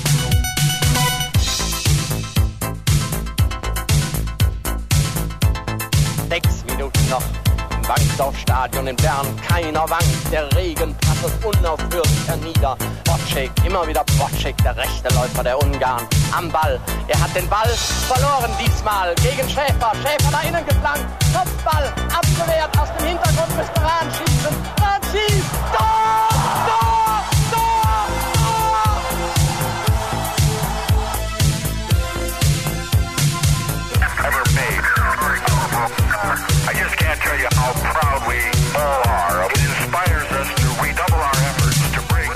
Sechs Minuten noch. Im Wankdorfstadion in Bern, keiner wankt. Der Regen prasselt unaufhörlich hernieder. Bocek, immer wieder Bocek, der rechte Läufer der Ungarn. Am Ball, er hat den Ball verloren diesmal. Gegen Schäfer, Schäfer da innen geflankt. Kopfball, abgewehrt, aus dem Hintergrund müsste Rahn schießen. Rahn schießt, Tor, Tor, Tor, Tor! Ever made. I just can't tell you how proud we all are. It inspires us to redouble our efforts to bring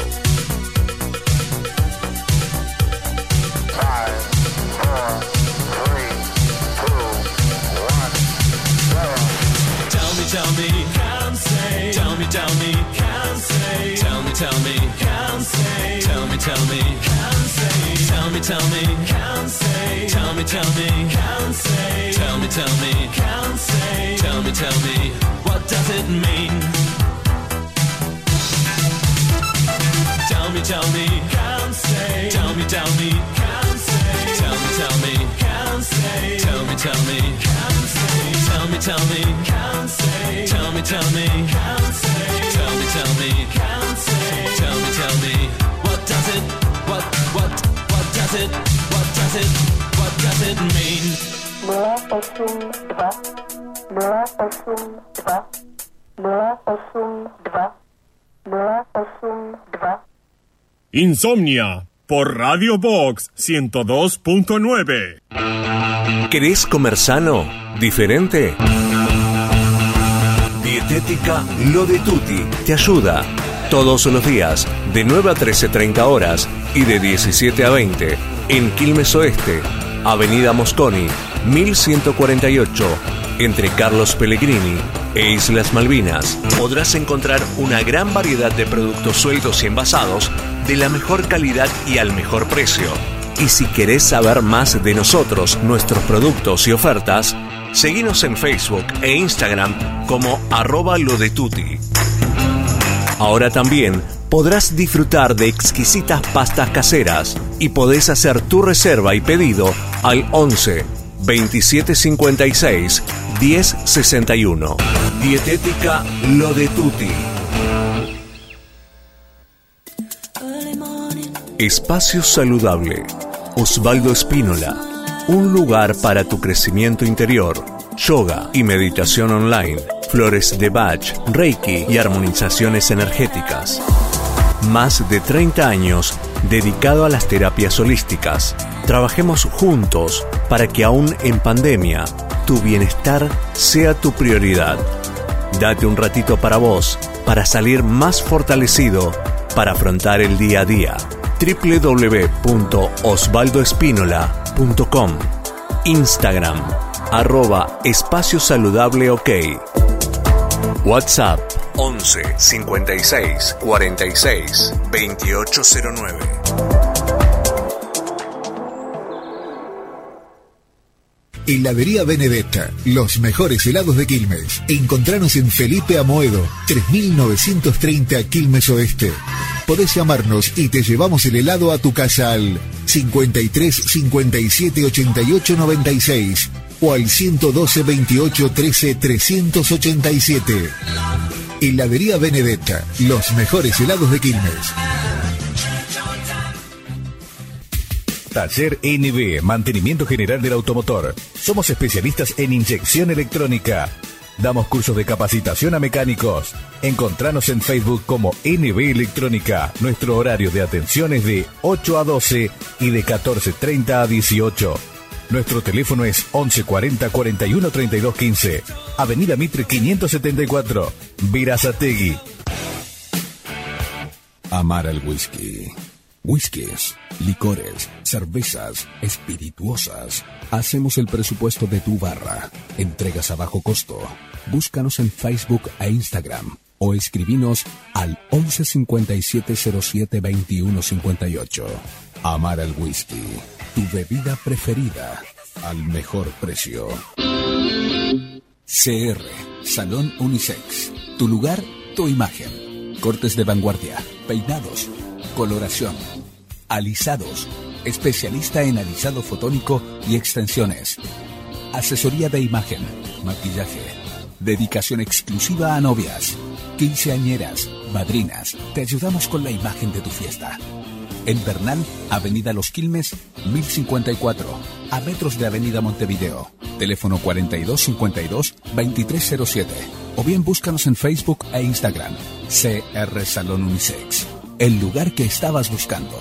five, four, three, two, one, zero. Tell me, tell me, can't say. Tell me, tell me, can't say. Tell me, tell me, can't say. Tell me, tell me, can't say. Tell me, tell me, can't say. Tell me, tell me, can't say. Tell me, tell me, can't say. Tell me, tell me, what does it mean? Tell me, tell me, can't say. Tell me, tell me, can't say. Tell me, tell me, can't say. Tell me, tell me, can't say. Tell me, tell me, can't say. Tell me, tell me, can't say. Tell me, tell me, can't say. Tell me, tell me, what does it, what, what, what does it, what does it, what does it mean? два, восемь, два, два, восемь, два, два, восемь, два, два, восемь, два. Insomnia por Radio Box ciento dos punto nueve. ¿Querés comer sano? ¿Diferente? Dietética Lo de Tutti te ayuda. Todos los días, de nueve a trece treinta horas y de diecisiete a veinte, en Quilmes Oeste, Avenida Mosconi, mil ciento cuarenta y ocho, entre Carlos Pellegrini e Islas Malvinas. Podrás encontrar una gran variedad de productos sueltos y envasados de la mejor calidad y al mejor precio. Y si querés saber más de nosotros, nuestros productos y ofertas, seguinos en Facebook e Instagram como arroba lo de tutti. Ahora también podrás disfrutar de exquisitas pastas caseras y podés hacer tu reserva y pedido al once, veintisiete cincuenta y seis, diez sesenta y uno. Dietética Lo de Tutti. Espacio Saludable. Osvaldo Espínola. Un lugar para tu crecimiento interior. Yoga y meditación online. Flores de Bach, Reiki y armonizaciones energéticas. Más de treinta años dedicado a las terapias holísticas. Trabajemos juntos para que aún en pandemia tu bienestar sea tu prioridad. Date un ratito para vos, para salir más fortalecido, para afrontar el día a día. doble u doble u doble u punto osvaldo espínola punto com Instagram, arroba Espacio Saludable OK. WhatsApp once cincuenta y seis cuarenta y seis veintiocho cero nueve. Heladería Benedetta, los mejores helados de Quilmes. Encontranos en Felipe Amoedo, tres mil novecientos treinta Quilmes Oeste. Podés llamarnos y te llevamos el helado a tu casa al cincuenta y tres cincuenta y siete ochenta y ocho noventa y seis o al ciento doce veintiocho trece trescientos ochenta y siete. Heladería Benedetta, los mejores helados de Quilmes. Taller N B, Mantenimiento General del Automotor. Somos especialistas en inyección electrónica. Damos cursos de capacitación a mecánicos. Encontranos en Facebook como N B Electrónica. Nuestro horario de atención es de ocho a doce y de catorce treinta a dieciocho. Nuestro teléfono es once cuarenta cuarenta y uno treinta y dos quince. Avenida Mitre quinientos setenta y cuatro, Berazategui. Amar al whisky. Whiskies, licores, cervezas, espirituosas. Hacemos el presupuesto de tu barra. Entregas a bajo costo. Búscanos en Facebook e Instagram o escribinos al once cincuenta y siete cero siete veintiuno cincuenta y ocho. Amar al whisky, tu bebida preferida al mejor precio. C R, Salón Unisex. Tu lugar, tu imagen. Cortes de vanguardia, peinados, coloración, alisados, especialista en alisado fotónico y extensiones, asesoría de imagen, maquillaje, dedicación exclusiva a novias, quinceañeras, madrinas. Te ayudamos con la imagen de tu fiesta. En Bernal, Avenida Los Quilmes, mil cincuenta y cuatro, a metros de Avenida Montevideo. Teléfono cuarenta y dos cincuenta y dos veintitrés cero siete. O bien búscanos en Facebook e Instagram. C R Salón Unisex. El lugar que estabas buscando.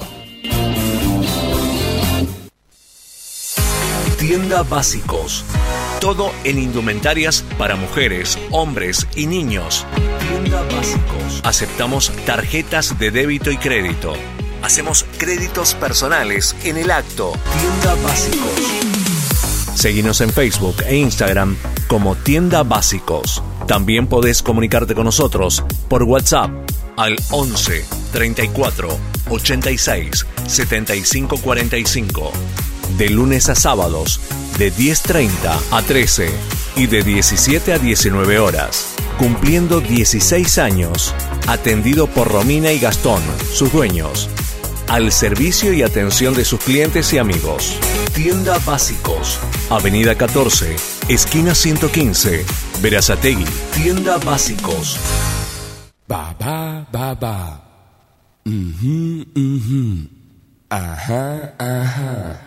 Tienda Básicos. Todo en indumentarias para mujeres, hombres y niños. Tienda Básicos. Aceptamos tarjetas de débito y crédito. Hacemos créditos personales en el acto. Tienda Básicos. Seguinos en Facebook e Instagram como Tienda Básicos. También podés comunicarte con nosotros por WhatsApp al once treinta y cuatro ochenta y seis setenta y cinco cuarenta y cinco. De lunes a sábados, de diez treinta a trece y de diecisiete a diecinueve horas. Cumpliendo dieciséis años. Atendido por Romina y Gastón, sus dueños. Al servicio y atención de sus clientes y amigos. Tienda Básicos. Avenida catorce, esquina ciento quince, Berazategui. Tienda Básicos. Ba, ba, ba, ba. Mhm, mhm. Aha, aha.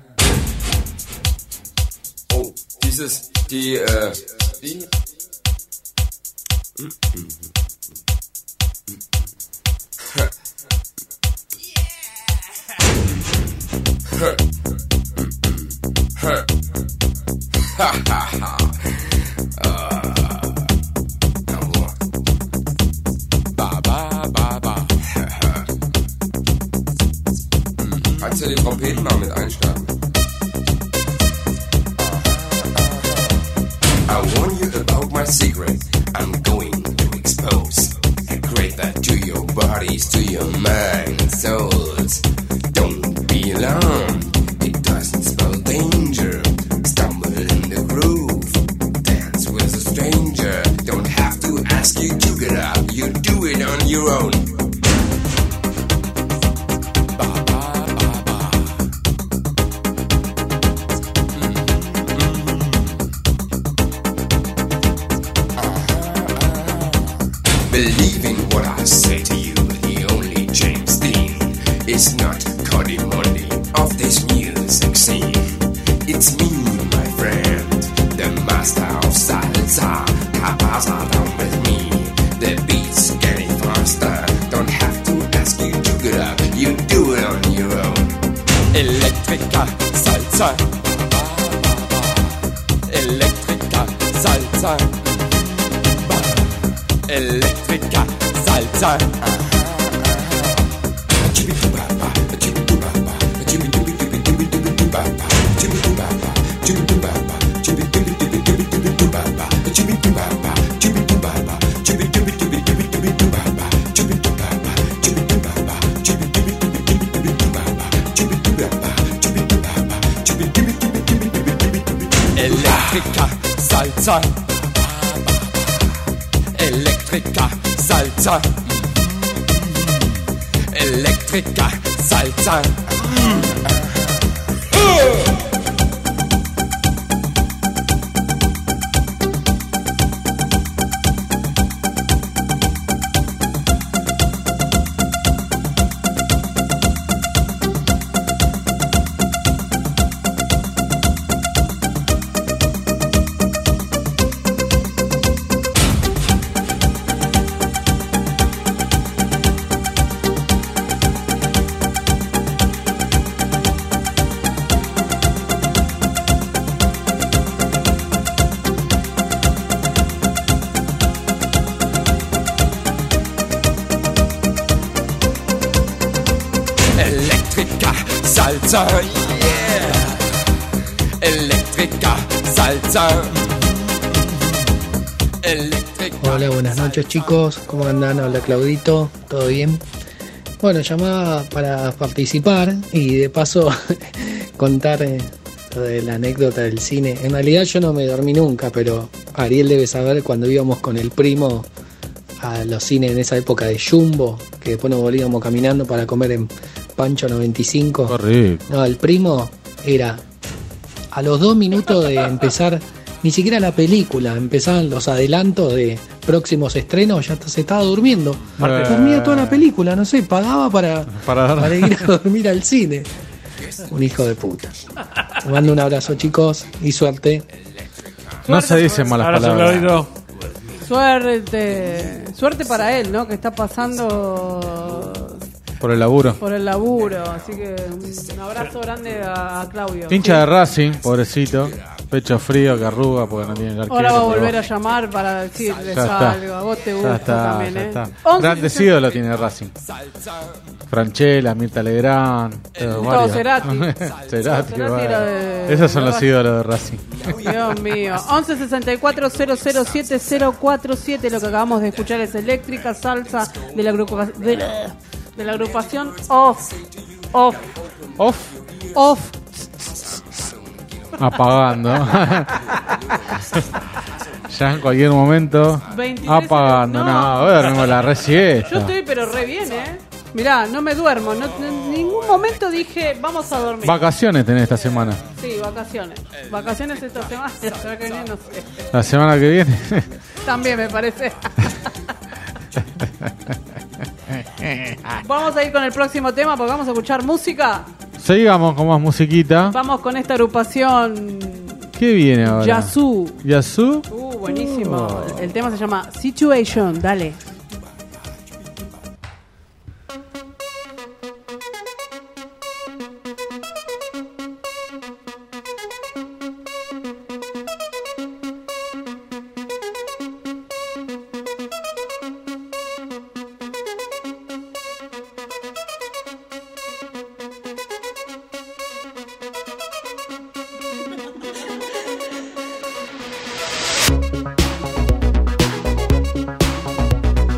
Oh, dieses, die, äh, die. Ha ha ha. Kannst du die Trompeten mal mit einstarten? I warn you about my secret. I'm going to expose. I create that to your bodies, to your mind and souls. Don't be alarmed. It doesn't spell danger. Stumble in the groove. Dance with a stranger. Don't have to ask you to get up. You do it on your own. Believe in what I say to you. The only James Dean is not Cody Monday of this music scene. It's me, my friend, the master of salsa. Capasa down with me. The beat's getting faster. Don't have to ask you to get up. You do it on your own. Electrica salsa. Electrica salsa. Electrica salsa. Elektriker, Salsa. Elektriker, Salsa. Elektriker, Salsa. Salsa, yeah. Eléctrica, salsa. Eléctrica. Hola, buenas noches chicos, ¿cómo andan? Hola Claudito, ¿todo bien? Bueno, llamaba para participar y de paso contar eh, lo de la anécdota del cine. En realidad yo no me dormí nunca, pero Ariel debe saber cuando íbamos con el primo a los cines en esa época de Jumbo, que después nos volvíamos caminando para comer en Pancho noventa y cinco. Correcto. No, el primo era a los dos minutos de empezar, ni siquiera la película, empezaban los adelantos de próximos estrenos, ya se estaba durmiendo. Eh. Dormía toda la película, no sé, pagaba para, Para- para ir a dormir al cine. Un hijo de puta. Les mando un abrazo chicos y suerte. No se dicen malas Abrazo, palabras. Claudito. Suerte. Suerte para él, ¿no? Que está pasando Por el laburo. por el laburo. Así que un abrazo grande a, a Claudio. Hincha de Racing, pobrecito. Pecho frío, que arruga porque no tiene el arquero. Ahora va a pero volver a llamar para decirles Ya está. algo. A vos te Ya gusta está, también, ya ¿eh? está. once Grandes sesenta ídolos tiene Racing. Franchella, Mirta Legrand. todos Todo varios. Cerati. Cerati, Cerati bueno. era de- Esos son de los Racing. ídolos de Racing. Dios mío. once sesenta y cuatro cero cero siete cero cuatro siete. Lo que acabamos de escuchar es Eléctrica Salsa de la, agrupa- de la, de la agrupación Off. Off. Off. Off. Apagando. Ya en cualquier momento. veintitrés Apagando. no. No, hoy dormimos la re Yo siesta. estoy pero re bien, ¿eh? Mirá, no me duermo. No, en ningún momento dije vamos a dormir. Vacaciones tenés esta semana. Sí, vacaciones. Vacaciones esta semana. La semana que viene no sé. La semana que viene. También me parece. Vamos a ir con el próximo tema porque vamos a escuchar música. Sigamos con más musiquita. Vamos con esta agrupación ¿Qué viene ahora? Yazoo. ¿Yazoo? Uh, buenísimo. El tema se llama Situation. Dale. Thank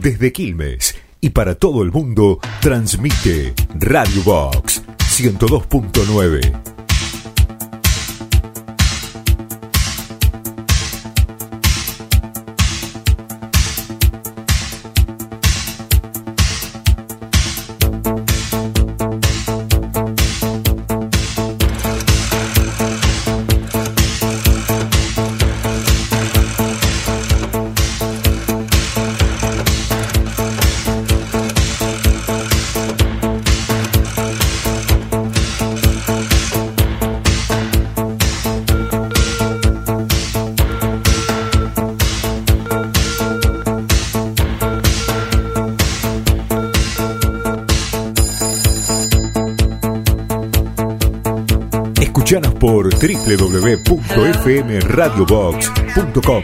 Desde Quilmes y para todo el mundo, transmite Radio Box ciento dos punto nueve. Escuchanos por doble u doble u doble u punto f m radio box punto com.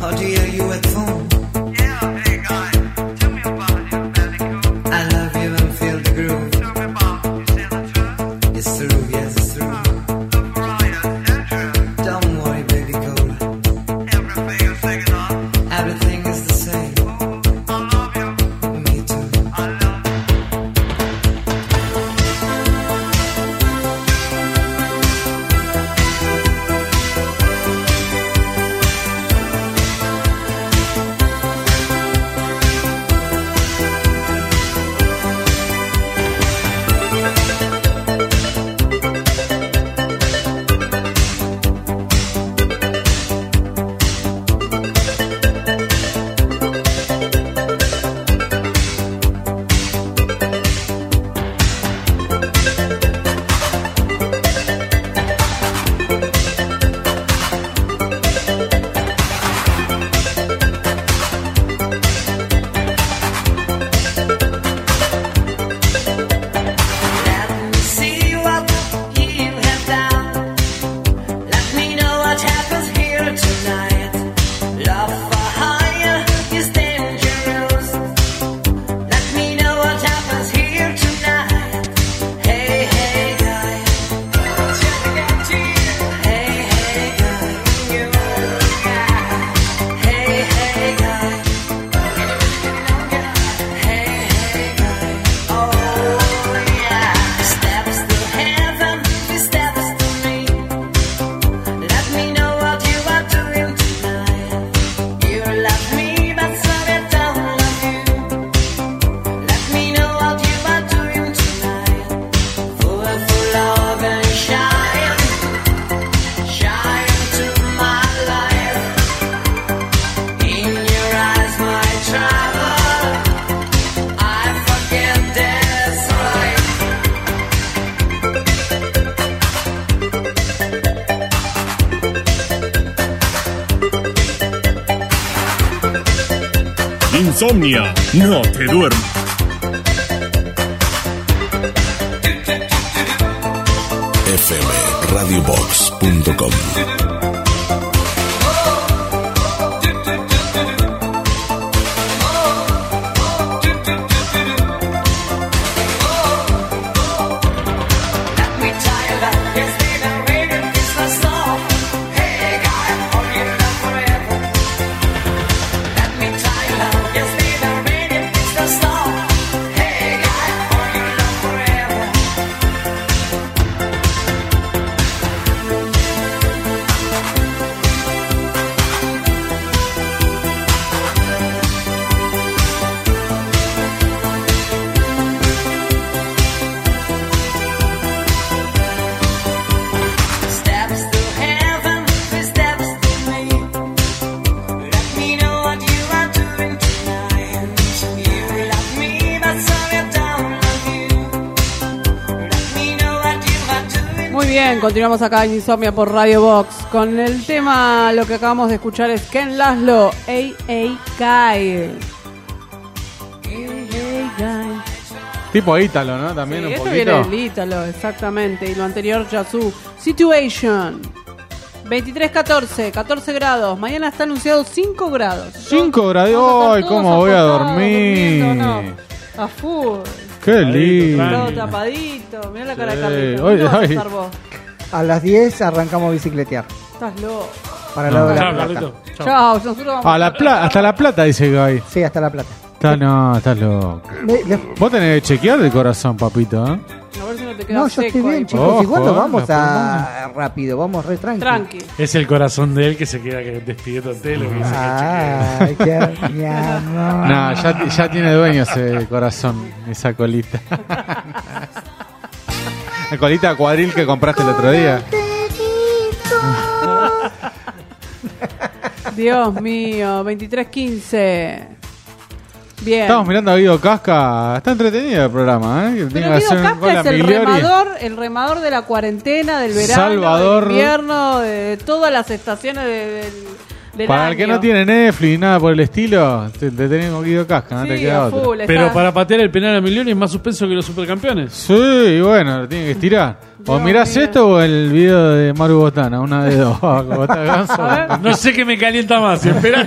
Insomnia, no te duermas. f m radio box punto com. Continuamos acá en Insomnia por Radio Box con el tema. Lo que acabamos de escuchar es Ken Laszlo, A A Guy. Tipo ítalo, ¿no? También Sí, un esto poquito. viene del ítalo, exactamente. Y lo anterior, Yazoo. Situation. veintitrés catorce, catorce grados. Mañana está anunciado cinco grados. cinco grados. Ay, ¿cómo voy a dormir? No, a full. Qué lindo. Todo tapadito. Mirá la cara de Sí. Carlito. Ay, ¿Dónde vas a ay. estar vos? A las diez arrancamos a bicicletear. Estás loco. Para el lado de la Chao, Plata. Carlito. Chao. Chao, nosotros vamos A la pla- hasta La Plata dice que hay. Sí, hasta La Plata. Está, no, estás loco. Le- le- Vos tenés que chequear el corazón, papito, ¿eh? A ver si no te queda No, yo seco estoy bien, ahí. chicos. Ojo, Igual nos vamos los a rápido, vamos re tranqui. Tranqui. Es el corazón de él que se queda despidiéndote. Lo que dice Ay, qué mi amor. No, ya, ya tiene dueño ese corazón, esa colita. La colita cuadril que compraste el otro día. Dios mío, veintitrés quince. Bien. Estamos mirando a Guido Casca. Está entretenido el programa, ¿eh? Que tiene Pero que Guido hacer un Casca gol a es el Migliori. remador, el remador de la cuarentena, del verano, Salvador. del invierno, de todas las estaciones de- del, del Para año. el que no tiene Netflix, nada por el estilo, te, te tenés con Guido Casca, no Sí, te queda a otro. full, está- Pero para patear el penal a Migliori es más suspenso que los supercampeones. Sí, y bueno, lo tiene que estirar. O Dios mirás mío. esto o el video de Maru Botana, una de dos. Botana Ganso. A ver. No sé qué me calienta más. Espera.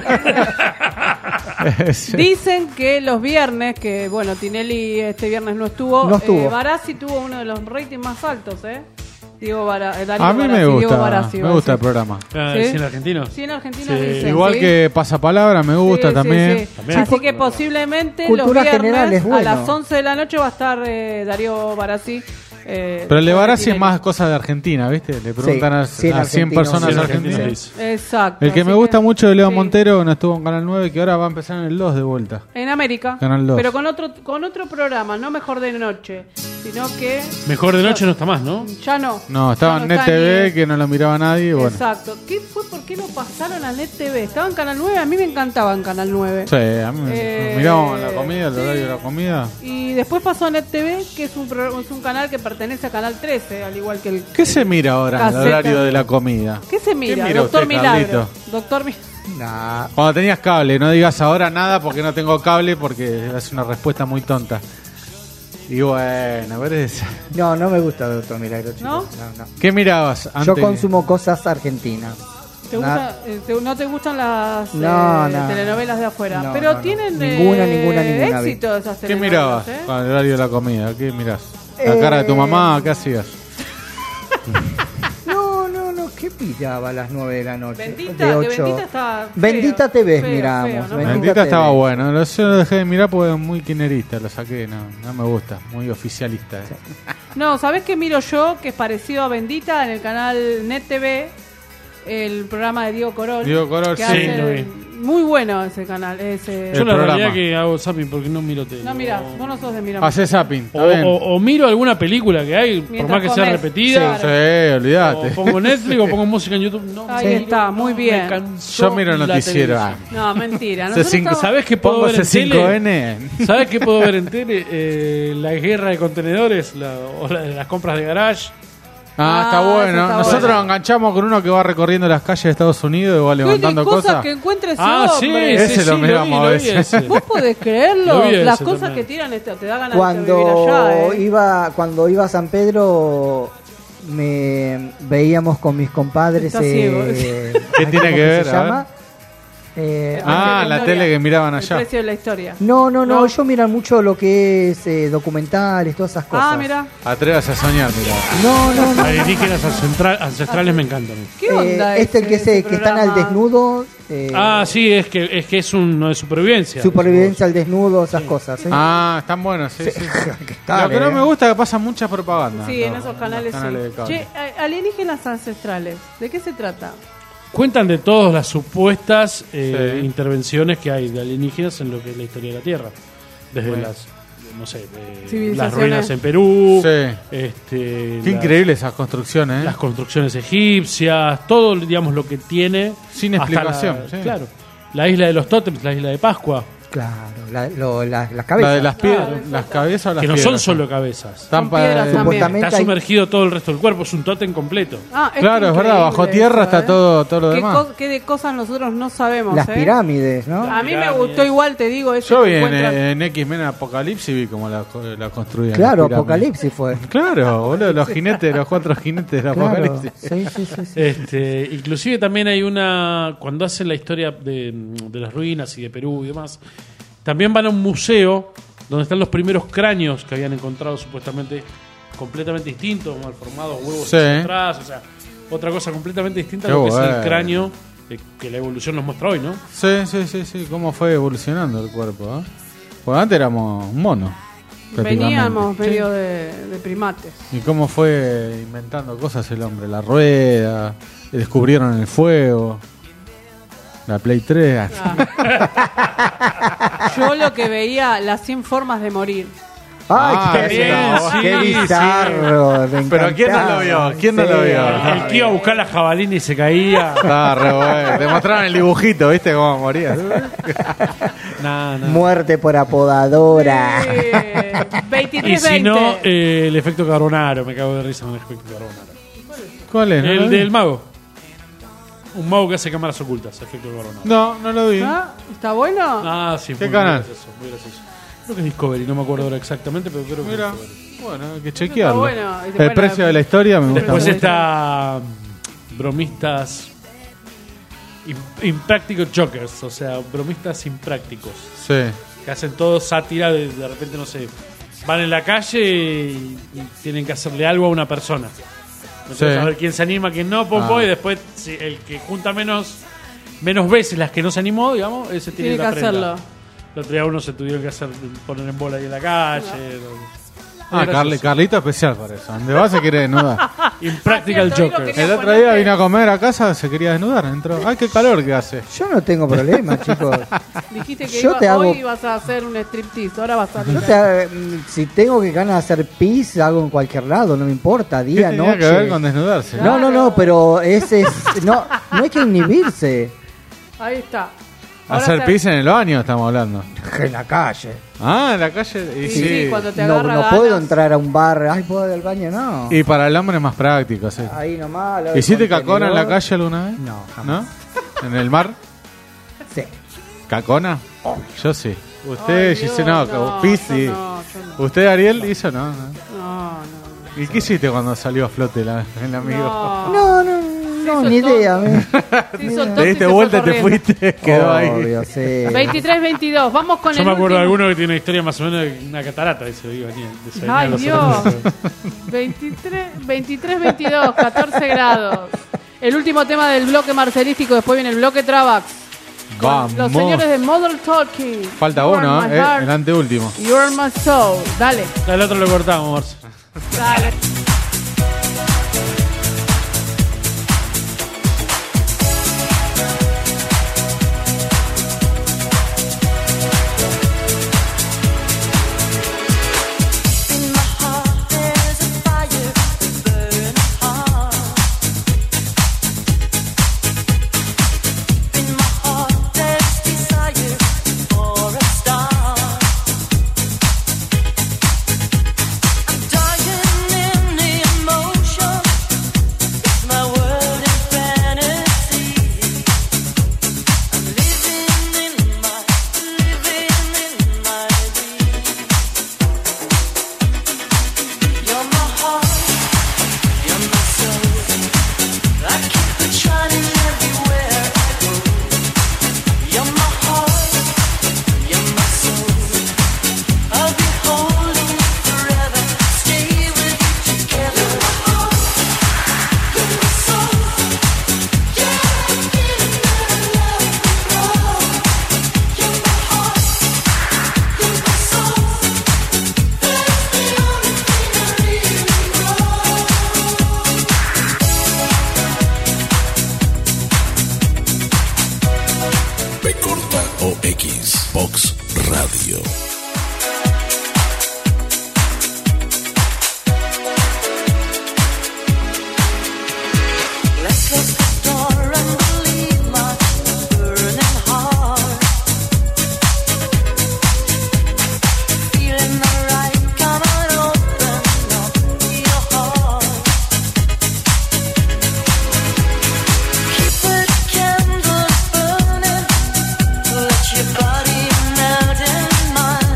Sí. Dicen que los viernes, que bueno, Tinelli este viernes no estuvo, No estuvo. eh, Barassi tuvo uno de los ratings más altos, ¿eh? Diego Bara, eh, Darío A mí me Barassi, Diego gusta, Barassi, me iba a gusta el decir. programa. Ah, ¿Sí? ¿Sí en argentino? Sí, en Argentina Sí. dicen. Igual sí. que Pasapalabra, me gusta Sí, sí, también. sí. También. Así que posiblemente Cultura los general viernes es bueno. a las once de la noche va a estar eh, Darío Barassi. eh, Pero el de con Barassi es Tinelli. más cosas de Argentina, ¿viste? Le preguntan a, Sí, cien a cien argentinos, personas cien argentinas. argentinos. Exacto. El que así me gusta mucho de Leo sí. Montero, que no estuvo en Canal nueve, que ahora va a empezar en el dos de vuelta. En América. Canal dos. Pero con otro con otro programa, no mejor de noche, sino que Mejor de noche no está más, ¿no? ya no. No, estaba Ya en no está Net T V, ni- que no lo miraba nadie. Bueno. Exacto. ¿Qué fue? ¿Por qué lo pasaron a Net T V? Estaba en Canal nueve, a mí me encantaba en Canal nueve. Sí, a mí me Eh, mirábamos la comida, el sí. horario de la comida. Y después pasó a Net T V, que es un, pro- es un canal que pertenece a Canal trece, al igual que el... ¿Qué se mira ahora en el Caseta. horario de la comida? ¿Qué se mira? mira Doctor usted, Milagro. Carlito? Doctor Mi- Nah. Cuando tenías cable, no digas ahora nada porque no tengo cable, porque es una respuesta muy tonta. Y bueno, pero es- No, no me gusta Doctor Milagro, chicos. ¿No? No, no. ¿qué mirabas antes? Yo consumo cosas argentinas. ¿Te Nah. gusta, eh, te- ¿No te gustan las No, eh, no. telenovelas de afuera? No, Pero no, no. tienen Ninguna, eh, ninguna, ninguna vi. éxito esas ¿Qué telenovelas. mirabas ¿eh? con el horario de la comida? ¿Qué mirás? ¿La Eh, cara de tu mamá? ¿Qué hacías? No, no, no. ¿Qué pillaba a las nueve de la noche? Bendita, de que ocho. Bendita está feo, Bendita T V feo, miramos. feo, ¿no? Bendita, Bendita T V. estaba bueno. Lo, yo lo dejé de mirar porque es muy quinerista. Lo saqué, no, no me gusta. Muy oficialista. eh. No, ¿sabés qué miro yo? Que es parecido a Bendita en el canal Net T V, el programa de Diego Corol. Diego Corol, que sí, hace- lo vi. Muy bueno ese canal. Ese... Yo la programa. realidad que hago zapping porque no miro tele. No, mira, vos no sos de mirar. Hacé zapping, O, está bien. o- o miro alguna película que hay, por Mientras más que sea comés. repetida. Sí, O olvídate. pongo Netflix o pongo música en YouTube. No, Ahí me- está, muy no, bien. me cansó Yo miro el la noticiero. televisión. No, mentira. C Nosotros cinco, estamos- ¿Sabés qué puedo Pongo ver en C cinco tele? N. ¿Sabés qué puedo ver en tele? Eh, la guerra de contenedores la- o la de las compras de garage. Ah, está Ah, bueno. eso está Nosotros bueno. nos enganchamos con uno que va recorriendo las calles de Estados Unidos y va ¿Qué de levantando cosas, cosas. que encuentre ese Ah, sí, hombre? Ese sí, lo sí, miramos vi, a lo vi veces. ese. ¿Vos podés creerlo? Lo vi Las ese cosas también. que tiran este- te da ganas Cuando de vivir allá, ¿eh? iba cuando iba a San Pedro me veíamos con mis compadres. Está ciego. eh, ¿Qué ay, tiene ¿cómo que ver? se A ver. llama? Eh, Ah, El la precio de tele que miraban El allá. precio de la historia. no, no, no, ¿No? yo miro mucho lo que es eh, documentales, todas esas cosas. Ah, mira. Atrévase a soñar, mira. No, no, no. Alienígenas ancestral- ancestrales me encantan. ¿Qué onda Eh, este el que, ese- se, ese que están al programa? desnudo. eh, Ah, sí, es que es que es uno de supervivencia. Supervivencia al desnudo, esas cosas. ¿eh? Ah, están buenos, sí, sí. tal, Lo que no eh. me gusta es que pasa mucha propaganda. Sí, en No, esos canales, los canales de sí. cable. Che, a- alienígenas ancestrales. ¿De qué se trata? Cuentan de todas las supuestas eh, Sí. intervenciones que hay de alienígenas en lo que es la historia de la Tierra. Desde Bueno. las, no sé, de Civilizaciones. las ruinas en Perú, Sí. este, Qué las- increíble esas construcciones, ¿eh? las construcciones egipcias, todo digamos lo que tiene Sin hasta explicación, la- sí. Claro, la isla de los tótems, la isla de Pascua, Claro, la, lo- la- las cabezas. La de las piedras, Claro, las cabezas o las que no piedras. son solo cabezas. Están Son para- piedras también. Supuestamente Está hay- sumergido todo el resto del cuerpo, es un tótem completo. Ah, es Claro, es verdad, bajo increíble tierra eso, está ¿eh? todo, todo lo ¿Qué, demás. co- qué de cosas nosotros no sabemos, Las eh? pirámides, ¿no? A mí me Pirámides. gustó igual, te digo, eso Yo que vi en, encuentran- en X-Men Apocalipsis vi cómo la, la construían. Claro, las pirámides. Apocalipsis fue. Claro, boludo, los jinetes, los cuatro jinetes del Claro. Apocalipsis. Sí, sí, sí, sí. Este, inclusive también hay una, cuando hacen la historia de, de las ruinas y de Perú y demás, también van a un museo donde están los primeros cráneos que habían encontrado supuestamente completamente distintos, malformados, huevos Sí. atrás, o sea, otra cosa completamente distinta a Qué lo que es bueno. el cráneo eh, que la evolución nos muestra hoy, ¿no? Sí, sí, sí, sí, cómo fue evolucionando el cuerpo, ¿eh? Pues antes éramos monos. Veníamos prácticamente. medio de, de primates. ¿Y cómo fue inventando cosas el hombre? La rueda, descubrieron el fuego, la Play tres. Ah. Yo lo que veía, las cien formas de morir. Ay, Ah, qué, bien, qué sí, bizarro. me Pero ¿quién no lo encantaba. vio? ¿Quién no Sí. lo vio? El que iba a buscar la jabalina y se caía. Estaba re bueno. Te mostraron el dibujito, ¿viste cómo moría? Nah, nah. Muerte por apodadora. Eh, veintitrés Y si veinte. no, eh, el efecto Carbonaro. Me cago de risa con el efecto Carbonaro. ¿Cuál es? ¿No lo El vi? del mago. Un mago que hace cámaras ocultas, efecto Carbonaro. No, no lo vi. ¿Ah? ¿Está bueno? Ah, sí. ¿Qué muy canal? gracioso, muy gracioso. Creo que es Discovery, no me acuerdo ahora exactamente, pero creo que Mira. es Discovery. Bueno, hay que chequearlo. Está bueno. Y El después precio la- de la historia me gusta Después mucho. está mm, bromistas im- impractical jokers, o sea, bromistas imprácticos. Sí. Que hacen todo sátira de, de repente, no sé, van en la calle y, y tienen que hacerle algo a una persona. Entonces, Sí. a ver quién se anima, quién no, pom, Ah. pom, y después si el que junta menos menos veces las que no se animó, digamos, ese tiene, Tiene la que prenda. hacerlo. El otro día uno se tuvieron que hacer poner en bola ahí en la calle. no. Ah, Es Carli, gracioso. Carlito especial para eso. Donde va se quiere desnudar. Impractical Ah, cierto, digo Joker. que- El otro día vino a comer a casa, se quería desnudar. Entró. Ay, qué calor que hace. Yo no tengo problema, chicos. Dijiste que Yo iba- te hago- hoy ibas a hacer un striptease, ahora vas a Yo te- si tengo que ganas de hacer pis, hago en cualquier lado, no me importa, ¿Qué día, tenía noche. que ver con desnudarse? No, no, no, pero ese es, no, no hay que inhibirse. Ahí está. Ahora Hacer te- pis en el baño estamos hablando. En la calle. Ah, en la calle. Y, Sí, sí. sí, cuando te No, agarra no ganas. puedo entrar a un bar, ay, puedo ir al baño, no. Y para el hombre es más práctico, sí. Ahí nomás. lo del ¿Hiciste cacona en la contenedor. calle alguna vez? No, jamás. ¿No? ¿En el mar? Sí. ¿Cacona? Yo sí. Usted, Ay, dice Dios, no, no, pis yo sí. no, yo no. ¿Usted, Ariel, hizo? No, no. No, no. ¿Y qué hiciste cuando salió a flote la, el amigo? No. No, no, no, ni idea. me- Se hizo tonto Te y diste se vuelta y fue te corriendo. fuiste, quedó ahí. Obvio, sí. veintitrés veintidós, vamos con Yo el me acuerdo de último. alguno que tiene una historia más o menos de una catarata. Dice, iba, venía, desayunaba Ay, los Dios. otros. veintitrés, veintitrés veintidós, catorce grados. El último tema del bloque marcelístico, después viene el bloque Travax. Con Vamos. los señores de Model Talking. Falta You are uno, my ¿eh? heart, El anteúltimo. You are my soul. Dale. Al otro lo cortamos, Marce. Dale. B corta o X, Box Radio. Let's close the door and believe my burning heart. Feeling alright, come on, open up your heart. Keep the candles burning, let your body melt in mine.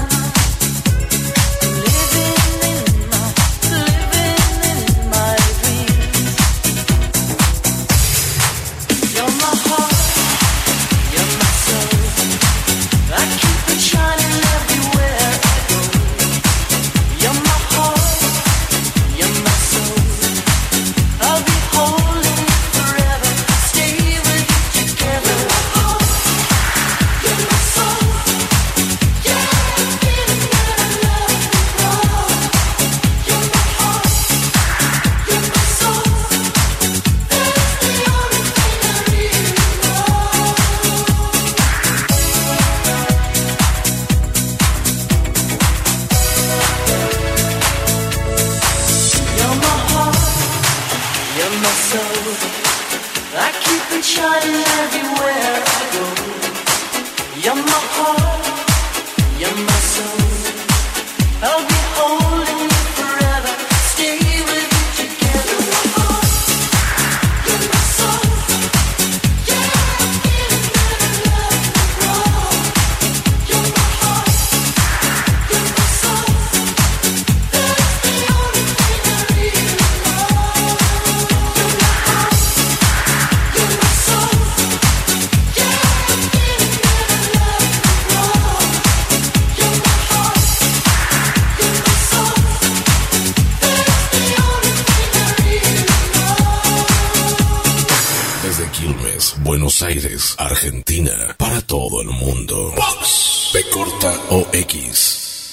heart, you're my soul. I'll be holding you forever, stay with you together. My heart, you're my soul. Yeah, I'm feeling that I love you wrong. You're my heart, you're my soul. That's the only thing I really know. You're my heart, you're my soul. Yeah, I'm feeling that I love you wrong. You're my heart, you're my soul. That's the only thing I really know. Desde Quilmes, Buenos Aires, Argentina, para todo el mundo. Box. B corta o X.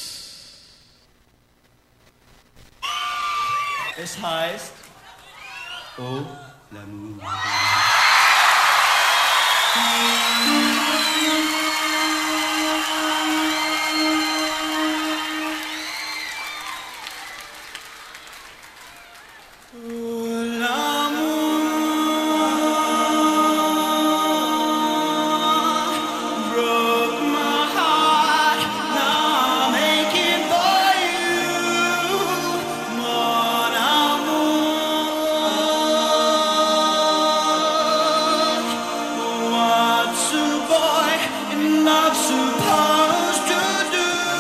Es heißt, oh, l'amour. Broke my heart, now I'm aching for you, mon amour. What's a boy not supposed to do?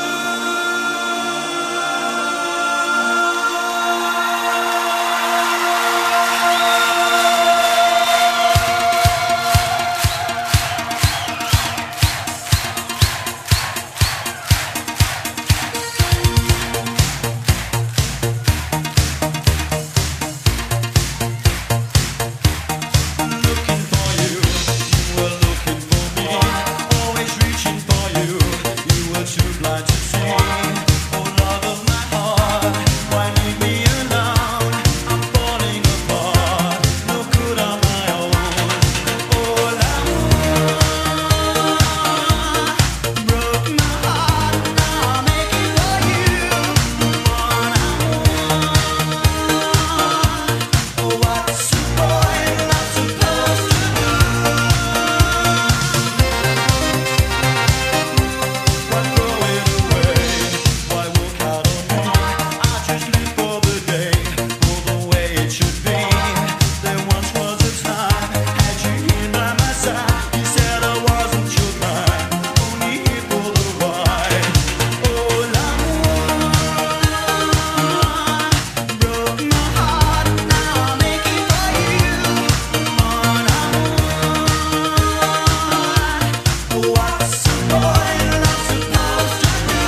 Always reaching for you, you were too blind to see. Oh, love of my heart, why leave me alone? I'm falling apart, no good on my own. Oh, l'amour broke my heart, now I'm aching for you, mon amour. Oh, what's a boy not supposed to do? Why throw it away? Why walk out on me? I just live for the day, for the way it should be. There once was a time, had you here by my side. You said I wasn't your kind, only here for the ride. Oh, l'amour broke my heart, now I'm aching for you, mon amour. What's a boy not supposed to do?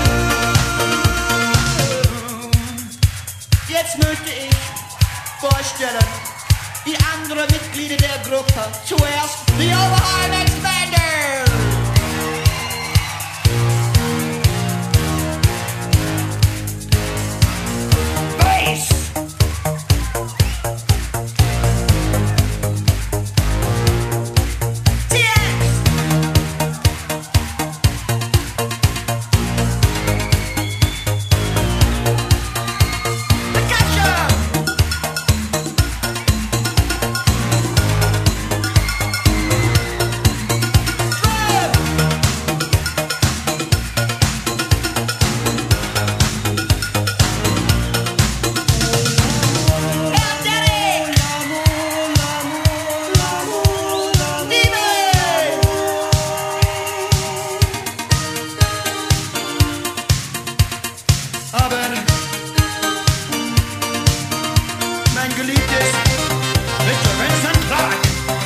Jetzt möchte ich vorstellen die anderen Mitglieder der Gruppe. Zuerst die Overheim Expanders. Bass. T X. Percussion. Aber mein geliebtes Mister Vincent Clark.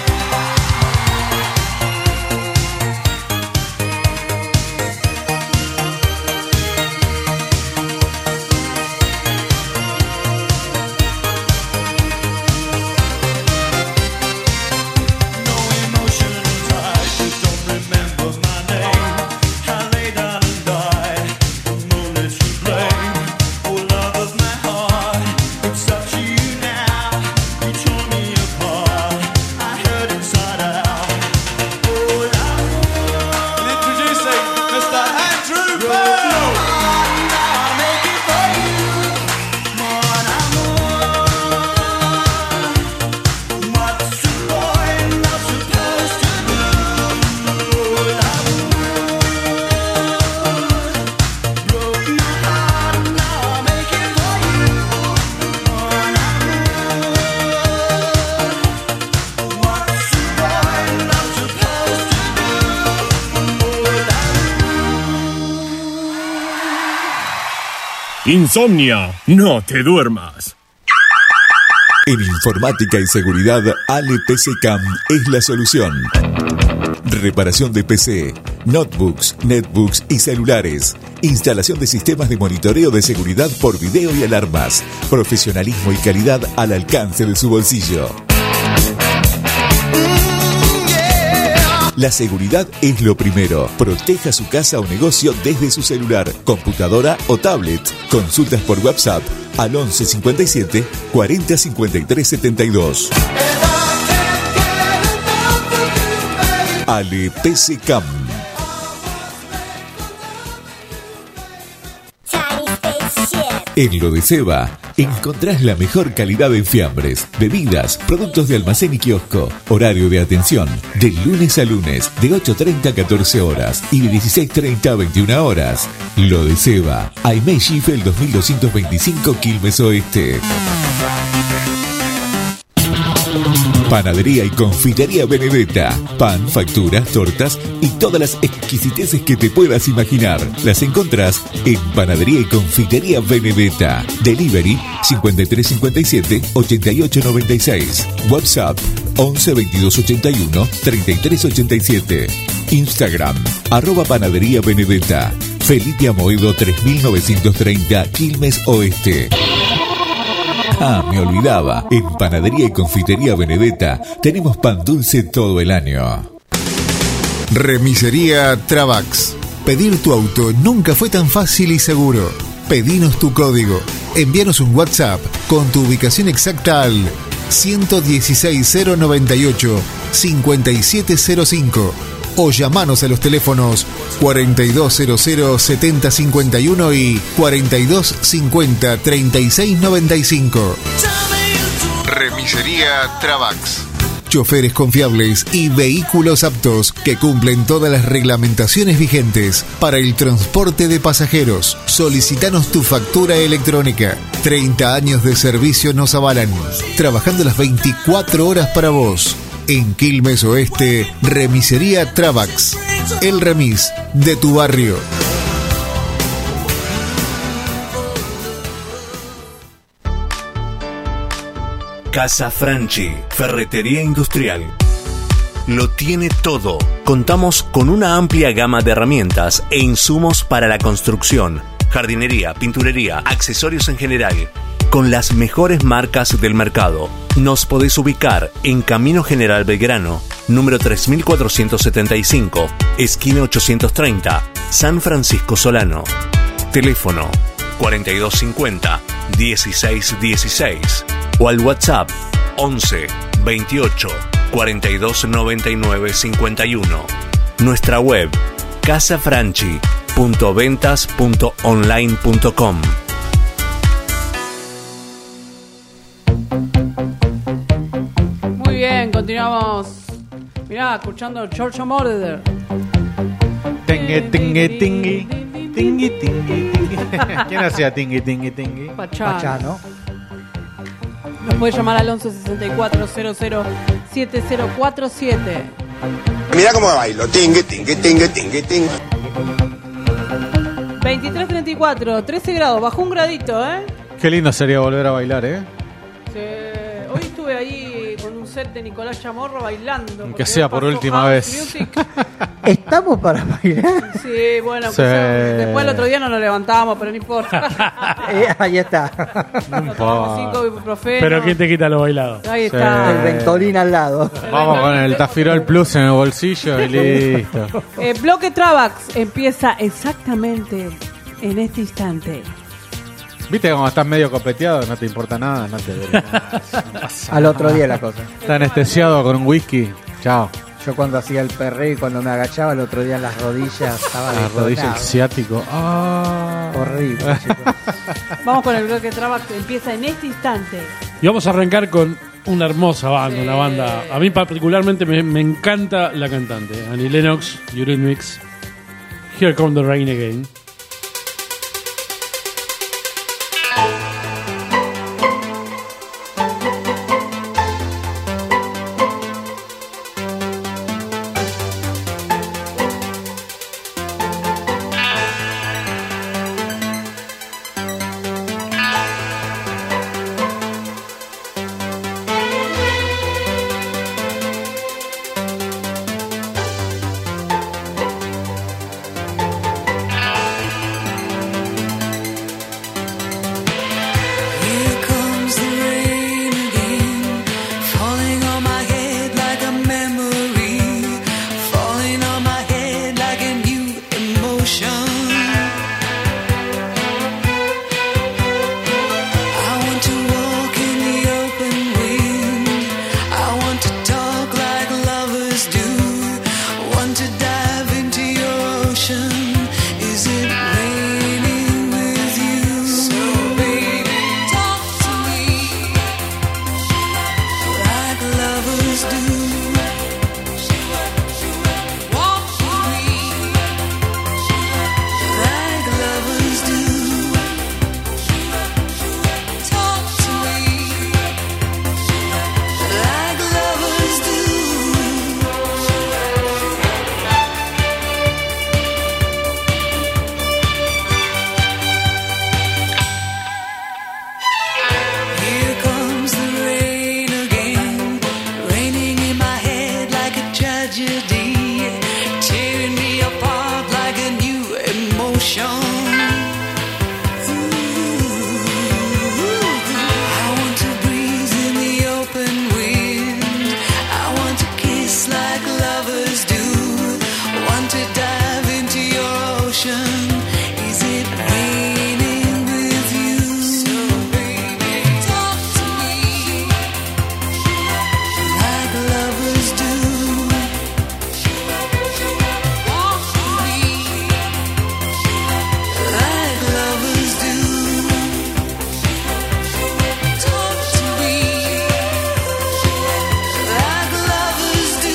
No emotion inside, you don't remember my name. I lay down and died, no one to blame. Oh, love of my heart, it's up to you now. You tore me apart, I hurt inside out. Oh, l'amour. Introducing Mister Andrew Bell. Now I'm making for you, mon amour. What's a boy not supposed to do? Oh, l'amour. Insomnia, no te duermas. En informática y seguridad, Ale P C Cam es la solución. Reparación de P C, notebooks, netbooks y celulares. Instalación de sistemas de monitoreo de seguridad por video y alarmas. Profesionalismo y calidad al alcance de su bolsillo. La seguridad es lo primero. Proteja su casa o negocio desde su celular, computadora o tablet. Consultas por WhatsApp al once cincuenta y siete cuarenta cincuenta y tres setenta y dos. Ale P C Cam. En lo de Seba, encontrás la mejor calidad en fiambres, bebidas, productos de almacén y kiosco. Horario de atención, de lunes a lunes, de ocho treinta a catorce horas y de dieciséis treinta a veintiuna horas. Lo de Seba, Aimé Schiffel dos mil doscientos veinticinco Quilmes Oeste. Panadería y confitería Benedetta. Pan, facturas, tortas y todas las exquisiteces que te puedas imaginar. Las encontrás en Panadería y confitería Benedetta. Delivery cincuenta y tres cincuenta y siete ochenta y ocho noventa y seis. WhatsApp once veintidós ochenta y uno treinta y tres ochenta y siete. Instagram arroba Panadería Benedetta. Felipe Amoedo tres mil novecientos treinta Quilmes Oeste. Ah, me olvidaba. En Panadería y Confitería Benedetta tenemos pan dulce todo el año. Remisería Travax. Pedir tu auto nunca fue tan fácil y seguro. Pedinos tu código. Envíanos un WhatsApp con tu ubicación exacta al uno uno seis cero nueve ocho cinco siete cero cinco o llamanos a los teléfonos cuarenta y dos cero cero setenta cincuenta y uno y cuarenta y dos cincuenta treinta y seis noventa y cinco. Remisería Travax. Choferes confiables y vehículos aptos que cumplen todas las reglamentaciones vigentes para el transporte de pasajeros. Solicitanos tu factura electrónica. treinta años de servicio nos avalan. Trabajando las veinticuatro horas para vos. En Quilmes Oeste, Remisería Travax. El remis de tu barrio. Casa Franchi, ferretería industrial. Lo tiene todo. Contamos con una amplia gama de herramientas e insumos para la construcción, jardinería, pinturería, accesorios en general, con las mejores marcas del mercado. Nos podés ubicar en Camino General Belgrano, número tres mil cuatrocientos setenta y cinco, esquina ochocientos treinta, San Francisco Solano. Teléfono cuarenta y dos cincuenta dieciséis dieciséis o al WhatsApp once veintiocho cuarenta y dos noventa y nueve cincuenta y uno. Nuestra web casa franchi punto ventas punto online punto com. Muy bien, continuamos. Mirá, escuchando George Moroder. Tingue, tingue, tingue. Tingui, tingui, tingui. ¿Quién hacía tingui, tingui, tingui? Pachá. Pachá, ¿no? Nos puede llamar al once sesenta y cuatro cero cero siete cero cuatro siete. Mira cómo bailo. Tingue, tingue, tingue, tingue, tingue. veintitrés treinta y cuatro, trece grados, bajó un gradito, ¿eh? Qué lindo sería volver a bailar, ¿eh? Sí. Hoy estuve ahí con un set de Nicolás Chamorro bailando. Que sea por última vez. ¿Estamos para bailar? Sí, bueno, Sí. pues, después el otro día no nos levantamos, pero no importa. Eh, ahí está. No Tomamos cinco ibuprofeno. Pero ¿quién te quita lo bailado? Ahí está. El Ventolin al lado. Vamos con el Tafirol Plus en el bolsillo y listo. Eh, Bloque Travax empieza exactamente en este instante. Viste que cuando estás medio copeteado no te importa nada, no te duele nada. No pasa Al otro nada. día la cosa. Está anestesiado con un whisky. Chao. Yo cuando hacía el perreo y cuando me agachaba el otro día en las rodillas estaba La rodilla, el detonado. ciático. Ah. Horrible, chicos. Vamos con el Bloque Travax, empieza en este instante. Y vamos a arrancar con una hermosa banda, Sí. una banda. A mí particularmente me, me encanta la cantante, Annie Lennox, Eurythmics. Here Come the Rain Again. emotion. I want to breathe in the open wind. I want to kiss like lovers do. Want to dive into your ocean. Is it raining with you? So baby, talk to me like lovers do. Walk with me like lovers do. Talk to me like lovers do.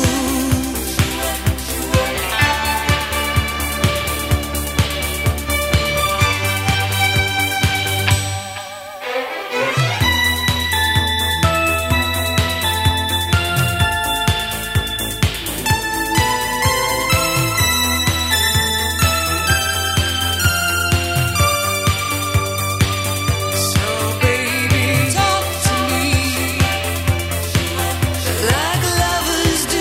So baby, talk to me like lovers do.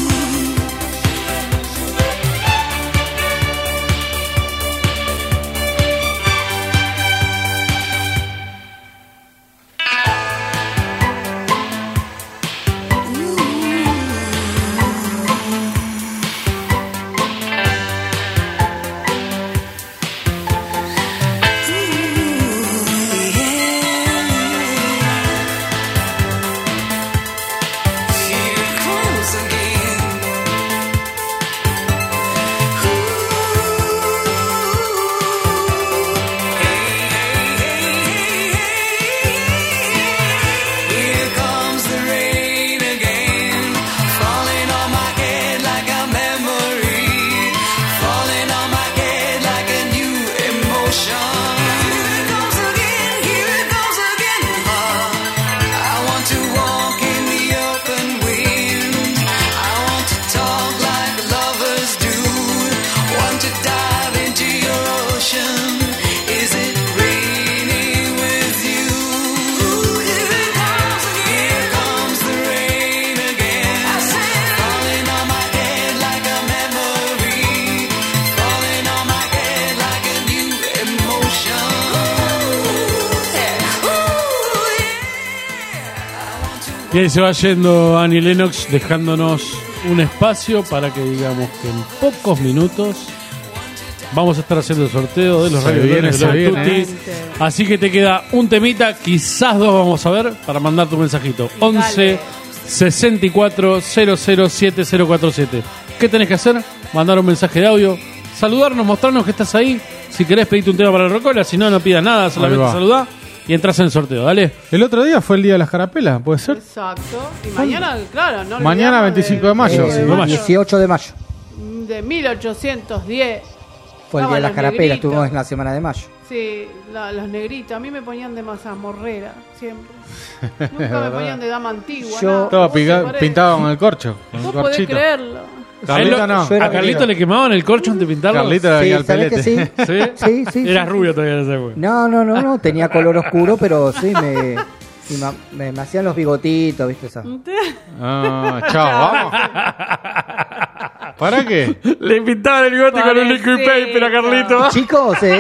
Here it comes again. Here comes the rain again, falling on my head like a memory, falling on my head like a new emotion. Here it comes again, here it comes again. I want to walk in the open wind. I want to talk like lovers do. Want to dive into your ocean. Is it raining with you? Here it comes again. Here comes the rain again. Falling on my head like a memory. Falling on my head like a new emotion. Y ahí se va yendo Annie Lennox, dejándonos un espacio para que digamos que en pocos minutos vamos a estar haciendo el sorteo de los Se radiotones viene, de se los viene, Tutis. Así que te queda un temita, quizás dos vamos a ver, para mandar tu mensajito. once sesenta y cuatro cero cero siete cero cuatro siete. ¿Qué tenés que hacer? Mandar un mensaje de audio, saludarnos, mostrarnos que estás ahí. Si querés pedirte un tema para el Rocola, si no, no pidas nada, solamente va. saludá y entras en el sorteo, dale. El otro día fue el día de las carapelas, ¿puede ser? Exacto. Y mañana, claro, no Mañana olvidamos veinticinco de mayo. Eh, sí, de mayo. dieciocho de mayo. De, de mil ochocientos diez. Fue el día de Estaban las los carapelas, negritos. estuvimos en la semana de mayo. Sí, la- los negritos. A mí me ponían de mazamorrera, siempre. Nunca me ¿Verdad? ponían de dama antigua. Yo- nada. Todo ¿Cómo se pica- parece? pintado con el corcho, con el Vos podés corchito. creerlo. Carlito A él lo- no. Yo era ¿A Carlito negro. le quemaban el corcho antes de pintarlo? Carlito era Sí, el ¿sabés que pelete. sí? ¿Sí? Sí, sí. Era sí. rubio todavía en esa época. No, no, no, no, tenía color oscuro, pero sí me, sí, ma- me, me hacían los bigotitos, ¿viste? Esa. Ah, chao, vamos. ¿Para qué? Le pintaban el bigote con un liquid paper a Carlito. Chicos, eh,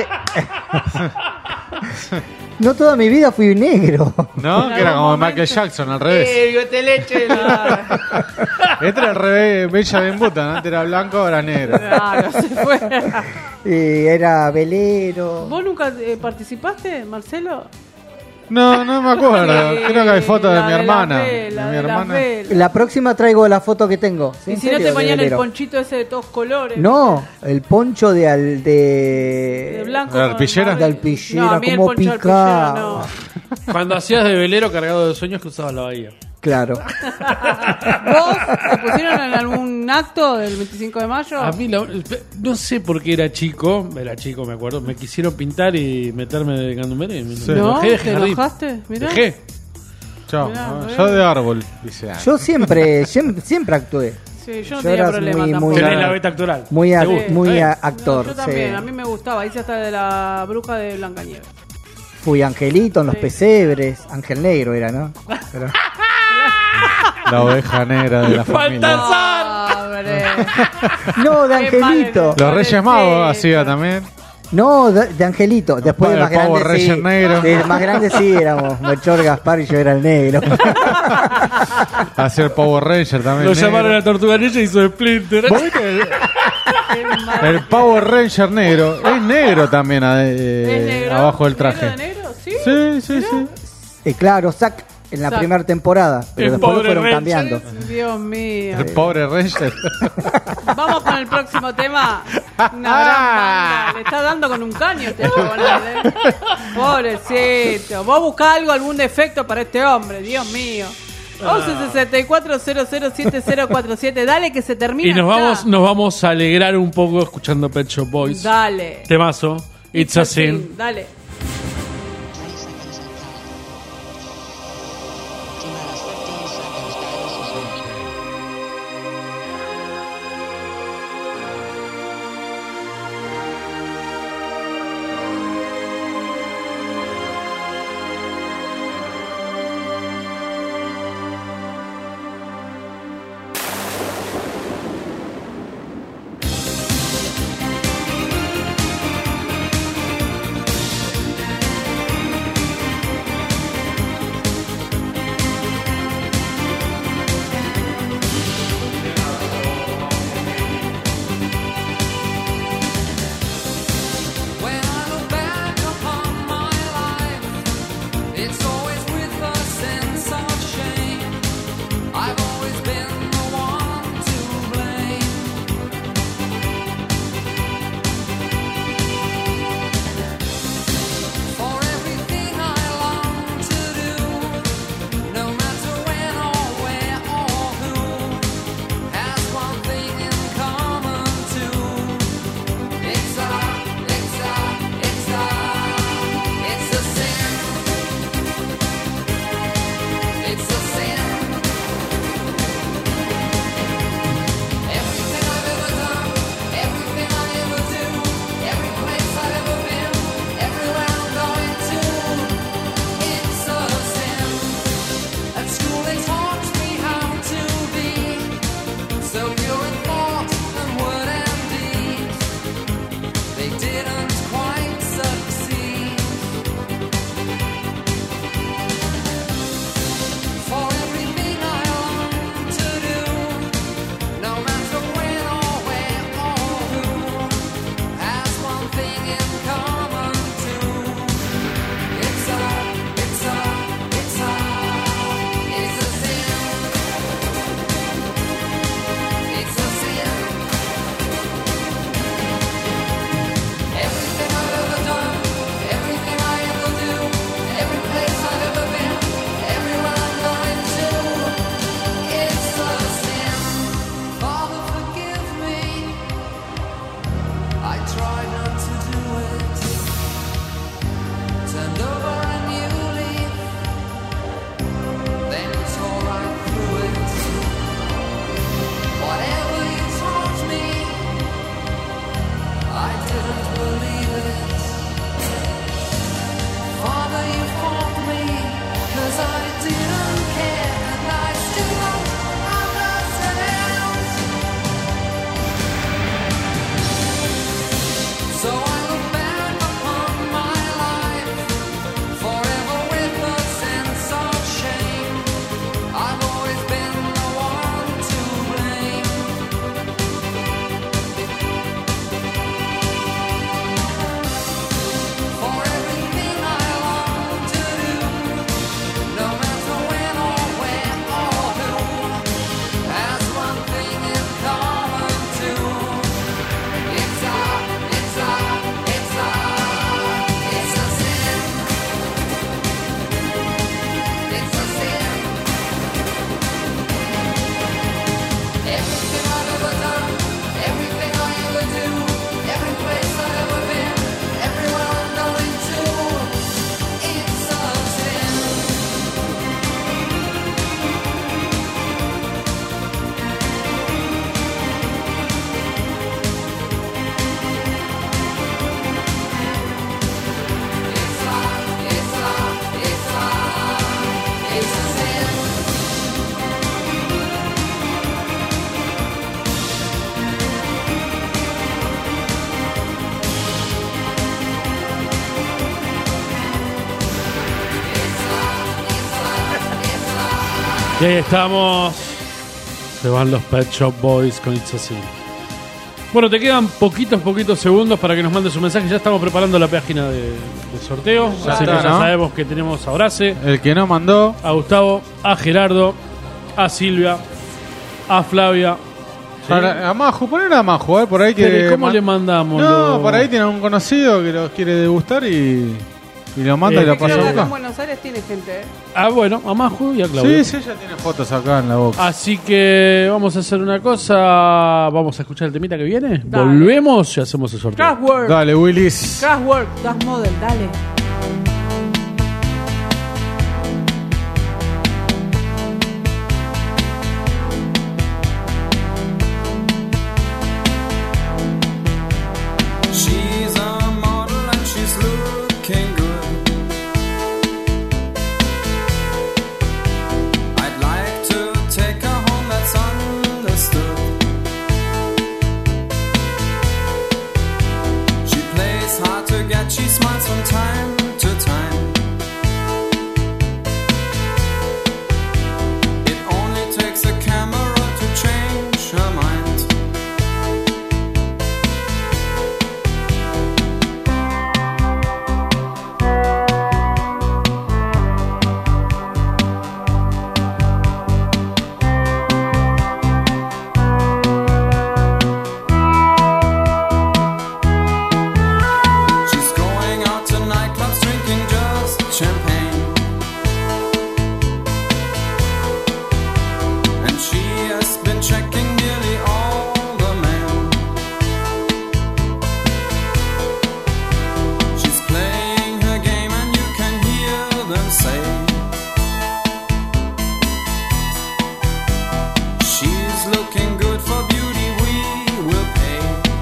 no toda mi vida fui negro. ¿No? Que era como Michael Jackson, al revés. Eh, bigote leche. la- Este era al revés, Bella Ben Button. Antes era blanco, ahora negro. Claro, se fue. Eh, era velero. ¿Vos nunca eh, participaste, Marcelo? No, no me acuerdo. Sí, Creo que hay fotos de la mi de hermana. la De vela, mi de la hermana. vela. La próxima traigo la foto que tengo. ¿Sí? Y ¿En si no serio? te De ponían el velero. ponchito ese de todos colores. No, el poncho de al de, De blanco. ¿De con arpillera? de alpillera, No, a mí el como poncho de picaba. arpillera no. Cuando hacías de velero cargado de sueños que usabas la bahía. Claro. ¿Vos te pusieron en algún acto del veinticinco de mayo? A mí, la- no sé por qué era chico, era chico, me acuerdo, me quisieron pintar y meterme de candumbero y me Sí. me ¿No? enojé, dejé ¿Te jardín. enojaste? Mirá. Dejé. Chao. Mirá, Ah, re. yo de árbol, dice. ah. Yo siempre, siempre, siempre actué. Sí, yo no Yo tenía era problema muy- tampoco. muy- Tenés la beta actoral. Muy, a- ¿Te gusta? muy ¿Eh? a- actor. Yo también, sí. a mí me gustaba. Hice hasta de la bruja de Blancanieves. Fui angelito en los Sí. pesebres. Ángel negro era, ¿no? Pero- La oveja negra de la familia. ¡Baltasar! Ah, pobre. No, de Qué mal, Angelito. Los Reyes Magos hacía también. No, de, de Angelito. Después de El más Power grande sí. Ranger negro. De más grande sí éramos. Melchor, Gaspar y yo era el negro. Hacía el Power Ranger también. Lo negro. llamaron a Tortuga Ninja y hizo Splinter. ¿Vos viste el, el Power Ranger negro? Es negro también eh, ¿Es negro? abajo del traje. ¿Negro de negro? Sí. Sí, sí, sí. Eh, claro, Zack en la Zack. primera temporada. Pero El después lo pobre fueron Ranger. cambiando. Dios mío. El Power Ranger. Vamos con el próximo tema. Una gran banda. Le está dando con un caño este chabón, ¿eh? Pobrecito. Vos buscá algo, algún defecto para este hombre. Dios mío. once sesenta y cuatro cero cero siete cero cuatro siete. Dale que se termina. Y nos ya. vamos, nos vamos a alegrar un poco escuchando Pet Shop Boys. Dale. Temazo. It's a Sin. Dale. Y ahí estamos. Se van los Pet Shop Boys con It's Así. Bueno, te quedan poquitos, poquitos segundos para que nos mandes un mensaje. Ya estamos preparando la página de, de sorteo. Ya así está, que ya ¿no? sabemos que tenemos a Horace, El que no mandó. a Gustavo, a Gerardo, a Silvia, a Flavia. ¿sí? A, a Majo, poner a Majo, eh, por ahí que. Pero, ¿y cómo man- le mandamos? No, lo- por ahí tiene un conocido que los quiere degustar y. Y lo manda Eh, y lo Creo pasa a que acá en buscar. Buenos Aires tiene gente, ¿eh? Ah, bueno, a Majo y a Claudio. Sí, sí, ya tiene fotos acá en la boca. Así que vamos a hacer una cosa. Vamos a escuchar el temita que viene. Dale. Volvemos y hacemos el sorteo. Kraftwerk. Dale, Willis. Kraftwerk, Das Model, dale. She's a model and she's looking good. I'd like to take her home, that's understood. She plays hard to get, she smiles from time to time. It only takes a camera to change her mind. She's going out to nightclubs drinking just champagne. And she has been checking nearly all the men. She's playing her game and you can hear them say she's looking good for beauty, we will pay.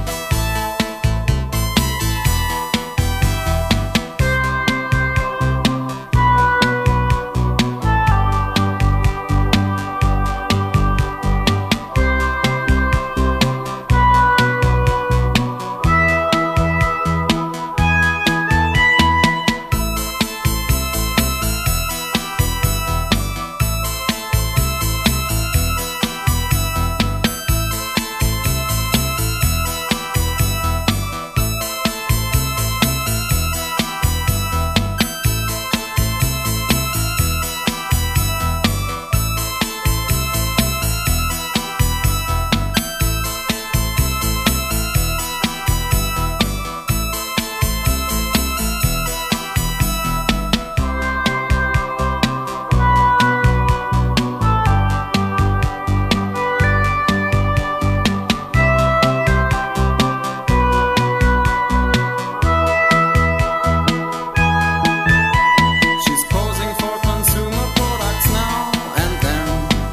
She's posing for consumer products now and then.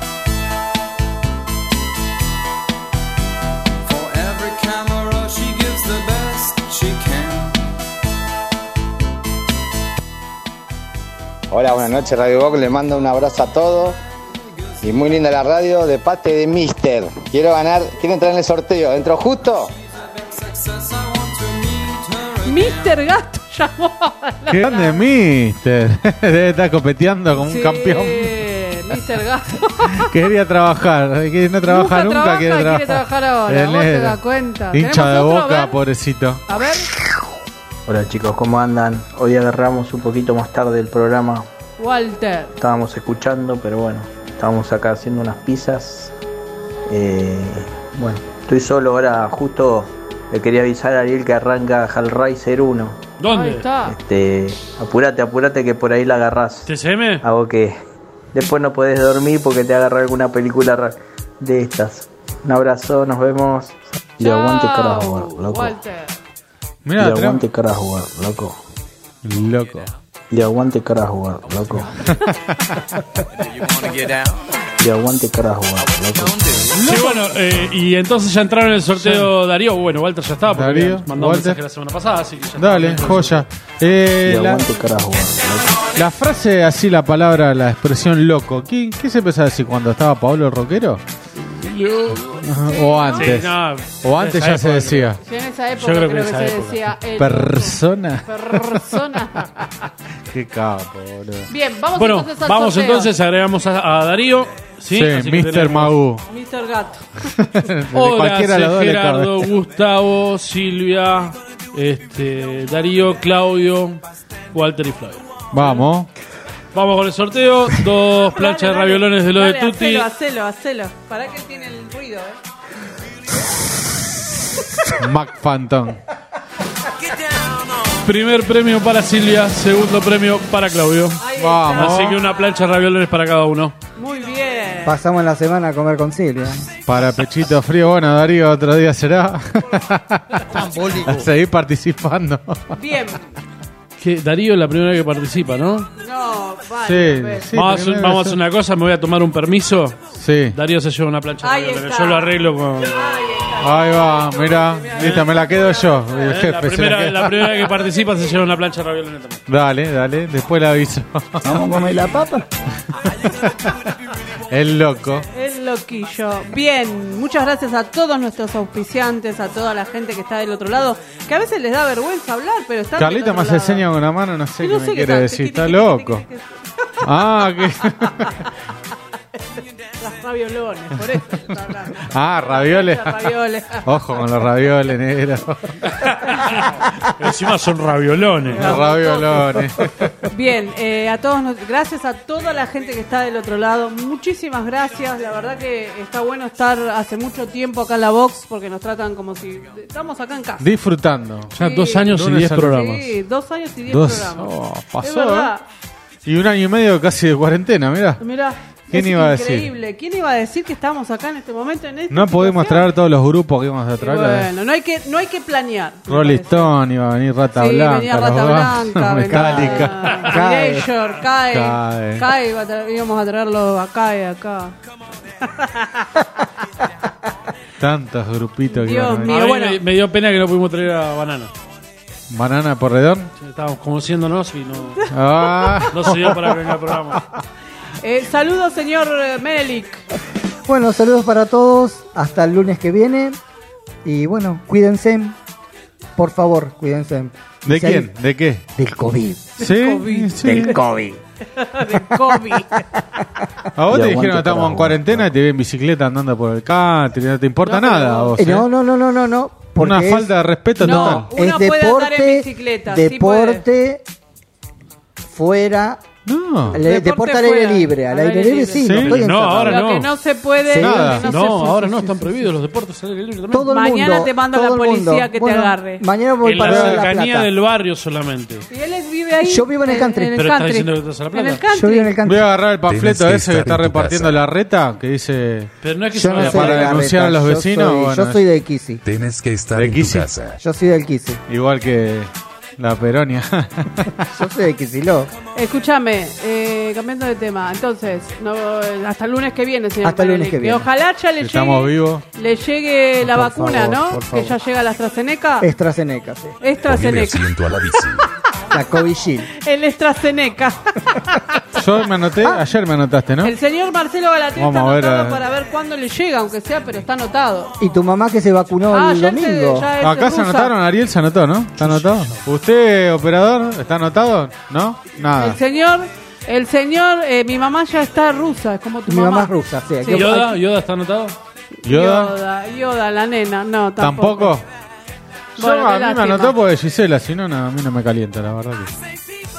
For every camera she gives the best she can. Hola, buenas noches, Radio Box. Le mando un abrazo a todos. Y muy linda la radio de parte de Mister. Quiero ganar, quiero entrar en el sorteo. ¿Entro justo? Mister Gato llamó. a la- Qué grande, Mister. Debe estar copeteando como un Sí, campeón. Mister Gato. Quería trabajar. Que no trabaja nunca, trabaja, quiere trabajar. quiere trabajar ahora. El Vos te negro. das cuenta. Hincha de ¿Tenemos otro? boca, A ver. pobrecito. A ver. Hola chicos, ¿cómo andan? Hoy agarramos un poquito más tarde el programa. Walter. Estábamos escuchando, pero bueno, estábamos acá haciendo unas pizzas. Eh, bueno, estoy solo ahora, justo le quería avisar a Ariel que arranca Hellraiser uno. ¿Dónde? Ahí está. Este, apurate, apurate que por ahí la agarrás. ¿T C M? Hago que después no podés dormir porque te agarra alguna película ra- de estas. Un abrazo, nos vemos. Y aguante Kraftwerk, loco. Walter. Mirá, y tenemos- aguante Kraftwerk, loco. Loco. Y aguante Kraftwerk, loco. Y aguante Kraftwerk, loco. Sí, bueno, eh, y entonces ya entraron en el sorteo Darío. Bueno, Walter ya estaba porque Darío, habíamos mandado un Walter. mensaje la semana pasada, así que ya Dale, está. joya. Eh, Y la, aguante Kraftwerk, loco. la frase así, la palabra, la expresión loco. ¿Qué, qué se empezó a decir cuando estaba Pablo el rockero? Silvio. O antes. Sí, no, o antes esa ya se época, decía. Yo en esa época Yo creo, creo que en que esa se época. decía el Persona. persona. Qué capo, boludo. Bien, vamos Bueno, entonces al vamos sorteo. entonces, agregamos a, a Darío. Sí, Sí, Así que mister tenemos- Magoo. mister Gato. De Hola, cualquiera de los dos le Gerardo, cabe. Gustavo, Silvia, este, Darío, Claudio, Walter y Flavio. Vamos. Vamos con el sorteo. Dos planchas de raviolones de lo de Dale, Tutti. Hacelo, hacelo, hacelo. Para que tiene el ruido, ¿eh? Mac Phantom. Primer premio para Silvia, segundo premio para Claudio. Vamos. Así que una plancha de raviolones para cada uno. Muy bien. Pasamos la semana a comer con Silvia. Para pechito frío, bueno, Darío, otro día será. A seguir participando. Bien. Que Darío es la primera vez que participa, ¿no? No, vale. Sí, pues. sí, vamos a, hacer- primero vamos a eso. hacer una cosa, me voy a tomar un permiso. Sí. Darío se lleva una plancha de Ahí raviolones. está. Yo lo arreglo con. Ahí va, mira. Listo, me la quedo yo. El Eh, jefe la, se la primera, queda. la primera vez que participa se lleva una plancha de raviolones también. Dale, dale. Después le aviso. Vamos a comer la papa. El loco. El loquillo. Bien, muchas gracias a todos nuestros auspiciantes, a toda la gente que está del otro lado, que a veces les da vergüenza hablar, pero están del Carlita otro me lado. enseña con la mano, no sé Y qué no me sé qué quiere tal, decir. tiqui, Está tiqui, loco. tiqui, tiqui, Ah, que. Las raviolones, por eso está hablando. Ah, ravioles. Las ravioles. Ojo con los ravioles, negro. Encima son raviolones. Los raviolones. Bien, eh, a todos, nos- gracias a toda la gente que está del otro lado. Muchísimas gracias. La verdad que está bueno estar hace mucho tiempo acá en la box porque nos tratan como si estamos acá en casa. Disfrutando. Ya dos años y Lunes diez a- programas. Sí, dos años y diez Dos. programas. Oh, Es pasó, verdad. ¿eh? Y un año y medio casi de cuarentena, mira. Mirá, ¿Quién es iba a decir? increíble. ¿Quién iba a decir que estamos acá en este momento? En esta No pudimos situación? traer todos los grupos que íbamos a Y traer. bueno, no hay que, no hay que planear. me Rolling parece. Stone, iba a venir Rata Sí, Blanca. venía Rata los Blanca, Guns, venía Metallica. Erasure, Cae, Cae. Cae, iba a tra- íbamos a traerlo a Cae acá. Tantos grupitos que Dios iban a venir. mío. A mí bueno. me, me dio pena que no pudimos traer a Banana. Banana Porredón. Estábamos conociéndonos y no, Ah. no se dio para que venga al programa. Eh, saludos, señor eh, Menelik. Bueno, saludos para todos. Hasta el lunes que viene. Y bueno, cuídense. Por favor, cuídense. ¿De Si hay- quién? ¿De qué? Del COVID. ¿Sí? COVID. Sí. Del COVID. De COVID. A vos Y te aguante dijeron que estamos en carajo. cuarentena y te vi en bicicleta andando por el country, no te importa No, pero nada a vos- vos. Eh, ¿eh? no, no, no, no, no, no. porque Una es- falta de respeto No, total. uno es puede andar en deporte, bicicleta, sí deporte fuera, No. le- deporte, al aire fuera, libre, al aire libre sí, Sí. no estoy No, encerrado. ahora Lo no. que no se puede. Sí. lo que Nada. no, se No, puede. ahora no están prohibidos los deportes al aire libre también. Todo el Mañana mundo, te mando todo la el policía mundo. que te Bueno, agarre. Mañana voy En para la La cercanía Plata. del barrio solamente. Y él es- vive ahí. Yo vivo en el country. En el Pero estás country. diciendo que estás a La Plata. En el country. Yo vivo en el Voy country. a agarrar el panfleto Tienes que ese que estar está en tu repartiendo casa. la reta que dice Pero no es que Yo se no vaya soy para de la denunciar a reta, los yo vecinos, soy- bueno, yo soy de Kisi. Tienes que estar ¿De en tu Kisi? casa. Yo soy del Kisi. igual que la Peronia. Yo soy de Kisiló. Escúchame, eh, cambiando de tema. Entonces, no, hasta el lunes que viene, señor. Hasta el lunes Menelik. que viene. Ojalá ya le Si estamos llegue, vivos. le llegue la Por vacuna, favor, ¿no? por Que favor. ya llega la AstraZeneca. AstraZeneca, sí. Ponele AstraZeneca. asiento a la bici. La Covishield. El AstraZeneca. Yo me anoté, ayer me anotaste, ¿no? El señor Marcelo Galatea Vamos está a ver, anotado a- para ver cuándo le llega, aunque sea, pero está anotado. Y tu mamá que se vacunó Ah, el ya se- domingo. ya es Acá se rusa. anotaron, Ariel se anotó, ¿no? ¿Está anotado? ¿Usted, operador, está anotado? ¿No? Nada. El señor, el señor, eh, mi mamá ya está rusa, es como tu Mi mamá. mamá es rusa, sí. Sí. ¿Yoda? ¿Yoda está anotado? ¿Yoda? Yoda, Yoda, la nena, no, tampoco. ¿Tampoco? Yo, Bueno, qué a mí me lástima. anotó porque Gisela, si no, no, a mí no me calienta, la verdad que.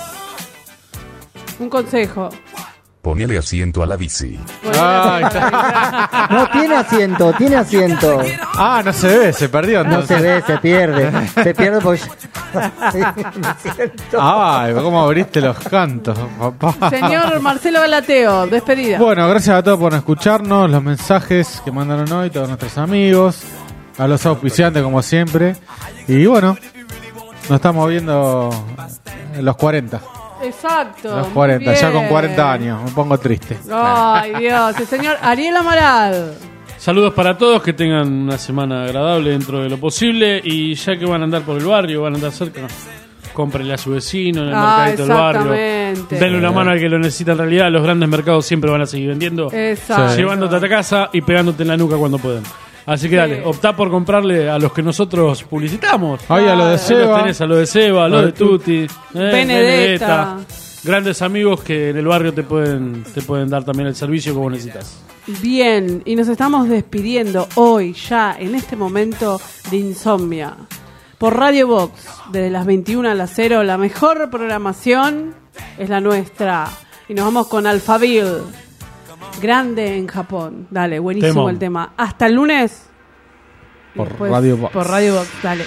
Un consejo. Ponele asiento a la bici. Ah, ahí está. No tiene asiento, tiene asiento. Ah, no se ve, se perdió No entonces. se ve, se pierde. Se pierde porque. Sí, me siento. Ay, cómo abriste los cantos, papá. Señor Marcelo Galateo, despedida. Bueno, gracias a todos por escucharnos, los mensajes que mandaron hoy, todos nuestros amigos, a los auspiciantes como siempre. Y bueno, nos estamos viendo en los cuarenta. Exacto. Los muy cuarenta, ya con bien. cuarenta años, me pongo triste. Ay, Dios. El señor Ariel Amaral. Saludos para todos, que tengan una semana agradable dentro de lo posible. Y ya que van a andar por el barrio, van a andar cerca, cómprenle a su vecino en el Ah, mercadito del barrio. exactamente. Denle una mano al que lo necesita en realidad. Los grandes mercados siempre van a seguir vendiendo. Exacto. Llevándote a tu casa y pegándote en la nuca cuando pueden. Así que Sí. dale, optá por comprarle a los que nosotros publicitamos. Ahí a lo de Ahí Seba. los tenés, a lo de Seba, a lo A de de Tu- Tuti, eh, Benedetta. Grandes amigos que en el barrio te pueden, te pueden dar también el servicio que vos necesitas. Bien, y nos estamos despidiendo hoy, ya en este momento de Insomnia. Por Radio Box, desde las veintiuna a las cero, la mejor programación es la nuestra. Y nos vamos con Alphaville, grande en Japón. Dale, buenísimo Temón. el tema. Hasta el lunes. Y Por después Radio Box. Por Radio Box, dale.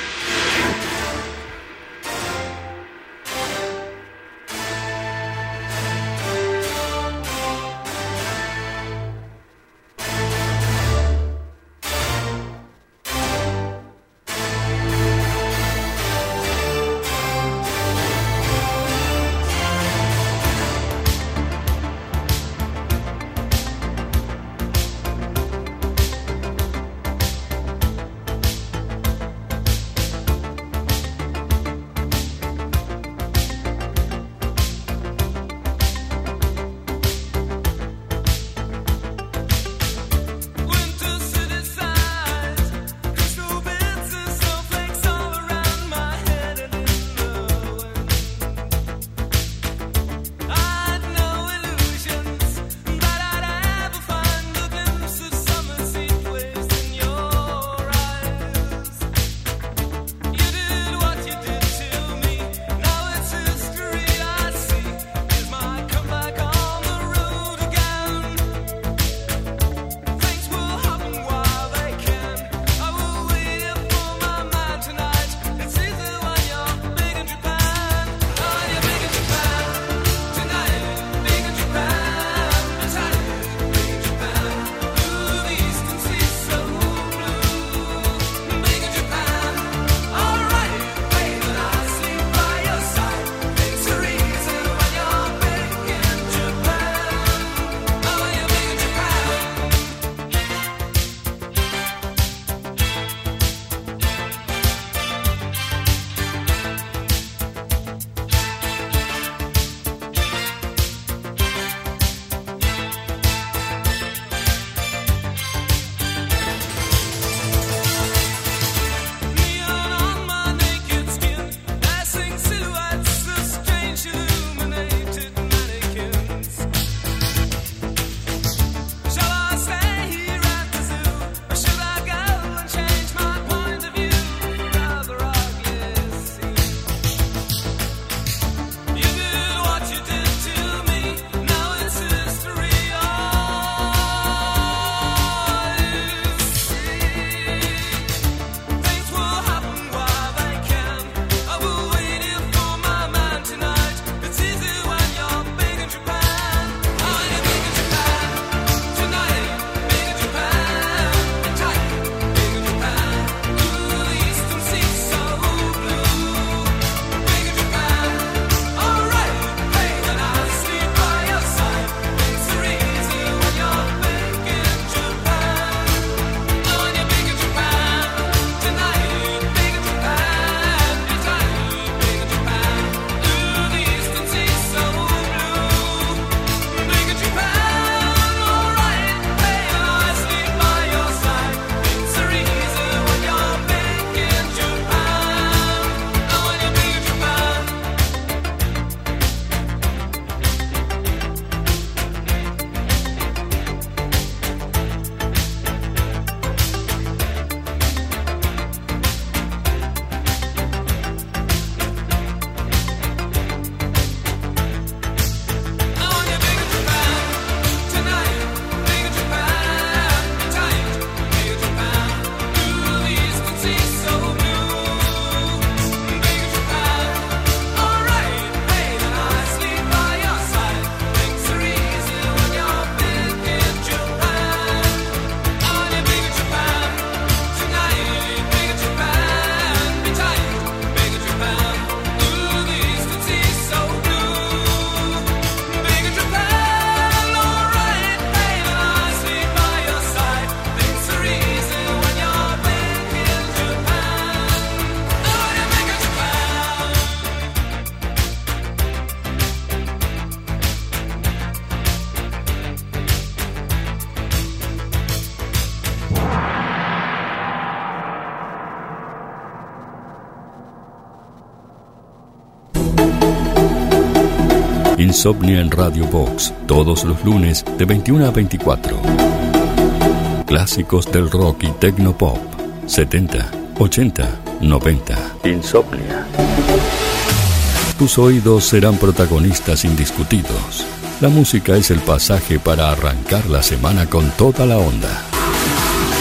Insomnia en Radio Box, todos los lunes de veintiuna a veinticuatro. Clásicos del rock y tecnopop, setenta, ochenta, noventa. Insomnia. Tus oídos serán protagonistas indiscutidos. La música es el pasaje para arrancar la semana con toda la onda.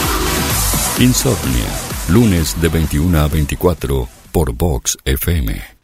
Insomnia, lunes de veintiuna a veinticuatro por Vox F M.